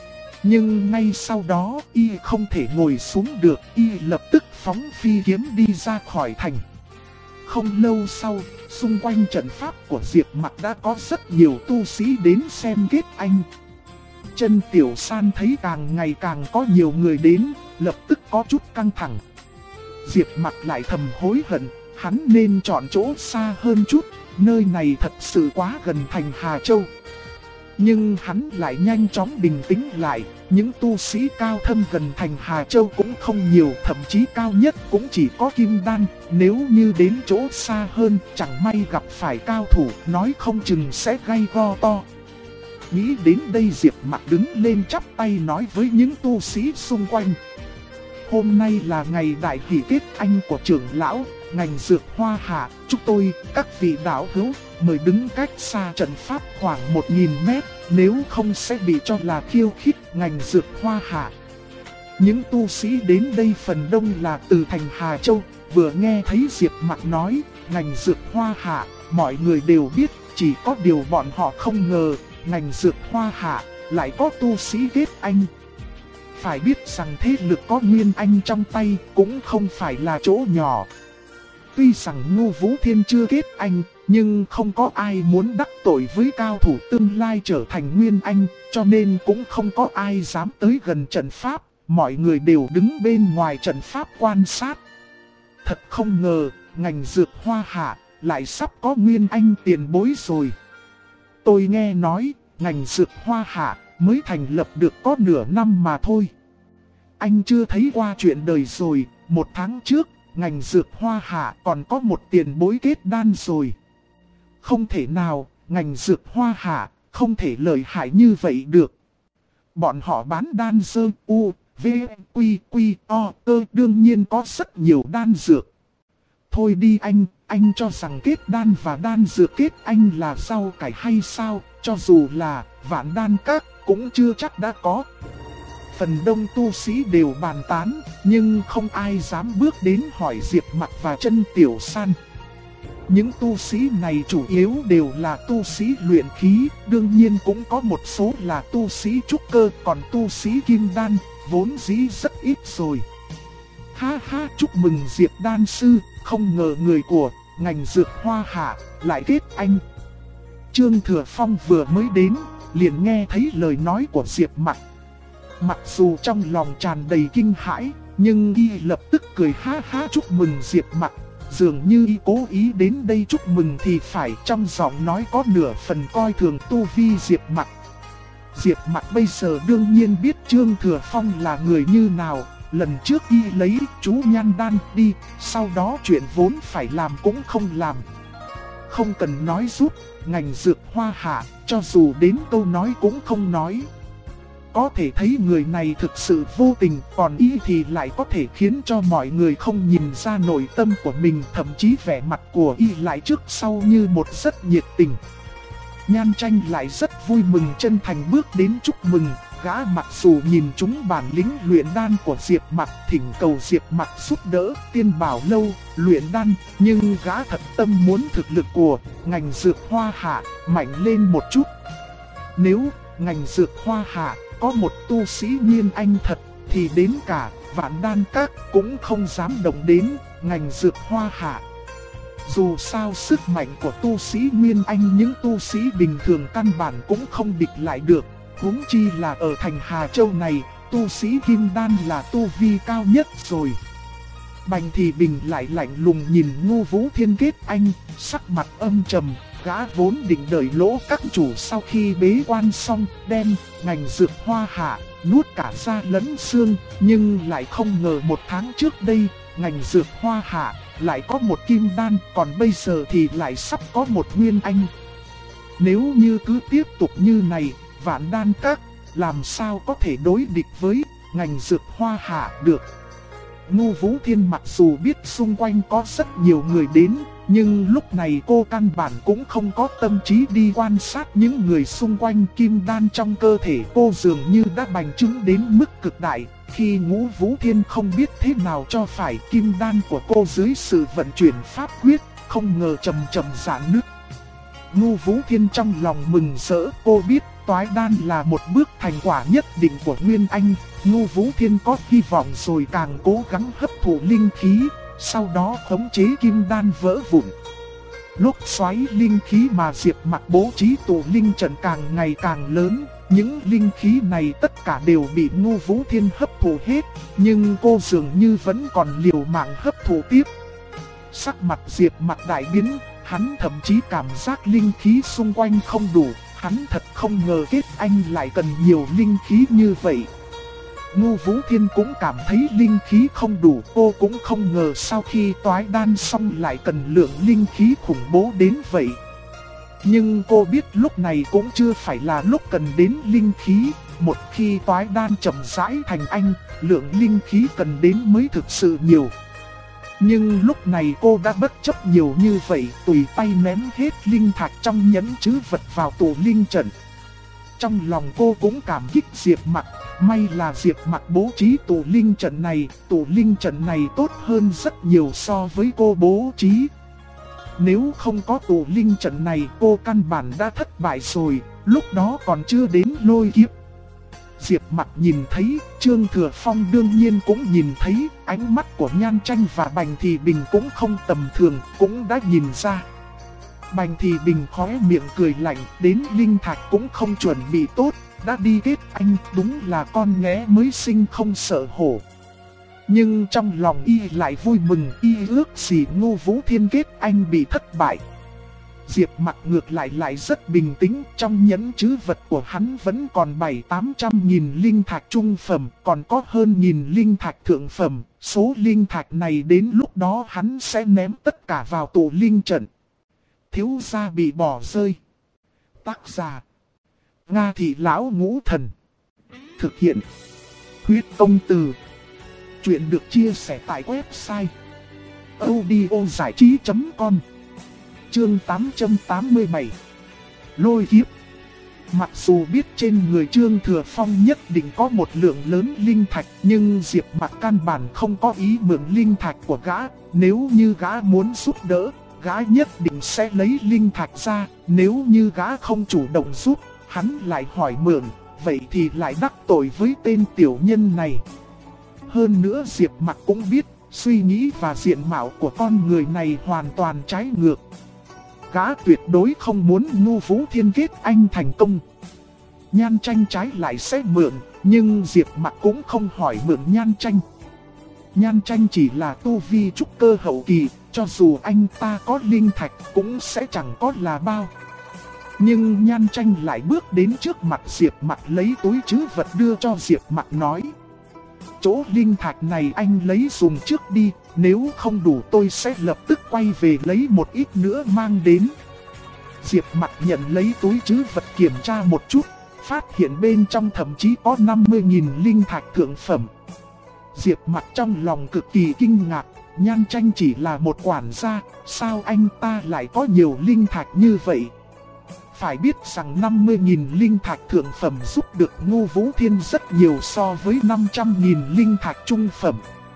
A: Nhưng ngay sau đó y không thể ngồi xuống được, y lập tức phóng phi kiếm đi ra khỏi thành. Không lâu sau, xung quanh trận pháp của Diệp Mặc đã có rất nhiều tu sĩ đến xem kết anh. Chân Tiểu San thấy càng ngày càng có nhiều người đến, lập tức có chút căng thẳng. Diệp Mặc lại thầm hối hận, hắn nên chọn chỗ xa hơn chút, nơi này thật sự quá gần thành Hà Châu. Nhưng hắn lại nhanh chóng bình tĩnh lại, những tu sĩ cao thâm gần thành Hà Châu cũng không nhiều, thậm chí cao nhất cũng chỉ có Kim Đan. Nếu như đến chỗ xa hơn, chẳng may gặp phải cao thủ, nói không chừng sẽ gay go to. Nghĩ đến đây, Diệp Mặc đứng lên chắp tay nói với những tu sĩ xung quanh. Hôm nay là ngày đại hỷ kết anh của trưởng lão, ngành dược Hoa Hạ, chúc tôi, các vị đạo hữu, mời đứng cách xa trận pháp khoảng 1000 mét, nếu không sẽ bị cho là khiêu khích ngành dược Hoa Hạ. Những tu sĩ đến đây phần đông là từ thành Hà Châu, vừa nghe thấy Diệp Mặc nói, ngành dược Hoa Hạ, mọi người đều biết, chỉ có điều bọn họ không ngờ, ngành dược Hoa Hạ lại có tu sĩ kết anh. Phải biết rằng thế lực có Nguyên Anh trong tay cũng không phải là chỗ nhỏ. Tuy rằng Ngô Vũ Thiên chưa kết anh, nhưng không có ai muốn đắc tội với cao thủ tương lai trở thành Nguyên Anh, cho nên cũng không có ai dám tới gần trận pháp, mọi người đều đứng bên ngoài trận pháp quan sát. Thật không ngờ, ngành dược Hoa Hạ lại sắp có Nguyên Anh tiền bối rồi. Tôi nghe nói, ngành dược Hoa Hạ mới thành lập được có nửa năm mà thôi. Anh chưa thấy qua chuyện đời rồi, 1 tháng trước, ngành dược Hoa Hạ còn có một tiền bối kết đan rồi. Không thể nào, ngành dược Hoa Hạ không thể lợi hại như vậy được. Bọn họ bán đan dơ u, v, quy, quy, o, cơ, đương nhiên có rất nhiều đan dược. Thôi đi anh cho rằng kết đan và đan dược kết anh là rau cải hay sao, cho dù là Vạn Đan Các cũng chưa chắc đã có. Phần đông tu sĩ đều bàn tán, nhưng không ai dám bước đến hỏi Diệp Mặc và Chân Tiểu San. Những tu sĩ này chủ yếu đều là tu sĩ luyện khí, đương nhiên cũng có một số là tu sĩ trúc cơ, còn tu sĩ kim đan, vốn dĩ rất ít rồi. Ha ha, chúc mừng Diệp đan sư, không ngờ người của ngành dược Hoa Hạ lại kết anh. Trương Thừa Phong vừa mới đến, liền nghe thấy lời nói của Diệp Mặc. Mặc dù trong lòng tràn đầy kinh hãi, nhưng y lập tức cười ha ha chúc mừng Diệp Mặc. Dường như y cố ý đến đây chúc mừng thì phải, trong giọng nói có nửa phần coi thường tu vi Diệp Mặc. Diệp Mặc bây giờ đương nhiên biết Trương Thừa Phong là người như nào. Lần trước y lấy chú nhan đan đi, sau đó chuyện vốn phải làm cũng không làm. Không cần nói giúp, ngành dược Hoa Hạ, cho dù đến câu nói cũng không nói. Có thể thấy người này thực sự vô tình, còn y thì lại có thể khiến cho mọi người không nhìn ra nội tâm của mình. Thậm chí vẻ mặt của y lại trước sau như một rất nhiệt tình. Nhan Tranh lại rất vui mừng chân thành bước đến chúc mừng. Gã mặc dù nhìn chúng bản lĩnh luyện đan của Diệp Mặc, thỉnh cầu Diệp Mặc giúp đỡ Tiên Bảo Lâu luyện đan, nhưng gã thật tâm muốn thực lực của ngành dược Hoa Hạ mạnh lên một chút. Nếu ngành dược Hoa Hạ có một tu sĩ Nguyên Anh thật, thì đến cả Vạn Đan Các cũng không dám động đến ngành dược Hoa Hạ. Dù sao sức mạnh của tu sĩ Nguyên Anh những tu sĩ bình thường căn bản cũng không địch lại được. Huống chi là ở thành Hà Châu này, tu sĩ Kim Đan là tu vi cao nhất rồi. Bành Thì Bình lại lạnh lùng nhìn Ngô Vũ Thiên kết anh, sắc mặt âm trầm. Gã vốn định đợi Lỗ các chủ sau khi bế quan xong, đem ngành dược Hoa Hạ nuốt cả da lẫn xương, nhưng lại không ngờ 1 tháng trước đây, ngành dược Hoa Hạ lại có một Kim Đan, còn bây giờ thì lại sắp có một Nguyên Anh. Nếu như cứ tiếp tục như này, Vạn Đan Các làm sao có thể đối địch với ngành dược Hoa Hạ được. Ngô Vũ Thiên mặc dù biết xung quanh có rất nhiều người đến, Nhưng lúc này cô căn bản cũng không có tâm trí đi quan sát những người xung quanh. Kim đan trong cơ thể cô dường như đã bành trướng đến mức cực đại. Khi Ngũ Vũ Thiên không biết thế nào cho phải, kim đan của cô dưới sự vận chuyển pháp quyết, không ngờ chậm chậm rạn nứt. Ngũ Vũ Thiên trong lòng mừng rỡ, cô biết toái đan là một bước thành quả nhất định của Nguyên Anh. Ngũ Vũ Thiên có hy vọng rồi càng cố gắng hấp thụ linh khí, sau đó khống chế kim đan vỡ vụn. Lốc xoáy linh khí mà Diệp Mặc bố trí tụ linh trận càng ngày càng lớn. Những linh khí này tất cả đều bị Ngũ Vũ Thiên hấp thụ hết, nhưng cô dường như vẫn còn liều mạng hấp thụ tiếp. Sắc mặt Diệp Mặc đại biến, hắn thậm chí cảm giác linh khí xung quanh không đủ. Hắn thật không ngờ kết anh lại cần nhiều linh khí như vậy. Ngũ Vũ Thiên cũng cảm thấy linh khí không đủ, cô cũng không ngờ sau khi toái đan xong lại cần lượng linh khí khủng bố đến vậy. Nhưng cô biết lúc này cũng chưa phải là lúc cần đến linh khí, một khi toái đan chậm rãi thành anh, lượng linh khí cần đến mới thực sự nhiều. Nhưng lúc này cô đã bất chấp nhiều như vậy, tùy tay ném hết linh thạch trong nhẫn trữ vật vào tụ linh trận. Trong lòng cô cũng cảm kích Diệp Mặc, may là Diệp Mặc bố trí tụ linh trận này tốt hơn rất nhiều so với cô bố trí. Nếu không có tụ linh trận này cô căn bản đã thất bại rồi, lúc đó còn chưa đến lôi kiếp. Diệp Mặc nhìn thấy, Trương Thừa Phong đương nhiên cũng nhìn thấy, ánh mắt của Nhan Tranh và Bành Thị Bình cũng không tầm thường, cũng đã nhìn ra. Bành Thị Bình khóe miệng cười lạnh, đến linh thạch cũng không chuẩn bị tốt, đã đi kết anh, đúng là con nghé mới sinh không sợ hổ. Nhưng trong lòng y lại vui mừng, y ước gì Ngũ Vũ Thiên kết anh bị thất bại. Diệp Mặc ngược lại rất bình tĩnh, trong nhẫn trữ vật của hắn vẫn còn 700-800 nghìn linh thạch trung phẩm, còn có hơn nghìn linh thạch thượng phẩm. Số linh thạch này đến lúc đó hắn sẽ ném tất cả vào tụ linh trận. Thiếu gia bị bỏ rơi. Tác giả: Nga Thị Lão Ngũ Thần. Thực hiện: Huyết Công Từ. Chuyện được chia sẻ tại website audiozảichí.com. Chương 887. Lôi kiếp. Mặc dù biết trên người Trương Thừa Phong nhất định có một lượng lớn linh thạch, nhưng Diệp Mặc căn bản không có ý mượn linh thạch của gã. Nếu như gã muốn giúp đỡ, gã nhất định sẽ lấy linh thạch ra. Nếu như gã không chủ động giúp, hắn lại hỏi mượn, vậy thì lại đắc tội với tên tiểu nhân này. Hơn nữa Diệp Mặc cũng biết, suy nghĩ và diện mạo của con người này hoàn toàn trái ngược. Gã tuyệt đối không muốn Ngũ Vũ Thiên kết anh thành công. Nhan Tranh trái lại sẽ mượn, nhưng Diệp Mặc cũng không hỏi mượn Nhan Tranh. Nhan Tranh chỉ là tu vi trúc cơ hậu kỳ, cho dù anh ta có linh thạch cũng sẽ chẳng có là bao. Nhưng Nhan Tranh lại bước đến trước mặt Diệp Mặc, lấy túi trữ vật đưa cho Diệp Mặc nói: chỗ linh thạch này anh lấy dùng trước đi, nếu không đủ tôi sẽ lập tức quay về lấy một ít nữa mang đến. Diệp Mặc nhận lấy túi trữ vật kiểm tra một chút, phát hiện bên trong thậm chí có 50.000 linh thạch thượng phẩm. Diệp Mặc trong lòng cực kỳ kinh ngạc, Nhan Tranh chỉ là một quản gia, sao anh ta lại có nhiều linh thạch như vậy? Phải biết rằng 50.000 linh thạch thượng phẩm giúp được Ngũ Vũ Thiên rất nhiều so với 500.000 linh thạch trung phẩm.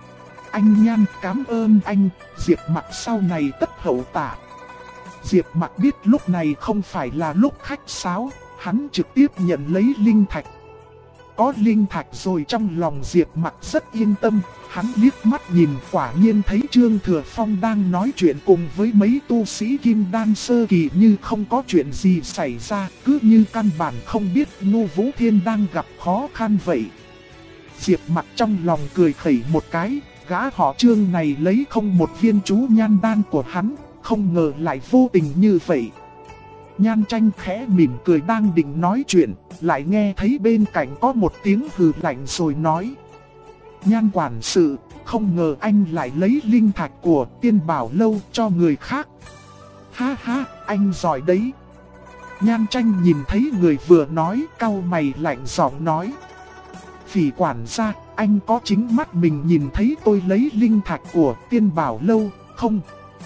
A: Anh Nhan, cảm ơn anh. Diệp Mặc sau này tất hậu tạ. Diệp Mặc biết lúc này không phải là lúc khách sáo, hắn trực tiếp nhận lấy linh thạch. Có linh thạch rồi trong lòng Diệp Mặc rất yên tâm, hắn liếc mắt nhìn quả nhiên thấy Trương Thừa Phong đang nói chuyện cùng với mấy tu sĩ kim đan sơ kỳ như không có chuyện gì xảy ra, cứ như căn bản không biết Ngũ Vũ Thiên đang gặp khó khăn vậy. Diệp Mặc trong lòng cười khẩy một cái, gã họ Trương này lấy không một viên chú nhan đan của hắn, không ngờ lại vô tình như vậy. Nhan Tranh khẽ mỉm cười đang định nói chuyện, lại nghe thấy bên cạnh có một tiếng hừ lạnh rồi nói: Nhan quản sự, không ngờ anh lại lấy linh thạch của Tiên Bảo Lâu cho người khác. Ha ha, anh giỏi đấy. Nhan Tranh nhìn thấy người vừa nói, cau mày lạnh giọng nói: Phỉ quản gia, anh có chính mắt mình nhìn thấy tôi lấy linh thạch của Tiên Bảo Lâu không?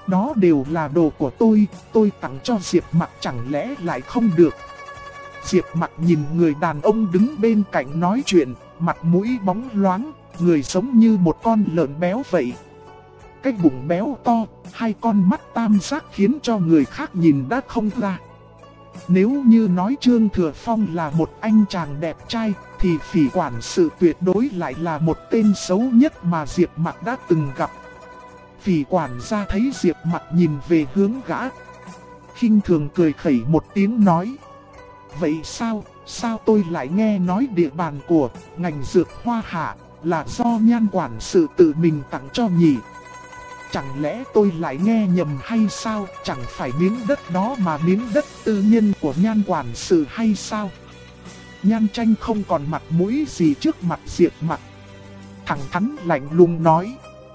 A: đó đều là đồ của tôi tặng cho Diệp Mặc chẳng lẽ lại không được. Diệp Mặc nhìn người đàn ông đứng bên cạnh nói chuyện, mặt mũi bóng loáng, người giống như một con lợn béo vậy. Cái bụng béo to, hai con mắt tam giác khiến cho người khác nhìn đã không ra. Nếu như nói Trương Thừa Phong là một anh chàng đẹp trai, thì Phỉ quản sự tuyệt đối lại là một tên xấu nhất mà Diệp Mặc đã từng gặp. Phỉ quản gia thấy Diệp Mặc nhìn về hướng gã, khinh thường cười khẩy một tiếng nói: vậy sao tôi lại nghe nói địa bàn của ngành dược Hoa Hạ là do Nhan quản sự tự mình tặng cho nhỉ? Chẳng lẽ tôi lại nghe nhầm hay sao? Chẳng phải miếng đất đó mà miếng đất tư nhân của Nhan quản sự hay sao? Nhan Tranh không còn mặt mũi gì trước mặt Diệp Mặc, thẳng thắn lạnh lùng nói: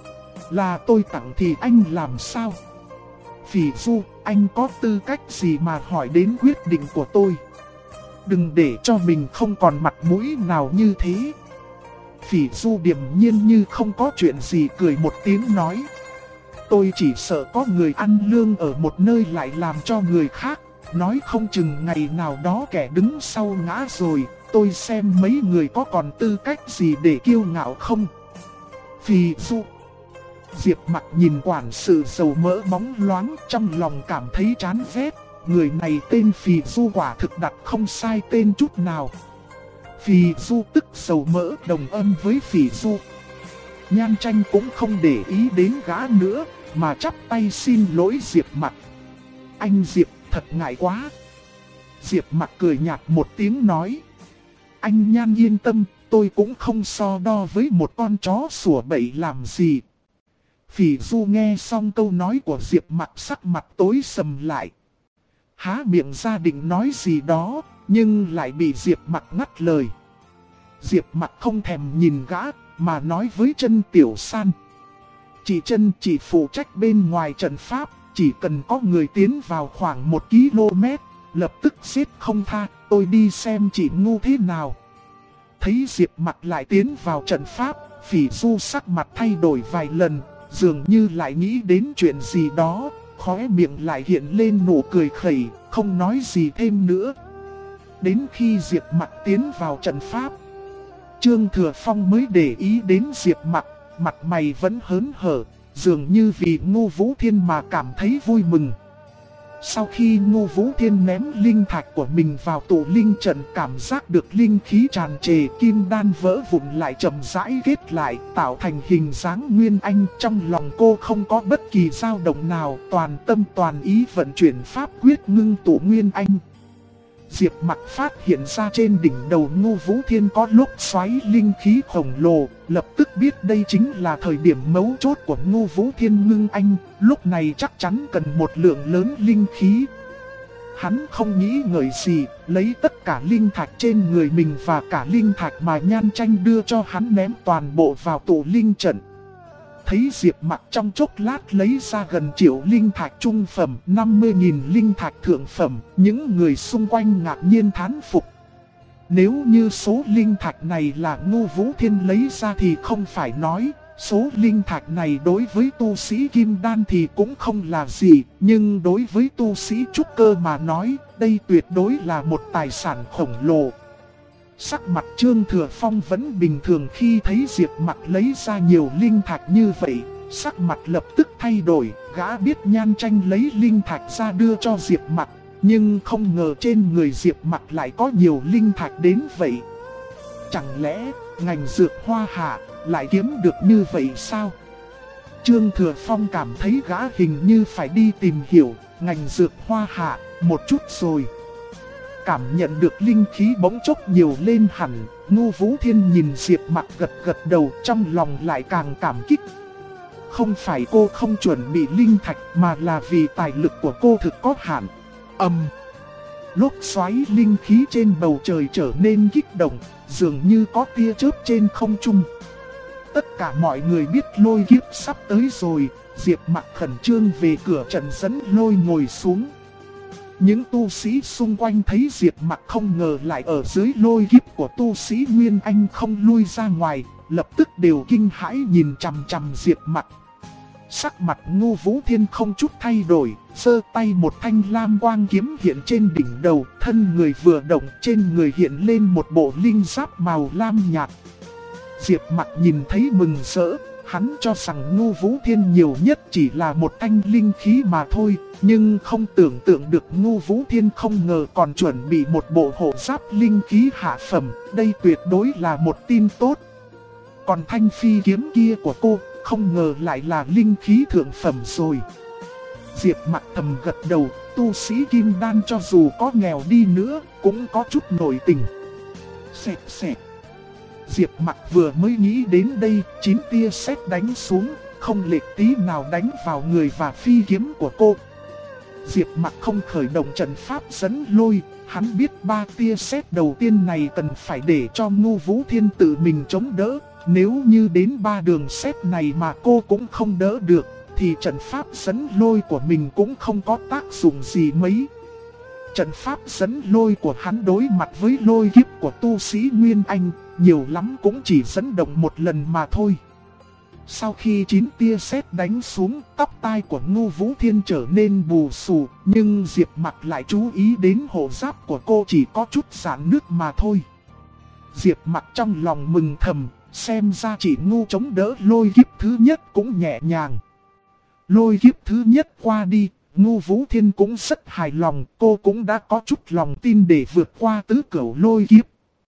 A: là tôi tặng thì anh làm sao? Phỉ Du, anh có tư cách gì mà hỏi đến quyết định của tôi? Đừng để cho mình không còn mặt mũi nào như thế. Phỉ Du điềm nhiên như không có chuyện gì cười một tiếng nói: tôi chỉ sợ có người ăn lương ở một nơi lại làm cho người khác, nói không chừng ngày nào đó kẻ đứng sau ngã rồi, tôi xem mấy người có còn tư cách gì để kiêu ngạo không? Phỉ Du. Diệp Mặc nhìn quản sự dầu mỡ bóng loáng, trong lòng cảm thấy chán ghét. Người này tên Phỉ Du quả thực đặt không sai tên chút nào. Phỉ Du tức dầu mỡ đồng âm với Phỉ Du. Nhan Tranh cũng không để ý đến gã nữa, mà chắp tay xin lỗi Diệp Mặc. Anh Diệp, thật ngại quá. Diệp Mặc cười nhạt một tiếng nói: anh Nhan yên tâm, tôi cũng không so đo với một con chó sủa bậy làm gì. Phỉ Du nghe xong câu nói của Diệp Mặc sắc mặt tối sầm lại. Há miệng ra định nói gì đó, nhưng lại bị Diệp Mặc ngắt lời. Diệp Mặc không thèm nhìn gã, mà nói với Trân Tiểu San: chị Trân chỉ phụ trách bên ngoài trận pháp, chỉ cần có người tiến vào khoảng 1 km, lập tức giết không tha, tôi đi xem chị ngu thế nào. Thấy Diệp Mặc lại tiến vào trận pháp, Phỉ Du sắc mặt thay đổi vài lần, dường như lại nghĩ đến chuyện gì đó, khóe miệng lại hiện lên nụ cười khẩy, không nói gì thêm nữa. Đến khi Diệp Mặc tiến vào trận pháp, Trương Thừa Phong mới để ý đến Diệp Mặc, mặt mày vẫn hớn hở, dường như vì Ngô Vũ Thiên mà cảm thấy vui mừng. Sau khi Ngô Vũ Thiên ném linh thạch của mình vào tụ linh trận, cảm giác được linh khí tràn trề, kim đan vỡ vụn lại chậm rãi kết lại, tạo thành hình dáng Nguyên Anh. Trong lòng cô không có bất kỳ dao động nào, toàn tâm toàn ý vận chuyển pháp quyết ngưng tụ Nguyên Anh. Diệp Mặc phát hiện ra trên đỉnh đầu Ngô Vũ Thiên có lốc xoáy linh khí khổng lồ, lập tức biết đây chính là thời điểm mấu chốt của Ngô Vũ Thiên ngưng anh, lúc này chắc chắn cần một lượng lớn linh khí. Hắn không nghĩ ngợi gì, lấy tất cả linh thạch trên người mình và cả linh thạch mà Nhan Tranh đưa cho hắn ném toàn bộ vào tụ linh trận. Thấy Diệp Mặc trong chốc lát lấy ra gần 1 triệu linh thạch trung phẩm, 50.000 linh thạch thượng phẩm, những người xung quanh ngạc nhiên thán phục. Nếu như số linh thạch này là Ngô Vũ Thiên lấy ra thì không phải nói, số linh thạch này đối với tu sĩ kim đan thì cũng không là gì, nhưng đối với tu sĩ trúc cơ mà nói, đây tuyệt đối là một tài sản khổng lồ. Sắc mặt Trương Thừa Phong vẫn bình thường khi thấy Diệp Mặc lấy ra nhiều linh thạch như vậy, sắc mặt lập tức thay đổi, gã biết Nhan Tranh lấy linh thạch ra đưa cho Diệp Mặc, nhưng không ngờ trên người Diệp Mặc lại có nhiều linh thạch đến vậy. Chẳng lẽ ngành dược Hoa Hạ lại kiếm được như vậy sao? Trương Thừa Phong cảm thấy gã hình như phải đi tìm hiểu ngành dược Hoa Hạ một chút rồi. Cảm nhận được linh khí bỗng chốc nhiều lên hẳn, Ngô Vũ Thiên nhìn Diệp Mặc gật gật đầu, trong lòng lại càng cảm kích. Không phải cô không chuẩn bị linh thạch mà là vì tài lực của cô thực có hạn. Lốc xoáy linh khí trên bầu trời trở nên kích động, dường như có tia chớp trên không trung. Tất cả mọi người biết lôi kiếp sắp tới rồi, Diệp Mặc khẩn trương về cửa trận dẫn lôi ngồi xuống. Những tu sĩ xung quanh thấy Diệp Mặc không ngờ lại ở dưới lôi kiếp của tu sĩ Nguyên Anh không lui ra ngoài, lập tức đều kinh hãi nhìn chằm chằm Diệp Mặc. Sắc mặt Ngô Vũ Thiên không chút thay đổi, giơ tay một thanh lam quang kiếm hiện trên đỉnh đầu, thân người vừa động, trên người hiện lên một bộ linh giáp màu lam nhạt. Diệp Mặc nhìn thấy mừng rỡ, hắn cho rằng Ngô Vũ Thiên nhiều nhất chỉ là một thanh linh khí mà thôi, nhưng không tưởng tượng được Ngô Vũ Thiên không ngờ còn chuẩn bị một bộ hộ giáp linh khí hạ phẩm, đây tuyệt đối là một tin tốt. Còn thanh phi kiếm kia của cô, không ngờ lại là linh khí thượng phẩm rồi. Diệp Mặc thầm gật đầu, tu sĩ kim đan cho dù có nghèo đi nữa, cũng có chút nội tình. Xẹt xẹt. Diệp Mặc vừa mới nghĩ đến đây, 9 tia sét đánh xuống, không lệch tí nào đánh vào người và phi kiếm của cô. Diệp Mặc không khởi động trận pháp dẫn lôi, hắn biết 3 tia sét đầu tiên này cần phải để cho Ngô Vũ Thiên tự mình chống đỡ. Nếu như đến 3 đường sét này mà cô cũng không đỡ được, thì trận pháp dẫn lôi của mình cũng không có tác dụng gì mấy. Trận pháp dẫn lôi của hắn đối mặt với lôi kiếp của tu sĩ Nguyên Anh, nhiều lắm cũng chỉ dẫn động một lần mà thôi. Sau khi 9 tia sét đánh xuống, tóc tai của Ngô Vũ Thiên trở nên bù xù, nhưng Diệp Mặc lại chú ý đến hộ giáp của cô chỉ có chút rạn nứt mà thôi. Diệp Mặc trong lòng mừng thầm, xem ra chị Ngô chống đỡ lôi kiếp thứ nhất cũng nhẹ nhàng. Lôi kiếp thứ nhất qua đi, Ngô Vũ Thiên cũng rất hài lòng, cô cũng đã có chút lòng tin để vượt qua tứ cửu lôi kiếp.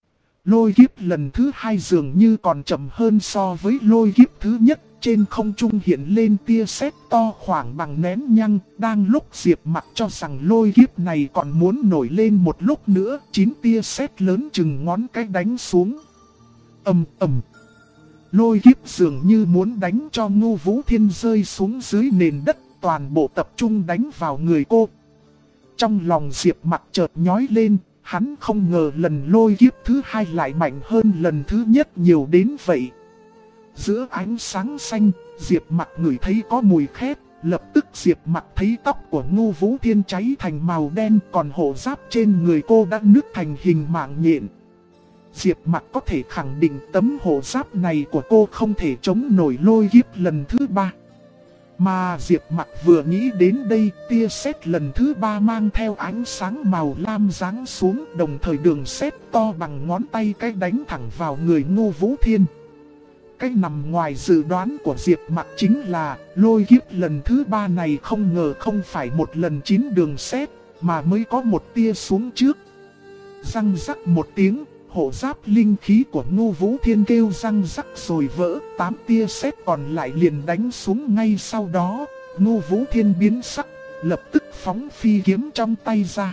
A: Lôi kiếp lần thứ hai dường như còn chậm hơn so với lôi kiếp thứ nhất, trên không trung hiện lên tia sét to khoảng bằng nén nhang, đang lúc Diệp Mặc cho rằng lôi kiếp này còn muốn nổi lên một lúc nữa, 9 tia sét lớn chừng ngón cái đánh xuống. Ầm ầm. Lôi kiếp dường như muốn đánh cho Ngô Vũ Thiên rơi xuống dưới nền đất, toàn bộ tập trung đánh vào người cô. Trong lòng Diệp Mặc chợt nhói lên, hắn không ngờ lần lôi kiếp thứ hai lại mạnh hơn lần thứ nhất nhiều đến vậy. Giữa ánh sáng xanh, Diệp Mặc ngửi thấy có mùi khét, lập tức Diệp Mặc thấy tóc của Ngô Vũ Thiên cháy thành màu đen, còn hộ giáp trên người cô đã nứt thành hình mạng nhện. Diệp Mặc có thể khẳng định tấm hộ giáp này của cô không thể chống nổi lôi kiếp lần thứ ba. Mà Diệp Mặc vừa nghĩ đến đây, tia sét lần thứ ba mang theo ánh sáng màu lam giáng xuống, đồng thời đường sét to bằng ngón tay cái đánh thẳng vào người Ngô Vũ Thiên. Cái nằm ngoài dự đoán của Diệp Mặc chính là lôi kiếp lần thứ ba này không ngờ không phải một lần 9 đường sét, mà mới có một tia xuống trước. Răng rắc một tiếng, hộ giáp linh khí của Ngô Vũ Thiên kêu răng rắc rồi vỡ, 8 tia sét còn lại liền đánh xuống ngay sau đó. Ngô Vũ Thiên biến sắc, lập tức phóng phi kiếm trong tay ra.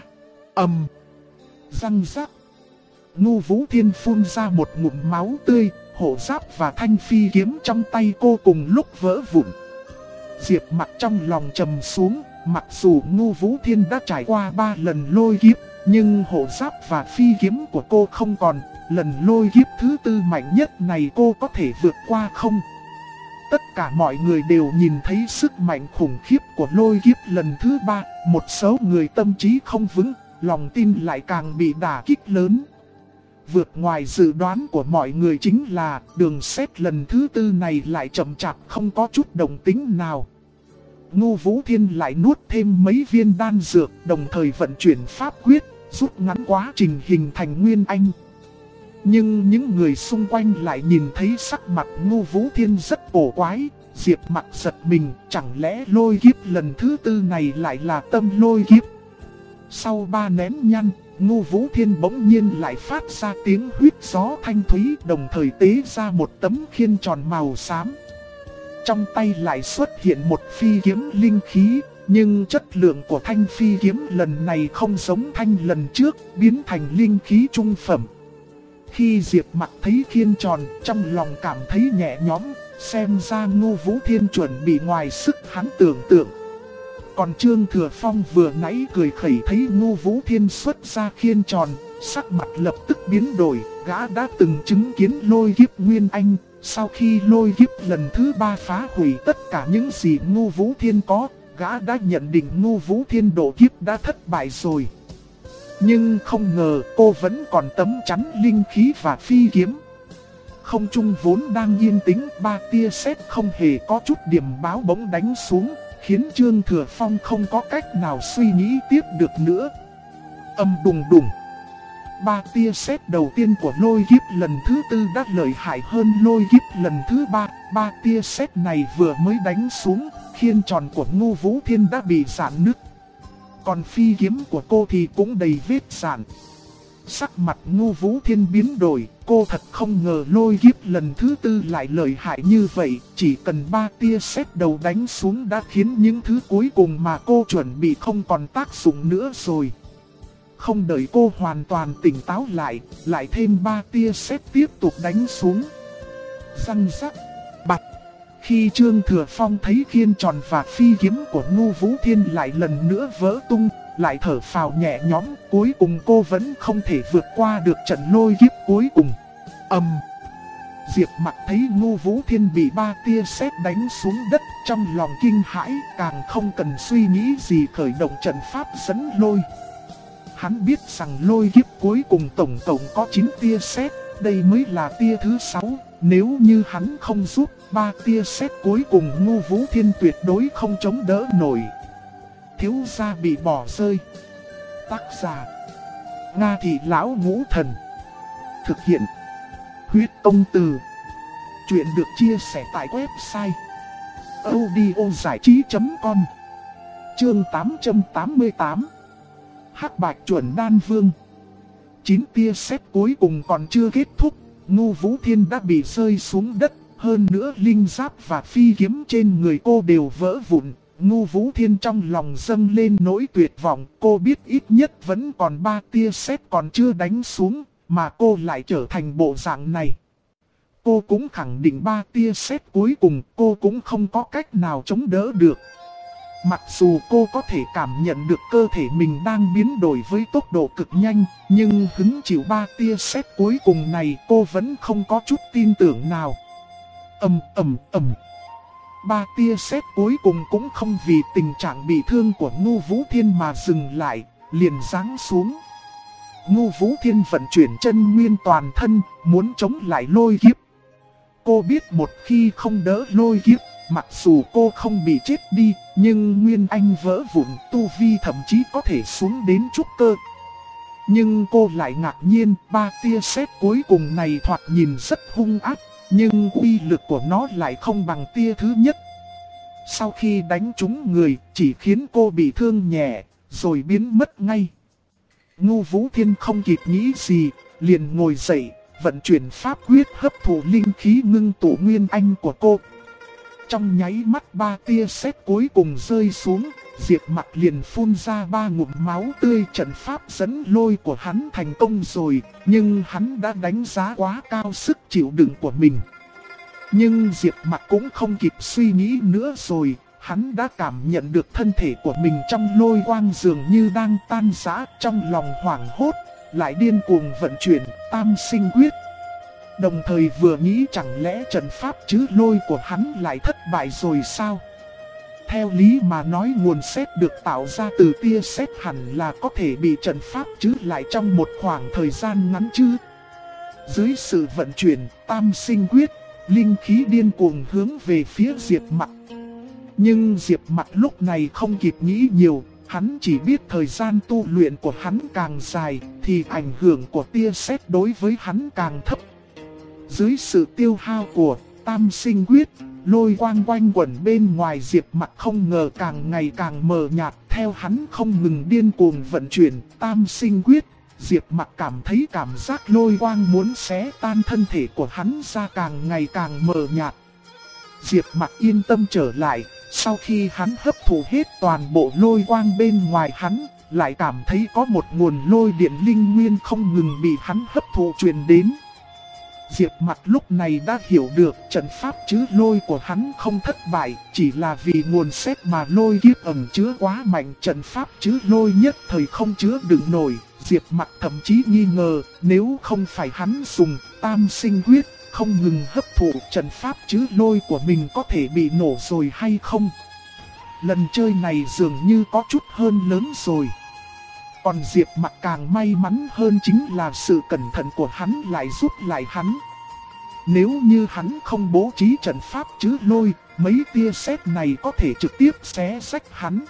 A: Răng rắc. Ngô Vũ Thiên phun ra một ngụm máu tươi, hộ giáp và thanh phi kiếm trong tay cô cùng lúc vỡ vụn. Diệp Mặc trong lòng trầm xuống, mặc dù Ngô Vũ Thiên đã trải qua 3 lần lôi kiếp, nhưng hộ giáp và phi kiếm của cô không còn, lần lôi kiếp thứ tư mạnh nhất này cô có thể vượt qua không? Tất cả mọi người đều nhìn thấy sức mạnh khủng khiếp của lôi kiếp lần thứ ba, một số người tâm trí không vững, lòng tin lại càng bị đả kích lớn. Vượt ngoài dự đoán của mọi người chính là đường sét lần thứ tư này lại chậm chạp không có chút động tĩnh nào. Ngô Vũ Thiên lại nuốt thêm mấy viên đan dược, đồng thời vận chuyển pháp quyết, rút ngắn quá trình hình thành Nguyên Anh. Nhưng những người xung quanh lại nhìn thấy sắc mặt Ngô Vũ Thiên rất cổ quái. Diệp Mặc giật mình, chẳng lẽ lôi kiếp lần thứ tư này lại là tâm lôi kiếp? Sau 3 nén nhang, Ngô Vũ Thiên bỗng nhiên lại phát ra tiếng huýt gió thanh thúy, đồng thời tế ra một tấm khiên tròn màu xám. Trong tay lại xuất hiện một phi kiếm linh khí, nhưng chất lượng của thanh phi kiếm lần này không giống thanh lần trước, biến thành linh khí trung phẩm. Khi Diệp Mặc thấy khiên tròn, trong lòng cảm thấy nhẹ nhõm, xem ra Ngô Vũ Thiên chuẩn bị ngoài sức hắn tưởng tượng. Còn Trương Thừa Phong vừa nãy cười khẩy thấy Ngô Vũ Thiên xuất ra khiên tròn, sắc mặt lập tức biến đổi, gã đã từng chứng kiến lôi kiếp Nguyên Anh. Sau khi lôi kiếp lần thứ ba phá hủy tất cả những gì Ngô Vũ Thiên có, gã đã nhận định Ngô Vũ Thiên độ kiếp đã thất bại rồi. Nhưng không ngờ cô vẫn còn tấm chắn linh khí và phi kiếm. Không trung vốn đang yên tĩnh, 3 tia sét không hề có chút điểm báo bỗng đánh xuống, khiến Trương Thừa Phong không có cách nào suy nghĩ tiếp được nữa. Âm đùng đùng. 3 tia sét đầu tiên của lôi kiếp lần thứ 4 đã lợi hại hơn lôi kiếp lần thứ 3. 3 tia sét này vừa mới đánh xuống, khiên tròn của Ngô Vũ Thiên đã bị rạn nứt. Còn phi kiếm của cô thì cũng đầy vết rạn. Sắc mặt Ngô Vũ Thiên biến đổi, cô thật không ngờ lôi kiếp lần thứ 4 lại lợi hại như vậy. Chỉ cần 3 tia sét đầu đánh xuống đã khiến những thứ cuối cùng mà cô chuẩn bị không còn tác dụng nữa rồi. Không đợi cô hoàn toàn tỉnh táo lại thêm 3 tia sét tiếp tục đánh xuống. Răng rắc, bạch. Khi Trương Thừa Phong thấy khiên tròn và phi kiếm của Ngô Vũ Thiên lại lần nữa vỡ tung, lại thở phào nhẹ nhõm, cuối cùng cô vẫn không thể vượt qua được trận lôi kiếp cuối cùng. Diệp Mặc thấy Ngô Vũ Thiên bị 3 tia sét đánh xuống đất, trong lòng kinh hãi, càng không cần suy nghĩ gì khởi động trận pháp dẫn lôi. Hắn biết rằng lôi kiếp cuối cùng tổng cộng có 9 tia sét, đây mới là tia thứ 6, nếu như hắn không giúp 3 tia sét cuối cùng Ngô Vũ Thiên tuyệt đối không chống đỡ nổi. Thiếu gia bị bỏ rơi. Tác giả: Nga Thị Lão Ngũ Thần. Thực hiện: Huyết Công Từ. Chuyện được chia sẻ tại website audiozảichí.com. Chương 888. Hắc Bạch Chuẩn Đan Vương. 9 tia sét cuối cùng còn chưa kết thúc, Ngô Vũ Thiên đã bị rơi xuống đất, hơn nữa linh giáp và phi kiếm trên người cô đều vỡ vụn. Ngô Vũ Thiên trong lòng dâng lên nỗi tuyệt vọng, cô biết ít nhất vẫn còn 3 tia sét còn chưa đánh xuống, mà cô lại trở thành bộ dạng này. Cô cũng khẳng định 3 tia sét cuối cùng cô cũng không có cách nào chống đỡ được. Mặc dù cô có thể cảm nhận được cơ thể mình đang biến đổi với tốc độ cực nhanh, nhưng hứng chịu 3 tia sét cuối cùng này cô vẫn không có chút tin tưởng nào. 3 tia sét cuối cùng cũng không vì tình trạng bị thương của Ngô Vũ Thiên mà dừng lại, liền giáng xuống. Ngô Vũ Thiên vận chuyển chân nguyên toàn thân, muốn chống lại lôi kiếp. Cô biết một khi không đỡ lôi kiếp, mặc dù cô không bị chết đi, nhưng nguyên anh vỡ vụn, tu vi thậm chí có thể xuống đến trúc cơ. Nhưng cô lại ngạc nhiên, 3 tia sét cuối cùng này thoạt nhìn rất hung ác, nhưng uy lực của nó lại không bằng tia thứ nhất. Sau khi đánh trúng người, chỉ khiến cô bị thương nhẹ, rồi biến mất ngay. Ngô Vũ Thiên không kịp nghĩ gì, liền ngồi dậy, vận chuyển pháp quyết hấp thụ linh khí ngưng tụ nguyên anh của cô. Trong nháy mắt 3 tia sét cuối cùng rơi xuống, Diệp Mặc liền phun ra 3 ngụm máu tươi. Trận pháp dẫn lôi của hắn thành công rồi, nhưng hắn đã đánh giá quá cao sức chịu đựng của mình. Nhưng Diệp Mặc cũng không kịp suy nghĩ nữa rồi, hắn đã cảm nhận được thân thể của mình trong lôi quang dường như đang tan rã, trong lòng hoảng hốt, lại điên cuồng vận chuyển Tam Sinh Quyết. Đồng thời vừa nghĩ chẳng lẽ trận pháp chứ lôi của hắn lại thất bại rồi sao? Theo lý mà nói nguồn sét được tạo ra từ tia sét hẳn là có thể bị trận pháp chứ lại trong một khoảng thời gian ngắn chứ. Dưới sự vận chuyển Tam Sinh Quyết, linh khí điên cuồng hướng về phía Diệp Mặc. Nhưng Diệp Mặc lúc này không kịp nghĩ nhiều, hắn chỉ biết thời gian tu luyện của hắn càng dài thì ảnh hưởng của tia sét đối với hắn càng thấp. Dưới sự tiêu hao của Tam Sinh Quyết, lôi quang quanh quẩn bên ngoài Diệp Mặc không ngờ càng ngày càng mờ nhạt. Theo hắn không ngừng điên cuồng vận chuyển Tam Sinh Quyết, Diệp Mặc cảm thấy cảm giác lôi quang muốn xé tan thân thể của hắn ra càng ngày càng mờ nhạt. Diệp Mặc yên tâm trở lại, sau khi hắn hấp thụ hết toàn bộ lôi quang bên ngoài hắn, lại cảm thấy có một nguồn lôi điện linh nguyên không ngừng bị hắn hấp thụ truyền đến. Diệp Mặc lúc này đã hiểu được trận pháp chứ lôi của hắn không thất bại, chỉ là vì nguồn sét mà lôi kiếp ẩn chứa quá mạnh, trận pháp chứ lôi nhất thời không chứa đựng nổi. Diệp Mặc thậm chí nghi ngờ, nếu không phải hắn dùng Tam Sinh Quyết, không ngừng hấp thụ trận pháp chứ lôi của mình có thể bị nổ rồi hay không. Lần chơi này dường như có chút hơn lớn rồi. Còn Diệp Mặc càng may mắn hơn chính là sự cẩn thận của hắn lại giúp lại hắn. Nếu như hắn không bố trí trận pháp chứ lôi, mấy tia sét này có thể trực tiếp xé rách hắn.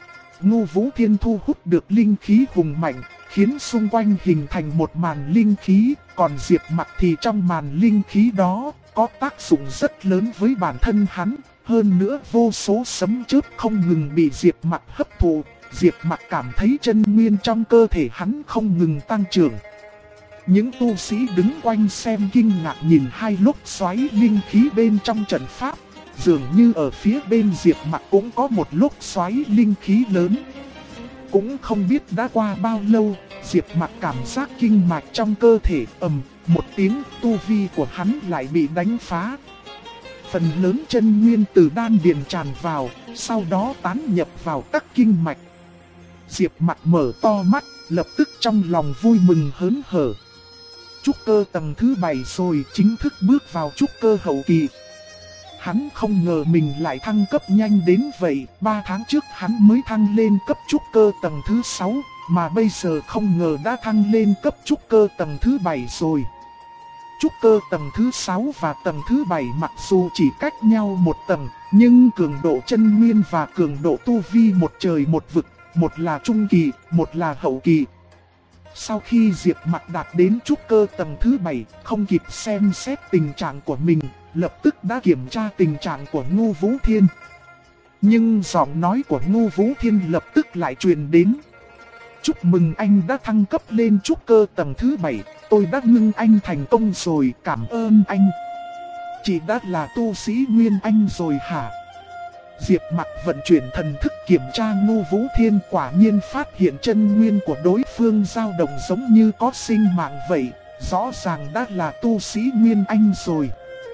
A: Ngô Vũ Thiên thu hút được linh khí hùng mạnh, khiến xung quanh hình thành một màn linh khí, còn Diệp Mặc thì trong màn linh khí đó có tác dụng rất lớn với bản thân hắn. Hơn nữa vô số sấm chớp không ngừng bị Diệp Mặc hấp thụ, Diệp Mặc cảm thấy chân nguyên trong cơ thể hắn không ngừng tăng trưởng. Những tu sĩ đứng quanh xem kinh ngạc nhìn hai lốc xoáy linh khí bên trong trận pháp. Dường như ở phía bên Diệp Mặc cũng có một lốc xoáy linh khí lớn. Cũng không biết đã qua bao lâu, Diệp Mặc cảm giác kinh mạch trong cơ thể một tiếng, tu vi của hắn lại bị đánh phá. Phần lớn chân nguyên từ đan điền tràn vào, sau đó tán nhập vào các kinh mạch. Diệp Mặc mở to mắt, lập tức trong lòng vui mừng hớn hở. Trúc cơ tầng thứ 7 rồi, chính thức bước vào trúc cơ hậu kỳ. Hắn không ngờ mình lại thăng cấp nhanh đến vậy, 3 tháng trước hắn mới thăng lên cấp trúc cơ tầng thứ 6, mà bây giờ không ngờ đã thăng lên cấp trúc cơ tầng thứ 7 rồi. Trúc cơ tầng thứ 6 và tầng thứ 7 mặc dù chỉ cách nhau một tầng, nhưng cường độ chân nguyên và cường độ tu vi một trời một vực, một là trung kỳ, một là hậu kỳ. Sau khi Diệp Mặc đạt đến trúc cơ tầng thứ 7, không kịp xem xét tình trạng của mình, lập tức đã kiểm tra tình trạng của Ngô Vũ Thiên. Nhưng giọng nói của Ngô Vũ Thiên lập tức lại truyền đến. Chúc mừng anh đã thăng cấp lên trúc cơ tầng thứ 7, tôi đã ngưng anh thành công rồi, cảm ơn anh. Chị đã là tu sĩ Nguyên Anh rồi hả? Diệp Mặc vận chuyển thần thức kiểm tra Ngô Vũ Thiên, quả nhiên phát hiện chân nguyên của đối phương dao động giống như có sinh mạng vậy, rõ ràng đã là tu sĩ Nguyên Anh rồi.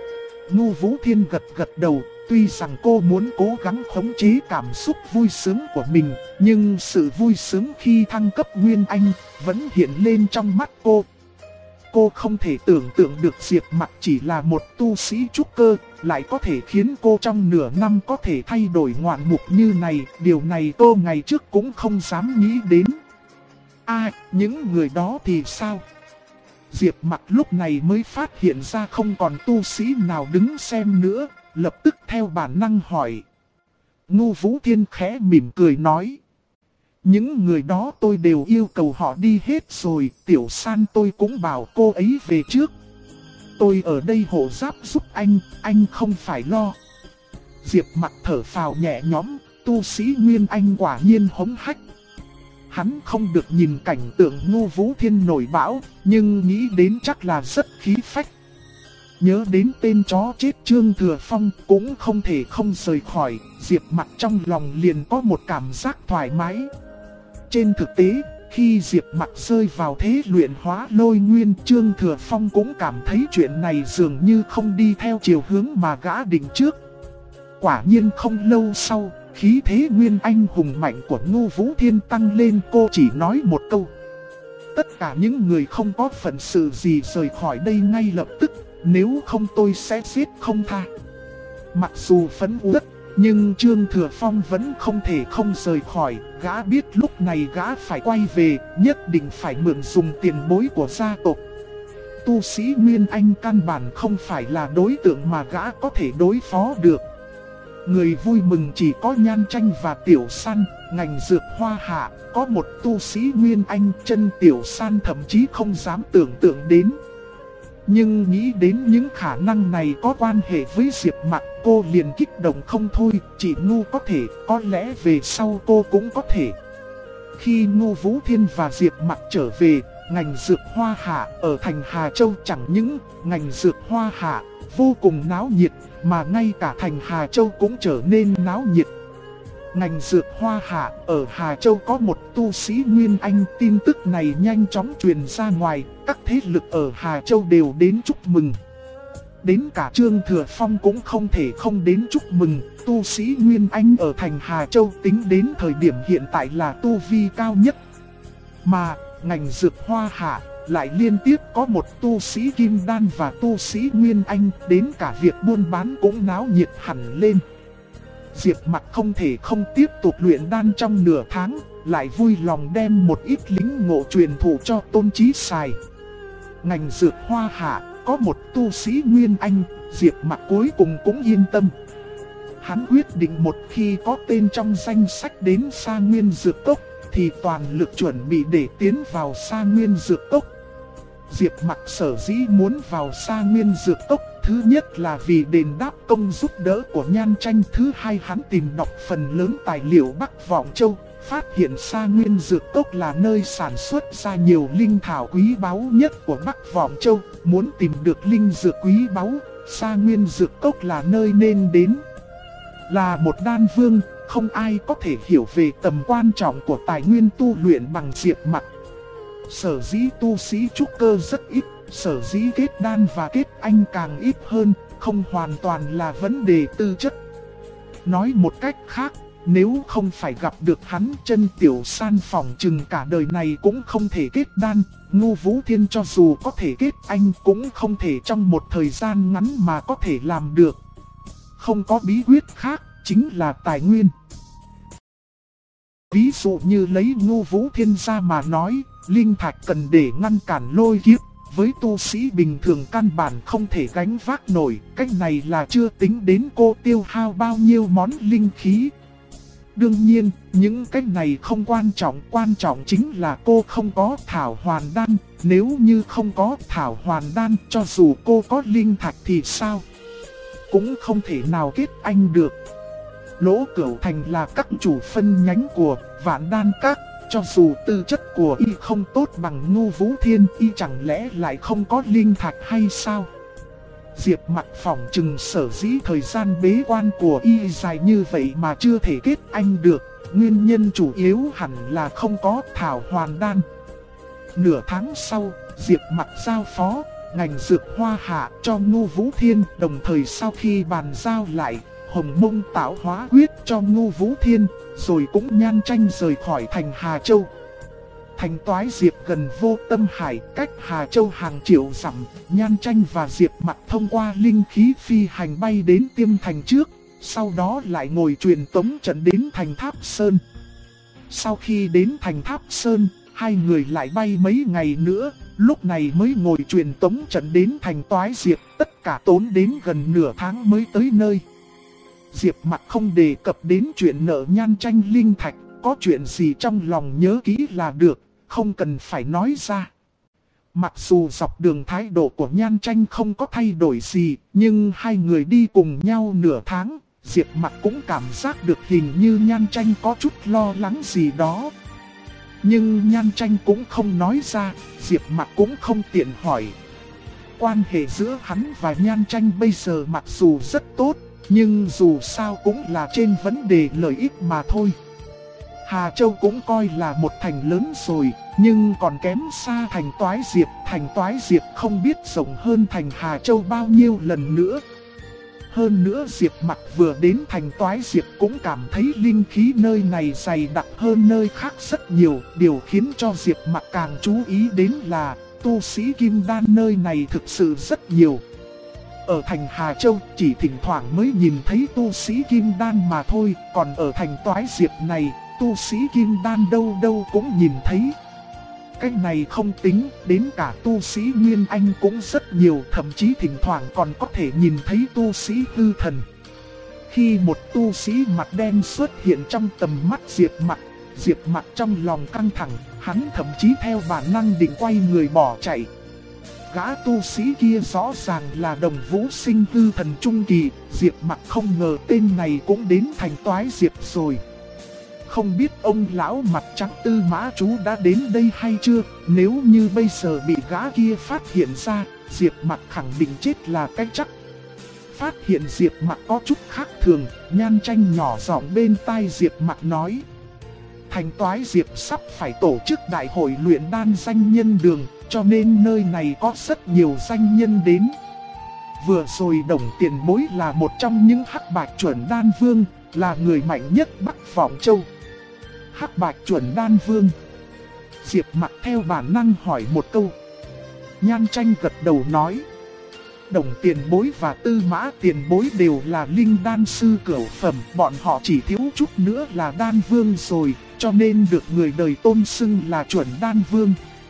A: Ngô Vũ Thiên gật gật đầu, tuy rằng cô muốn cố gắng khống chế cảm xúc vui sướng của mình, nhưng sự vui sướng khi thăng cấp Nguyên Anh vẫn hiện lên trong mắt cô. Cô không thể tưởng tượng được Diệp Mặc chỉ là một tu sĩ trúc cơ, lại có thể khiến cô trong nửa năm có thể thay đổi ngoạn mục như này. Điều này cô ngày trước cũng không dám nghĩ đến. Những người đó thì sao? Diệp Mặc lúc này mới phát hiện ra không còn tu sĩ nào đứng xem nữa, lập tức theo bản năng hỏi. Ngô Vũ Thiên khẽ mỉm cười nói. Những người đó tôi đều yêu cầu họ đi hết rồi, Tiểu San tôi cũng bảo cô ấy về trước. Tôi ở đây hộ giáp giúp anh không phải lo. Diệp Mặc thở phào nhẹ nhõm, tu sĩ Nguyên Anh quả nhiên hống hách. Hắn không được nhìn cảnh tượng Ngô Vũ Thiên nổi bão, nhưng nghĩ đến chắc là rất khí phách. Nhớ đến tên chó chết Trương Thừa Phong cũng không thể không rời khỏi, Diệp Mặc trong lòng liền có một cảm giác thoải mái. Trên thực tế, khi Diệp Mặc rơi vào thế luyện hóa lôi nguyên, Trương Thừa Phong cũng cảm thấy chuyện này dường như không đi theo chiều hướng mà gã định trước. Quả nhiên không lâu sau, khí thế Nguyên Anh hùng mạnh của Ngô Vũ Thiên tăng lên, cô chỉ nói một câu. Tất cả những người không có phận sự gì rời khỏi đây ngay lập tức, nếu không tôi sẽ giết không tha. Mặc dù phẫn uất, nhưng Trương Thừa Phong vẫn không thể không rời khỏi, gã biết lúc này gã phải quay về, nhất định phải mượn dùng tiền bối của gia tộc. Tu sĩ Nguyên Anh căn bản không phải là đối tượng mà gã có thể đối phó được. Người vui mừng chỉ có Nhan Tranh và Tiểu San, ngành dược hoa hạ, có một tu sĩ Nguyên Anh, chân Tiểu San thậm chí không dám tưởng tượng đến. Nhưng nghĩ đến những khả năng này có quan hệ với Diệp Mặc, cô liền kích động không thôi, chỉ ngu có thể, có lẽ về sau cô cũng có thể. Khi Ngô Vũ Thiên và Diệp Mặc trở về, ngành dược hoa hạ ở thành Hà Châu chẳng những ngành dược hoa hạ vô cùng náo nhiệt, mà ngay cả thành Hà Châu cũng trở nên náo nhiệt. Ngành dược hoa hạ ở Hà Châu có một tu sĩ Nguyên Anh, tin tức này nhanh chóng truyền ra ngoài, các thế lực ở Hà Châu đều đến chúc mừng. Đến cả Trương Thừa Phong cũng không thể không đến chúc mừng, tu sĩ Nguyên Anh ở thành Hà Châu tính đến thời điểm hiện tại là tu vi cao nhất. Mà, ngành dược hoa hạ lại liên tiếp có một tu sĩ Kim Đan và tu sĩ Nguyên Anh, đến cả việc buôn bán cũng náo nhiệt hẳn lên. Diệp Mặc không thể không tiếp tục luyện đan trong nửa tháng, lại vui lòng đem một ít lính ngộ truyền thụ cho Tôn Chí xài. Ngành dược hoa hạ có một tu sĩ Nguyên Anh, Diệp Mặc cuối cùng cũng yên tâm. Hắn quyết định một khi có tên trong danh sách đến Sa Nguyên Dược Cốc, thì toàn lực chuẩn bị để tiến vào Sa Nguyên Dược Cốc. Diệp Mặc sở dĩ muốn vào Sa Nguyên Dược Cốc, thứ nhất là vì đền đáp công giúp đỡ của Nhan Tranh, thứ hai hắn tìm đọc phần lớn tài liệu Bắc Vọng Châu, phát hiện Sa Nguyên Dược Cốc là nơi sản xuất ra nhiều linh thảo quý báu nhất của Bắc Vọng Châu, muốn tìm được linh dược quý báu, Sa Nguyên Dược Cốc là nơi nên đến. Là một đan vương, không ai có thể hiểu về tầm quan trọng của tài nguyên tu luyện bằng Diệp Mặc. Sở dĩ tu sĩ trúc cơ rất ít, sở dĩ kết đan và kết anh càng ít hơn, không hoàn toàn là vấn đề tư chất. Nói một cách khác, nếu không phải gặp được hắn, Chân Tiểu San phỏng chừng cả đời này cũng không thể kết đan. Ngô Vũ Thiên cho dù có thể kết anh cũng không thể trong một thời gian ngắn mà có thể làm được. Không có bí quyết khác, chính là tài nguyên. Ví dụ như lấy Ngô Vũ Thiên ra mà nói, linh thạch cần để ngăn cản lôi kiếp, với tu sĩ bình thường căn bản không thể gánh vác nổi. Cách này là chưa tính đến cô tiêu hao bao nhiêu món linh khí. Đương nhiên, những cách này không quan trọng chính là cô không có thảo hoàn đan. Nếu như không có thảo hoàn đan, cho dù cô có linh thạch thì sao? Cũng không thể nào kết anh được. Lỗ Cửu Thành là các chủ phân nhánh của Vạn Đan Các, cho dù tư chất của y không tốt bằng Ngô Vũ Thiên, y chẳng lẽ lại không có linh thạch hay sao? Diệp Mặc phỏng chừng sở dĩ thời gian bế quan của y dài như vậy mà chưa thể kết anh được, nguyên nhân chủ yếu hẳn là không có thảo hoàn đan. Nửa tháng sau, Diệp Mặc giao phó ngành dược hoa hạ cho Ngô Vũ Thiên, đồng thời sau khi bàn giao lại Hồng Mông tạo hóa quyết cho Ngô Vũ Thiên, rồi cũng Nhan Tranh rời khỏi thành Hà Châu. Thành Toái Diệp gần Vô Tâm Hải, cách Hà Châu hàng triệu dặm. Nhan Tranh và Diệp Mặc thông qua linh khí phi hành bay đến Tiêm Thành trước, sau đó lại ngồi truyền tống trận đến thành Tháp Sơn. Sau khi đến thành Tháp Sơn, hai người lại bay mấy ngày nữa, lúc này mới ngồi truyền tống trận đến thành Toái Diệp, tất cả tốn đến gần nửa tháng mới tới nơi. Diệp Mặc không đề cập đến chuyện nợ Nhan Tranh linh thạch, có chuyện gì trong lòng nhớ kỹ là được, không cần phải nói ra. Mặc dù dọc đường thái độ của Nhan Tranh không có thay đổi gì, nhưng hai người đi cùng nhau nửa tháng, Diệp Mặc cũng cảm giác được hình như Nhan Tranh có chút lo lắng gì đó. Nhưng Nhan Tranh cũng không nói ra, Diệp Mặc cũng không tiện hỏi. Quan hệ giữa hắn và Nhan Tranh bây giờ mặc dù rất tốt, nhưng dù sao cũng là trên vấn đề lợi ích mà thôi. Hà Châu cũng coi là một thành lớn rồi, nhưng còn kém xa thành Toái Diệp. Thành Toái Diệp không biết rộng hơn thành Hà Châu bao nhiêu lần nữa. Hơn nữa Diệp Mặc vừa đến thành Toái Diệp cũng cảm thấy linh khí nơi này dày đặc hơn nơi khác rất nhiều. Điều khiến cho Diệp Mặc càng chú ý đến là tu sĩ kim đan nơi này thực sự rất nhiều. Ở thành Hà Châu chỉ thỉnh thoảng mới nhìn thấy tu sĩ kim đan mà thôi, còn ở thành Toái Diệp này, tu sĩ kim đan đâu đâu cũng nhìn thấy. Cái này không tính, đến cả tu sĩ Nguyên Anh cũng rất nhiều, thậm chí thỉnh thoảng còn có thể nhìn thấy tu sĩ hư thần. Khi một tu sĩ mặt đen xuất hiện trong tầm mắt Diệp Mặc trong lòng căng thẳng, hắn thậm chí theo bản năng định quay người bỏ chạy. Gã tu sĩ kia rõ ràng là Đồng Vũ Sinh hư thần trung kỳ, Diệp Mặc không ngờ tên này cũng đến thành Toái Diệp rồi. Không biết ông lão mặt trắng Tư Mã Chú đã đến đây hay chưa, nếu như bây giờ bị gã kia phát hiện ra, Diệp Mặc khẳng định chết là cái chắc. Phát hiện Diệp Mặc có chút khác thường, Nhan Tranh nhỏ giọng bên tai Diệp Mặc nói. Thành Toái Diệp sắp phải tổ chức đại hội luyện đan danh nhân đường, cho nên nơi này có rất nhiều danh nhân đến. Vừa rồi Đồng Tiền Bối là một trong những hắc bạch chuẩn đan vương, là người mạnh nhất Bắc Vọng Châu. Hắc bạch chuẩn đan vương. Diệp Mặc theo bản năng hỏi một câu. Nhan Tranh gật đầu nói. Đồng Tiền Bối và Tư Mã Tiền Bối đều là linh đan sư cửu phẩm, bọn họ chỉ thiếu chút nữa là đan vương rồi, cho nên được người đời tôn xưng là chuẩn đan vương.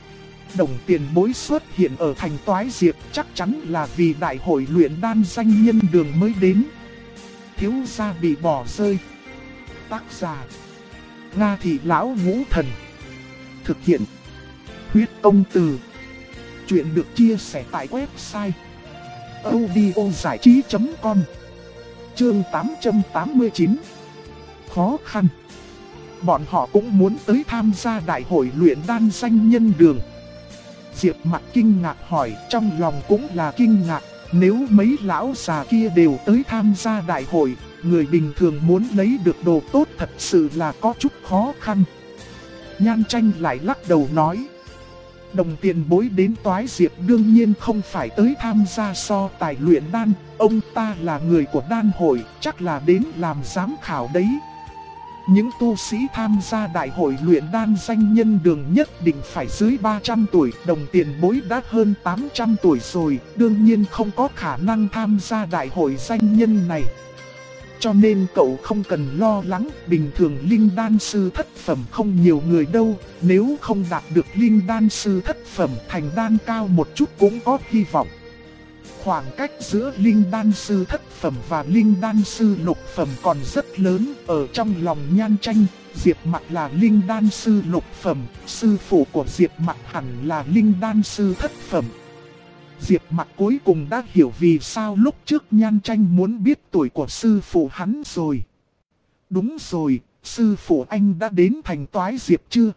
A: Đồng tiền bối xuất hiện ở thành Toái Diệp chắc chắn là vì đại hội luyện đan danh nhân đường mới đến. Thiếu gia bị bỏ rơi. Tác giả: Nga Thị Lão Ngũ Thần. Thực hiện: Huyết Công Từ. Chuyện được chia sẻ tại website audiozảichí.com. Chương 889. Khó khăn. Bọn họ cũng muốn tới tham gia đại hội luyện đan danh nhân đường. Diệp Mặc kinh ngạc hỏi, trong lòng cũng là kinh ngạc. Nếu mấy lão già kia đều tới tham gia đại hội, người bình thường muốn lấy được đồ tốt thật sự là có chút khó khăn. Nhan Tranh lại lắc đầu nói, đồng tiền bối đến Toái Diệp đương nhiên không phải tới tham gia so tài luyện đan. Ông ta là người của đan hội, chắc là đến làm giám khảo đấy. Những tu sĩ tham gia đại hội luyện đan danh nhân đường nhất định phải dưới 300 tuổi, đồng tiền bối đã hơn 800 tuổi rồi, đương nhiên không có khả năng tham gia đại hội danh nhân này. Cho nên cậu không cần lo lắng, bình thường linh đan sư thất phẩm không nhiều người đâu, nếu không đạt được linh đan sư thất phẩm thành đan cao một chút cũng có hy vọng. Khoảng cách giữa linh đan sư thất phẩm và linh đan sư lục phẩm còn rất lớn. Ở trong lòng Nhan Tranh, Diệp Mặc là linh đan sư lục phẩm, sư phụ của Diệp Mặc hẳn là linh đan sư thất phẩm. Diệp Mặc cuối cùng đã hiểu vì sao lúc trước Nhan Tranh muốn biết tuổi của sư phụ hắn rồi. Đúng rồi, sư phụ anh đã đến thành Toái Diệp chưa?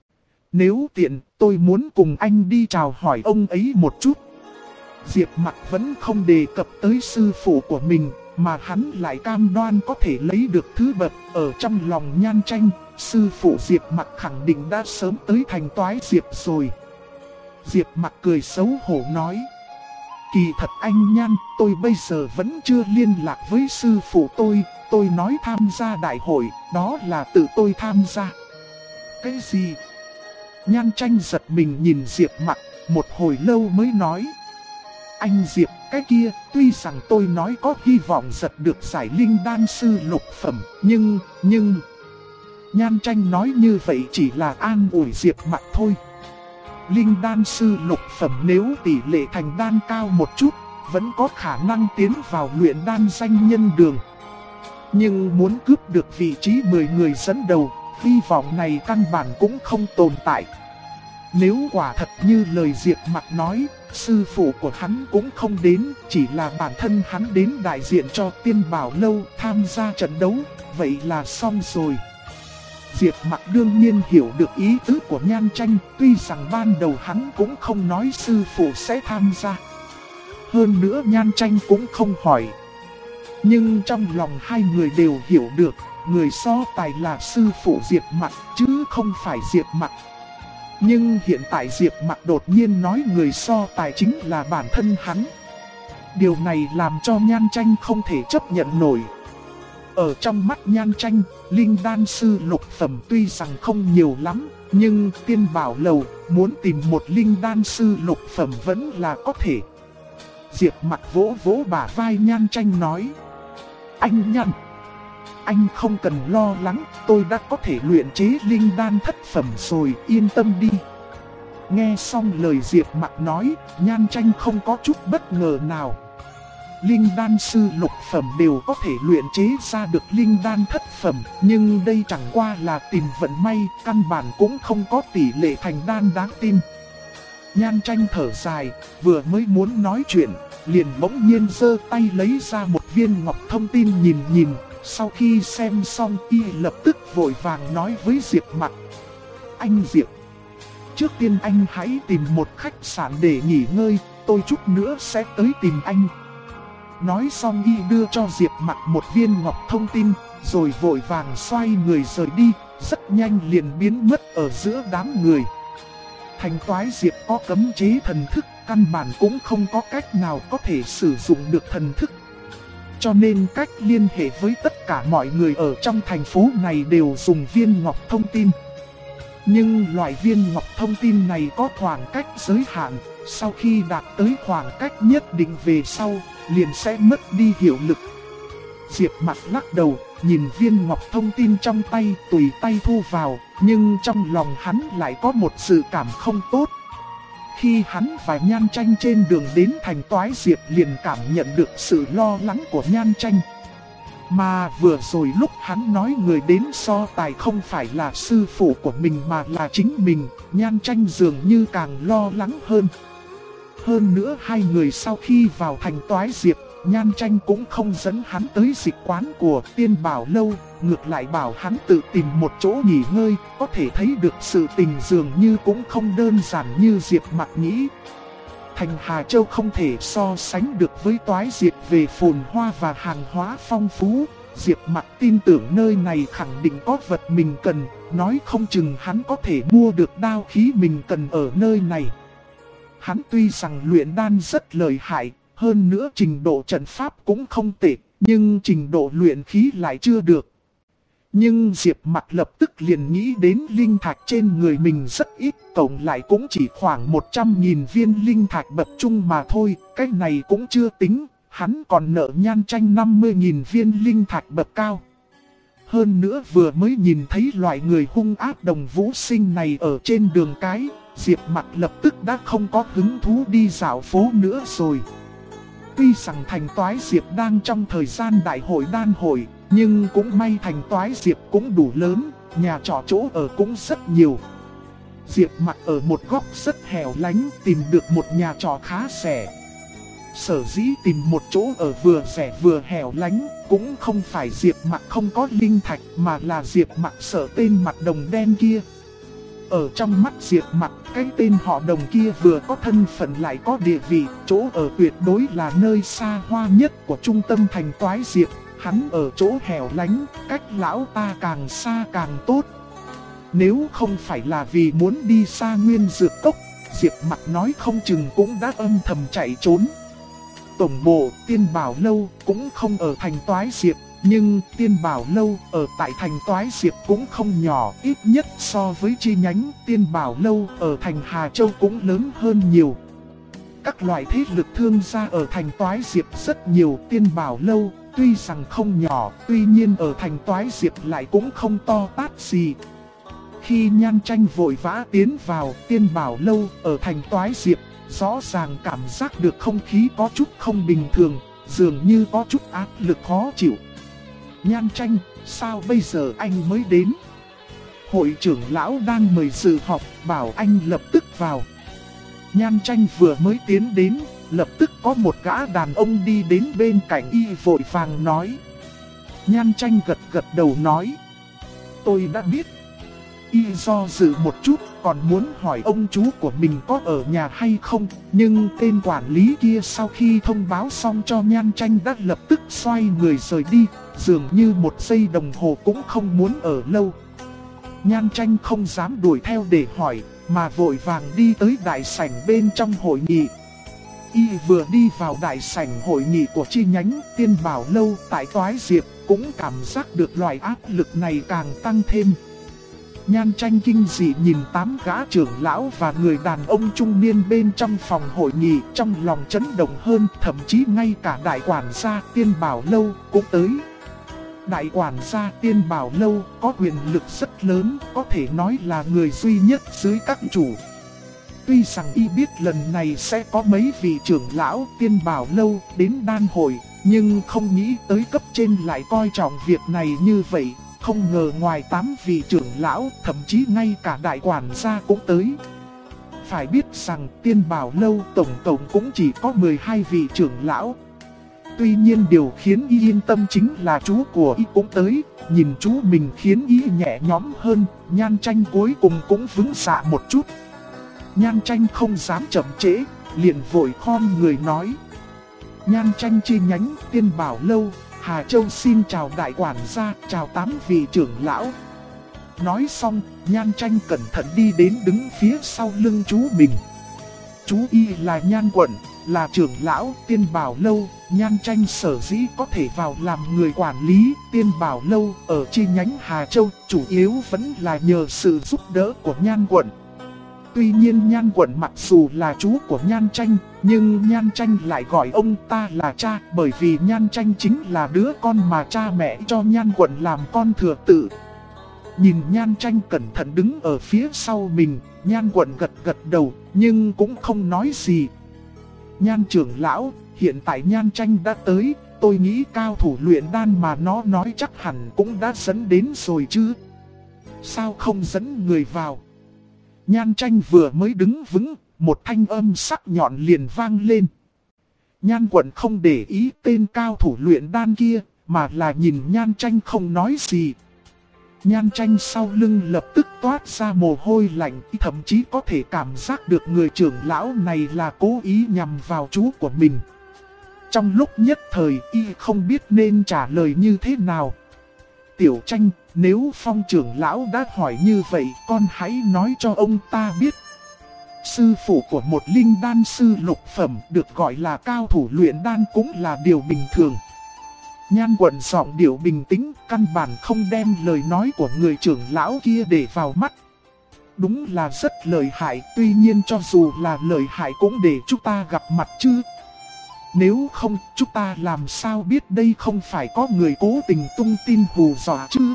A: Nếu tiện, tôi muốn cùng anh đi chào hỏi ông ấy một chút. Diệp Mặc vẫn không đề cập tới sư phụ của mình, mà hắn lại cam đoan có thể lấy được thứ bậc. Ở trong lòng Nhan Tranh, sư phụ Diệp Mặc khẳng định đã sớm tới thành Toái Diệp rồi. Diệp Mặc cười xấu hổ nói, kỳ thật anh Nhan, tôi bây giờ vẫn chưa liên lạc với sư phụ tôi nói tham gia đại hội, đó là tự tôi tham gia. Cái gì? Nhan Tranh giật mình nhìn Diệp Mặc, một hồi lâu mới nói, anh Diệp, cái kia, tuy rằng tôi nói có hy vọng giật được giải linh đan sư lục phẩm, nhưng... Nhan Tranh nói như vậy chỉ là an ủi Diệp Mặc thôi. Linh đan sư lục phẩm nếu tỷ lệ thành đan cao một chút, vẫn có khả năng tiến vào luyện đan danh nhân đường. Nhưng muốn cướp được vị trí 10 người dẫn đầu, hy vọng này căn bản cũng không tồn tại. Nếu quả thật như lời Diệp Mặc nói, sư phụ của hắn cũng không đến, chỉ là bản thân hắn đến đại diện cho Tiên Bảo Lâu tham gia trận đấu, vậy là xong rồi. Diệp Mặc đương nhiên hiểu được ý tứ của Nhan Tranh, tuy rằng ban đầu hắn cũng không nói sư phụ sẽ tham gia. Hơn nữa Nhan Tranh cũng không hỏi. Nhưng trong lòng hai người đều hiểu được, người so tài là sư phụ Diệp Mặc chứ không phải Diệp Mặc. Nhưng hiện tại Diệp Mặc đột nhiên nói người so tài chính là bản thân hắn. Điều này làm cho Nhan Tranh không thể chấp nhận nổi. Ở trong mắt Nhan Tranh, linh đan sư lục phẩm tuy rằng không nhiều lắm, nhưng Tiên Bảo Lầu muốn tìm một linh đan sư lục phẩm vẫn là có thể. Diệp Mặc vỗ vỗ bả vai Nhan Tranh nói, anh Nhan, anh không cần lo lắng, tôi đã có thể luyện chế linh đan thất phẩm rồi, yên tâm đi. Nghe xong lời Diệp Mặc nói, Nhan Tranh không có chút bất ngờ nào. Linh đan sư lục phẩm đều có thể luyện chế ra được linh đan thất phẩm, nhưng đây chẳng qua là tìm vận may, căn bản cũng không có tỷ lệ thành đan đáng tin. Nhan Tranh thở dài, vừa mới muốn nói chuyện, liền bỗng nhiên giơ tay lấy ra một viên ngọc thông tin nhìn. Sau khi xem xong y lập tức vội vàng nói với Diệp Mặc, anh Diệp, trước tiên anh hãy tìm một khách sạn để nghỉ ngơi, tôi chút nữa sẽ tới tìm anh. Nói xong y đưa cho Diệp Mặc một viên ngọc thông tin, rồi vội vàng xoay người rời đi, rất nhanh liền biến mất ở giữa đám người. Thành Toái Diệp có cấm chế thần thức, căn bản cũng không có cách nào có thể sử dụng được thần thức. Cho nên cách liên hệ với tất cả mọi người ở trong thành phố này đều dùng viên ngọc thông tin. Nhưng loại viên ngọc thông tin này có khoảng cách giới hạn, sau khi đạt tới khoảng cách nhất định về sau, liền sẽ mất đi hiệu lực. Diệp Mặc lắc đầu, nhìn viên ngọc thông tin trong tay, tùy tay thu vào, nhưng trong lòng hắn lại có một sự cảm không tốt. Khi hắn và Nhan Tranh trên đường đến thành Toái Diệp liền cảm nhận được sự lo lắng của Nhan Tranh. Mà vừa rồi lúc hắn nói người đến so tài không phải là sư phụ của mình mà là chính mình, Nhan Tranh dường như càng lo lắng hơn. Hơn nữa hai người sau khi vào thành Toái Diệp, Nhan Tranh cũng không dẫn hắn tới dịch quán của Tiên Bảo Lâu, ngược lại bảo hắn tự tìm một chỗ nghỉ ngơi, có thể thấy được sự tình dường như cũng không đơn giản như Diệp Mặc nghĩ. Thành Hà Châu không thể so sánh được với Toái Diệp về phồn hoa và hàng hóa phong phú. Diệp Mặc tin tưởng nơi này khẳng định có vật mình cần, nói không chừng hắn có thể mua được đao khí mình cần ở nơi này. Hắn tuy rằng luyện đan rất lợi hại, hơn nữa trình độ trận pháp cũng không tệ, nhưng trình độ luyện khí lại chưa được. Nhưng Diệp Mặc lập tức liền nghĩ đến linh thạch trên người mình rất ít, tổng lại cũng chỉ khoảng 100.000 viên linh thạch bậc trung mà thôi, cái này cũng chưa tính, hắn còn nợ Nhan Tranh 50.000 viên linh thạch bậc cao. Hơn nữa vừa mới nhìn thấy loại người hung ác Đồng Vũ Sinh này ở trên đường cái, Diệp Mặc lập tức đã không có hứng thú đi dạo phố nữa rồi. Tuy rằng thành Toái Diệp đang trong thời gian đại hội đan hội, nhưng cũng may thành Toái Diệp cũng đủ lớn, nhà trọ chỗ ở cũng rất nhiều. Diệp Mặc ở một góc rất hẻo lánh tìm được một nhà trọ khá rẻ. Sở dĩ tìm một chỗ ở vừa rẻ vừa hẻo lánh, cũng không phải Diệp Mặc không có linh thạch mà là Diệp Mặc sợ tên mặt đồng đen kia. Ở trong mắt Diệp Mặc, cái tên họ Đồng kia vừa có thân phận lại có địa vị, chỗ ở tuyệt đối là nơi xa hoa nhất của trung tâm thành Toái Diệp. Hắn ở chỗ hẻo lánh, cách lão ta càng xa càng tốt. Nếu không phải là vì muốn đi xa Nguyên Dược Cốc, Diệp Mặc nói không chừng cũng đã âm thầm chạy trốn. Tổng bộ Tiên Bảo Lâu cũng không ở thành Toái Diệp, nhưng Tiên Bảo Lâu ở tại thành Toái Diệp cũng không nhỏ, ít nhất so với chi nhánh Tiên Bảo Lâu ở thành Hà Châu cũng lớn hơn nhiều. Các loại thế lực thương gia ở thành Toái Diệp rất nhiều, Tiên Bảo Lâu tuy rằng không nhỏ, tuy nhiên ở thành Toái Diệp lại cũng không to tát gì. Khi Nhan Tranh vội vã tiến vào Tiên Bảo Lâu ở thành Toái Diệp, rõ ràng cảm giác được không khí có chút không bình thường, dường như có chút áp lực khó chịu. Nhan Tranh, sao bây giờ anh mới đến? Hội trưởng lão đang mời dự họp, bảo anh lập tức vào. Nhan Tranh vừa mới tiến đến, lập tức có một gã đàn ông đi đến bên cạnh y vội vàng nói. Nhan Tranh gật gật đầu nói. Tôi đã biết. Y do dự một chút, còn muốn hỏi ông chú của mình có ở nhà hay không, nhưng tên quản lý kia sau khi thông báo xong cho Nhan Tranh đã lập tức xoay người rời đi, dường như một giây đồng hồ cũng không muốn ở lâu. Nhan Tranh không dám đuổi theo để hỏi, mà vội vàng đi tới đại sảnh bên trong hội nghị. Y vừa đi vào đại sảnh hội nghị của chi nhánh Tiên Bảo Lâu tại Toái Diệp, cũng cảm giác được loại áp lực này càng tăng thêm. Nhan Tranh kinh dị nhìn 8 gã trưởng lão và người đàn ông trung niên bên trong phòng hội nghị, trong lòng chấn động hơn, thậm chí ngay cả đại quản gia Tiên Bảo Lâu cũng tới. Đại quản gia Tiên Bảo Lâu có quyền lực rất lớn, có thể nói là người duy nhất dưới các chủ. Tuy rằng y biết lần này sẽ có mấy vị trưởng lão Tiên Bảo Lâu đến đan hội, nhưng không nghĩ tới cấp trên lại coi trọng việc này như vậy. Không ngờ ngoài 8 vị trưởng lão, thậm chí ngay cả đại quản gia cũng tới. Phải biết rằng Tiên Bảo Lâu tổng cộng cũng chỉ có 12 vị trưởng lão. Tuy nhiên điều khiến y yên tâm chính là chú của y cũng tới, nhìn chú mình khiến y nhẹ nhõm hơn. Nhan Tranh cuối cùng cũng vững dạ một chút. Nhan Tranh không dám chậm trễ, liền vội khom người nói. Nhan Tranh chi nhánh Tiên Bảo Lâu, Hà Châu xin chào đại quản gia, chào 8 vị trưởng lão. Nói xong, Nhan Tranh cẩn thận đi đến đứng phía sau lưng chú mình. Chú y là Nhan Quận, là trưởng lão Tiên Bảo Lâu. Nhan Tranh sở dĩ có thể vào làm người quản lý Tiên Bảo Lâu ở chi nhánh Hà Châu, chủ yếu vẫn là nhờ sự giúp đỡ của Nhan Quận. Tuy nhiên Nhan Quận mặc dù là chú của Nhan Tranh, nhưng Nhan Tranh lại gọi ông ta là cha, bởi vì Nhan Tranh chính là đứa con mà cha mẹ cho Nhan Quận làm con thừa tự. Nhìn Nhan Tranh cẩn thận đứng ở phía sau mình, Nhan Quận gật gật đầu, nhưng cũng không nói gì. Nhan trưởng lão, hiện tại Nhan Tranh đã tới, tôi nghĩ cao thủ luyện đan mà nó nói chắc hẳn cũng đã dẫn đến rồi chứ. Sao không dẫn người vào? Nhan Tranh vừa mới đứng vững, một thanh âm sắc nhọn liền vang lên. Nhan Quận không để ý tên cao thủ luyện đan kia, mà là nhìn Nhan Tranh không nói gì. Nhan Tranh sau lưng lập tức toát ra mồ hôi lạnh, thậm chí có thể cảm giác được người trưởng lão này là cố ý nhằm vào chú của mình. Trong lúc nhất thời y không biết nên trả lời như thế nào. Tiểu Tranh, nếu Phong trưởng lão đã hỏi như vậy, con hãy nói cho ông ta biết. Sư phụ của một linh đan sư lục phẩm được gọi là cao thủ luyện đan cũng là điều bình thường. Nhan Quận giọng điệu bình tĩnh, căn bản không đem lời nói của người trưởng lão kia để vào mắt. Đúng là rất lợi hại, tuy nhiên cho dù là lợi hại cũng để chúng ta gặp mặt chứ. Nếu không, chúng ta làm sao biết đây không phải có người cố tình tung tin hù dọa chứ.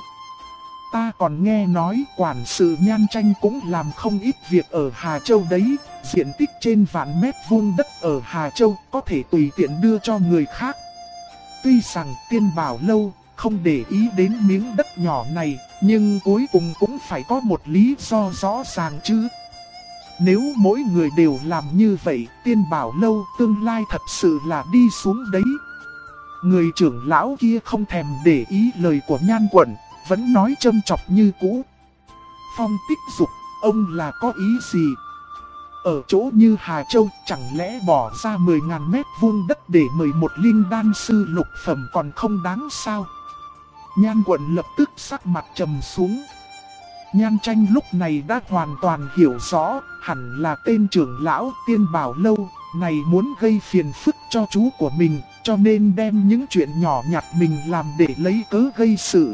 A: Ta còn nghe nói quản sự Nhan Tranh cũng làm không ít việc ở Hà Châu đấy. Diện tích trên vạn mét vuông đất ở Hà Châu có thể tùy tiện đưa cho người khác. Tuy rằng Tiên Bảo Lâu không để ý đến miếng đất nhỏ này, nhưng cuối cùng cũng phải có một lý do rõ ràng chứ. Nếu mỗi người đều làm như vậy, Tiên Bảo Lâu tương lai thật sự là đi xuống đấy. Người trưởng lão kia không thèm để ý lời của Nhan Quận, vẫn nói châm chọc như cũ. Phong Tích Dục, ông là có ý gì? Ở chỗ như Hà Châu chẳng lẽ bỏ ra 10.000 mét vuông đất để mời một linh đan sư lục phẩm còn không đáng sao? Nhan Quận lập tức sắc mặt trầm xuống. Nhan Tranh lúc này đã hoàn toàn hiểu rõ, hẳn là tên trưởng lão Tiên Bảo Lâu này muốn gây phiền phức cho chú của mình, cho nên đem những chuyện nhỏ nhặt mình làm để lấy cớ gây sự.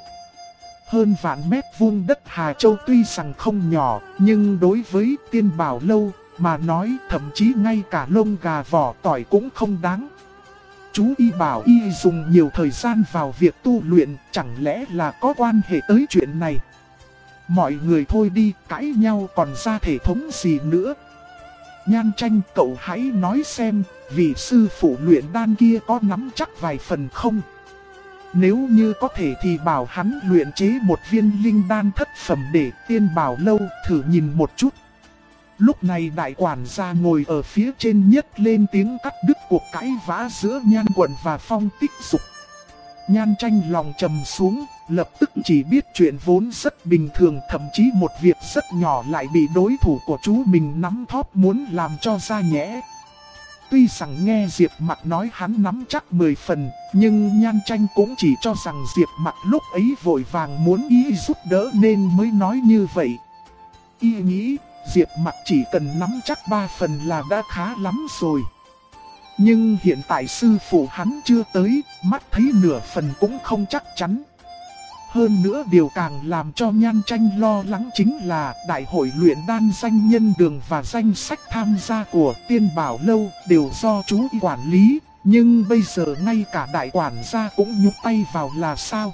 A: Hơn vạn mét vuông đất Hà Châu tuy rằng không nhỏ, nhưng đối với Tiên Bảo Lâu mà nói thậm chí ngay cả lông gà vỏ tỏi cũng không đáng. Chú y bảo y dùng nhiều thời gian vào việc tu luyện, chẳng lẽ là có quan hệ tới chuyện này? Mọi người thôi đi, cãi nhau còn ra thể thống gì nữa. Nhan Tranh, cậu hãy nói xem, vị sư phụ luyện đan kia có nắm chắc vài phần không? Nếu như có thể thì bảo hắn luyện chế một viên linh đan thất phẩm để Tiên Bảo Lâu thử nhìn một chút. Lúc này đại quản gia ngồi ở phía trên nhất lên tiếng cắt đứt cuộc cãi vã giữa Nhan Quận và Phong Tích Dục. Nhan Tranh lòng trầm xuống, lập tức chỉ biết chuyện vốn rất bình thường, thậm chí một việc rất nhỏ lại bị đối thủ của chú mình nắm thóp muốn làm cho ra nhẽ. Tuy rằng nghe Diệp Mặc nói hắn nắm chắc 10 phần, nhưng Nhan Tranh cũng chỉ cho rằng Diệp Mặc lúc ấy vội vàng muốn y giúp đỡ nên mới nói như vậy. Y nghĩ Diệp Mặc chỉ cần nắm chắc 3 phần là đã khá lắm rồi. Nhưng hiện tại sư phụ hắn chưa tới, mắt thấy nửa phần cũng không chắc chắn. Hơn nữa điều càng làm cho Nhan Tranh lo lắng chính là đại hội luyện đan danh nhân đường và danh sách tham gia của Tiên Bảo Lâu đều do chú quản lý. Nhưng bây giờ ngay cả đại quản gia cũng nhúc tay vào là sao?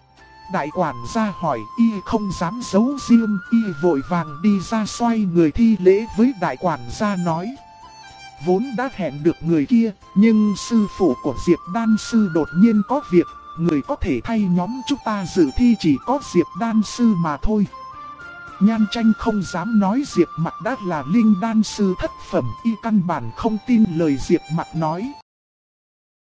A: Đại quản gia hỏi, y không dám giấu riêng, y vội vàng đi ra xoay người thi lễ với đại quản gia nói. Vốn đã hẹn được người kia, nhưng sư phụ của Diệp đan sư đột nhiên có việc, người có thể thay nhóm chúng ta dự thi chỉ có Diệp đan sư mà thôi. Nhan Tranh không dám nói Diệp Mặc đã là linh đan sư thất phẩm, y căn bản không tin lời Diệp Mặc nói.